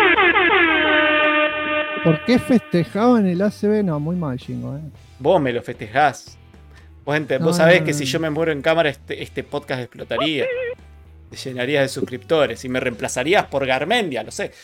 ¿Por qué festejaban el ACV? No, muy mal, Jingo. Vos me lo festejás. Vos sabés que si yo me muero en cámara, este podcast explotaría. Te llenarías de suscriptores y me reemplazarías por Garmendia, lo sé.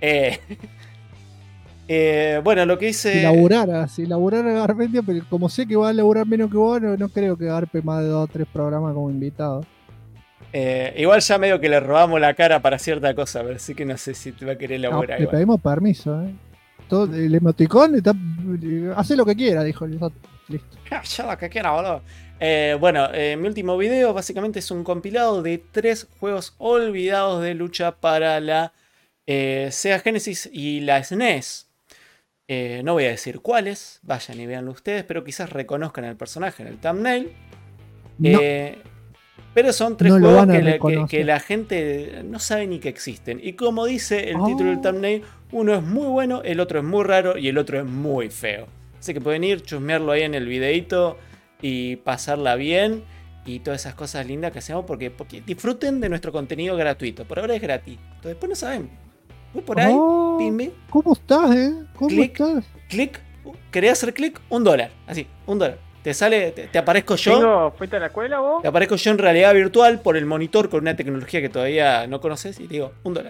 Bueno, lo que hice... Si laburara Garmendia, pero como sé que va a laburar menos que vos, no creo que garpe más de 2 o 3 programas como invitado. Igual ya medio que le robamos la cara para cierta cosa, pero sí que no sé si te va a querer laburar. Le pedimos permiso, Todo, el emoticón hace lo que quiera, dijo el otro. Listo. Ya lo que quiera, boludo. Bueno, mi último video básicamente es un compilado de 3 juegos olvidados de lucha para la Sega Genesis y la SNES. No voy a decir cuáles, vayan y véanlo ustedes, pero quizás reconozcan al personaje en el thumbnail. No. Pero son 3 juegos que la gente no sabe ni que existen. Y como dice el título del thumbnail, uno es muy bueno, el otro es muy raro y el otro es muy feo. Así que pueden ir, chusmearlo ahí en el videito y pasarla bien. Y todas esas cosas lindas que hacemos porque disfruten de nuestro contenido gratuito. Por ahora es gratis. Entonces después no saben. Voy por ahí, pimbe. ¿Cómo estás, ¿Cómo estás? Clic. ¿Querés hacer clic? $1. Así, $1. Te sale, te aparezco yo. ¿Fuiste a la escuela vos? Te aparezco yo en realidad virtual por el monitor con una tecnología que todavía no conoces y te digo, $1.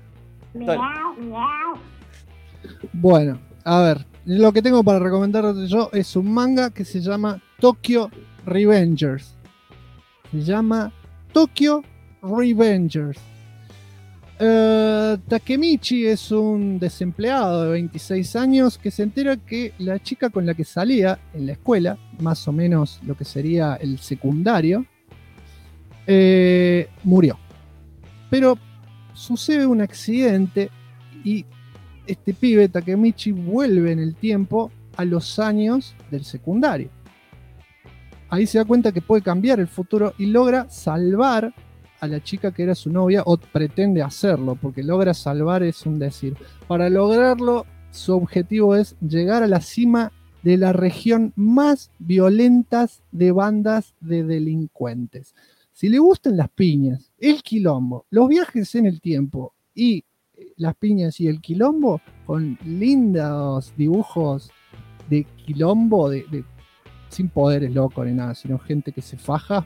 Bueno, a ver. Lo que tengo para recomendarte yo es un manga que se llama Tokyo Revengers. Se llama Tokyo Revengers. Takemichi es un desempleado de 26 años que se entera que la chica con la que salía en la escuela, más o menos lo que sería el secundario, murió. Pero sucede un accidente y este pibe, Takemichi, vuelve en el tiempo a los años del secundario. Ahí se da cuenta que puede cambiar el futuro y logra salvar a la chica que era su novia, o pretende hacerlo, porque logra salvar es un decir. Para lograrlo, su objetivo es llegar a la cima de la región más violentas de bandas de delincuentes. Si le gustan las piñas, el quilombo, los viajes en el tiempo y las piñas y el quilombo, con lindos dibujos de quilombo, sin poderes locos ni nada, sino gente que se faja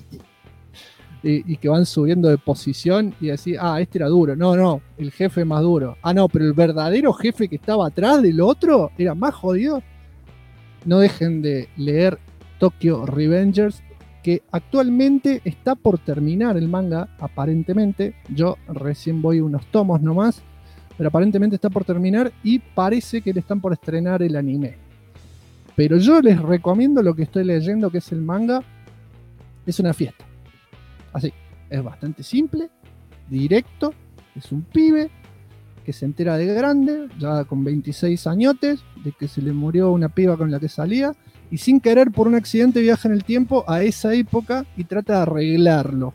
y que van subiendo de posición y decir, este era duro, no, el jefe más duro, no, pero el verdadero jefe que estaba atrás del otro era más jodido. No dejen de leer Tokyo Revengers, que actualmente está por terminar el manga, aparentemente. Yo recién voy unos tomos nomás, pero aparentemente está por terminar y parece que le están por estrenar el anime. Pero yo les recomiendo lo que estoy leyendo, que es el manga. Es una fiesta. Así, es bastante simple, directo, es un pibe que se entera de grande, ya con 26 añotes, de que se le murió una piba con la que salía, y sin querer por un accidente viaja en el tiempo a esa época y trata de arreglarlo.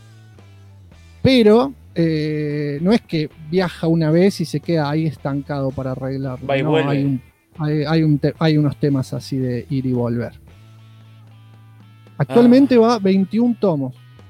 Pero no es que viaja una vez y se queda ahí estancado para arreglarlo. Va y vuelve. Hay unos temas así de ir y volver. Actualmente va 21 tomos.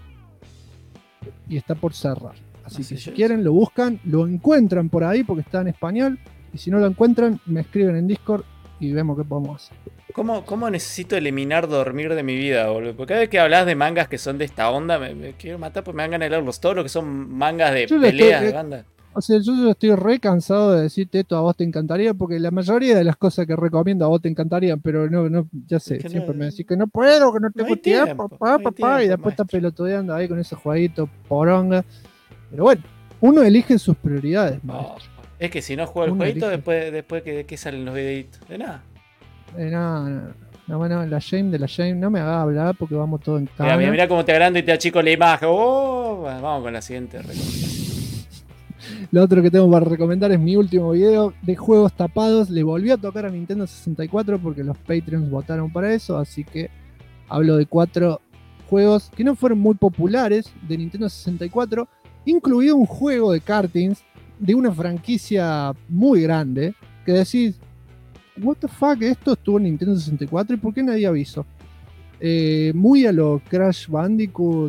Y está por cerrar. Así que si quieren lo buscan, lo encuentran por ahí porque está en español. Y si no lo encuentran, me escriben en Discord y vemos qué podemos hacer. ¿Cómo necesito eliminar dormir de mi vida, boludo? Porque cada vez que hablas de mangas que son de esta onda, me quiero matar porque me dan ganas de leerlos. Todo lo que son mangas de peleas de banda. O sea, yo estoy re cansado de decirte esto a vos te encantaría, porque la mayoría de las cosas que recomiendo a vos te encantarían, pero no, ya sé, que siempre no, me decís que no puedo, que no tengo tiempo, tiempo, y después estás pelotudeando ahí con esos jueguitos poronga. Pero bueno, uno elige sus prioridades, maestro. Es que si no juego el jueguito, después ¿qué salen los videitos? De nada. No, bueno, la Shame, no me hagas hablar porque vamos todo en cámara. Mira cómo te agrando y te achico la imagen. Vamos con la siguiente recomendación. Lo otro que tengo para recomendar es mi último video de juegos tapados. Le volví a tocar a Nintendo 64 porque los Patreons votaron para eso, así que hablo de 4 juegos que no fueron muy populares de Nintendo 64, incluido un juego de kartings de una franquicia muy grande que decís, what the fuck, esto estuvo en Nintendo 64 y ¿por qué nadie avisó? Muy a lo Crash Bandicoot,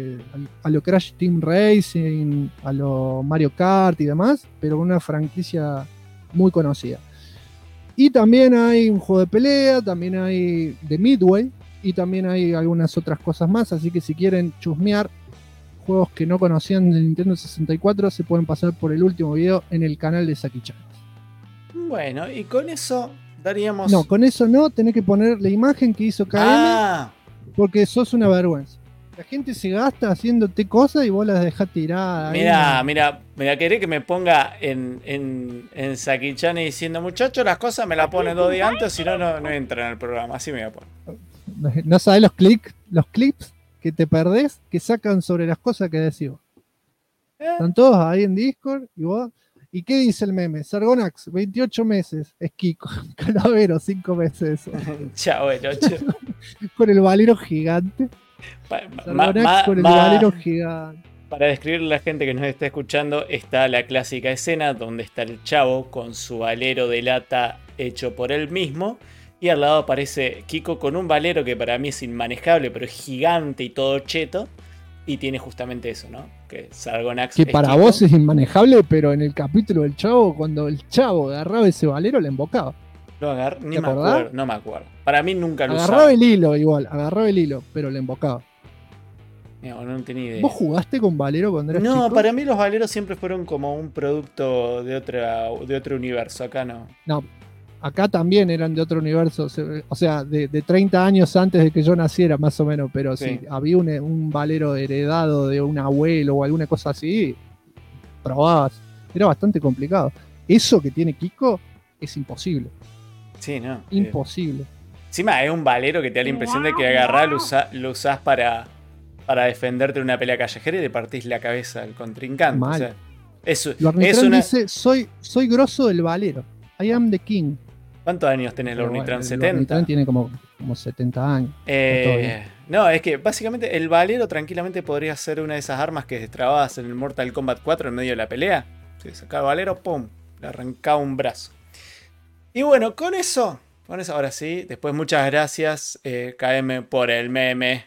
a lo Crash Team Racing, a lo Mario Kart y demás, pero una franquicia muy conocida. Y también hay un juego de pelea, también hay de Midway y también hay algunas otras cosas más, así que si quieren chusmear juegos que no conocían de Nintendo 64 se pueden pasar por el último video en el canal de Saki-chan. Bueno, y con eso daríamos... No, con eso no, tenés que poner la imagen que hizo KM, porque sos una vergüenza. La gente se gasta haciéndote cosas y vos las dejás tiradas. Mira, querés que me ponga en Saki-chan y diciendo, muchachos, las cosas me las ponen 2 días antes, si no entran al programa, así me voy a poner. No sabés los clips que te perdés, que sacan sobre las cosas que decís vos. Están todos ahí en Discord y vos... ¿Y qué dice el meme? Sargonax, 28 meses, es Kiko. Calavero, 5 meses. Chao, bueno, con el valero gigante. Sargonax con el valero gigante. Para describirle a la gente que nos está escuchando, está la clásica escena donde está el chavo con su valero de lata hecho por él mismo. Y al lado aparece Kiko con un valero que para mí es inmanejable, pero es gigante y todo cheto. Y tiene justamente eso, ¿no? Que Sargonax. Que para vos es inmanejable, pero en el capítulo del Chavo, cuando el Chavo agarraba ese valero, le embocaba. No me acuerdo. Para mí nunca lo usaba. Agarraba el hilo igual, pero le embocaba. No tenía idea. ¿Vos jugaste con valero cuando eras chico? No, para mí los valeros siempre fueron como un producto de otro universo. Acá no. No. Acá también eran de otro universo, o sea, de 30 años antes de que yo naciera, más o menos, pero sí. Si había un valero heredado de un abuelo o alguna cosa así, probabas. Era bastante complicado. Eso que tiene Kiko es imposible. Sí, ¿no? Imposible. Encima es un valero que te da la impresión de que agarrás, lo usás para defenderte de una pelea callejera y le partís la cabeza al contrincante. Mal. O sea, eso dice, soy grosso del valero. I am the king. ¿Cuántos años tenés, Lornitran? Bueno, ¿70? Lornitran tiene como 70 años. No, es que básicamente el valero tranquilamente podría ser una de esas armas que destrababas en el Mortal Kombat 4 en medio de la pelea. Si sacaba el valero, ¡pum! Le arrancaba un brazo. Y bueno, con eso ahora sí. Después muchas gracias, KM, por el meme.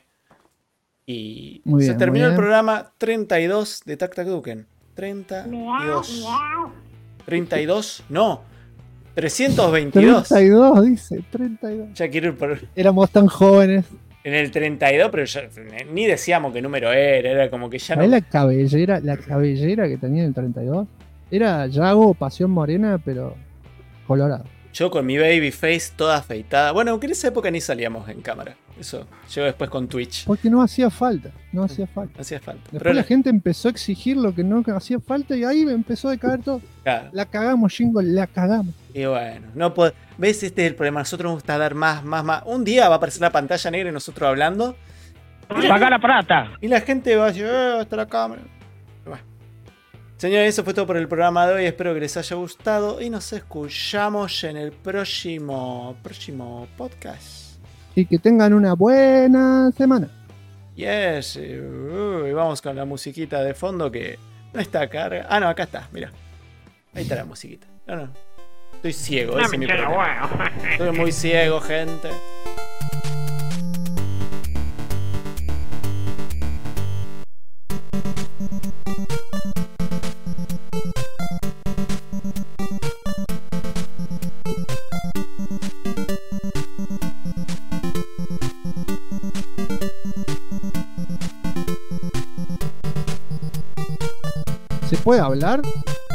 Y se terminó el programa 32 de Tac Tac Duken. 32. 32, no. 322. 32, dice, 32. Ya quiero ir por... Éramos tan jóvenes. En el 32, pero ya ni decíamos qué número era como que ya no... La cabellera que tenía en el 32? Era Yago, Pasión Morena, pero colorado. Yo con mi baby face toda afeitada. Bueno, aunque en esa época ni salíamos en cámara. Eso llegó después con Twitch. Porque no hacía falta. Después la gente empezó a exigir lo que no hacía falta y ahí empezó a decaer todo. Claro. La cagamos, Jingo, la cagamos. Y bueno, ¿ves? Este es el problema. A nosotros nos gusta dar más. Un día va a aparecer la pantalla negra y nosotros hablando. ¡Paga la plata! Y la gente va a decir, está la cámara. Bueno. Señores, eso fue todo por el programa de hoy. Espero que les haya gustado. Y nos escuchamos en el próximo podcast. Y que tengan una buena semana. Yes. Y vamos con la musiquita de fondo que no está carga. Ah, no, acá está, mira. Ahí está la musiquita. No. Estoy ciego, ese es mi problema. Estoy muy ciego, gente. puede hablar,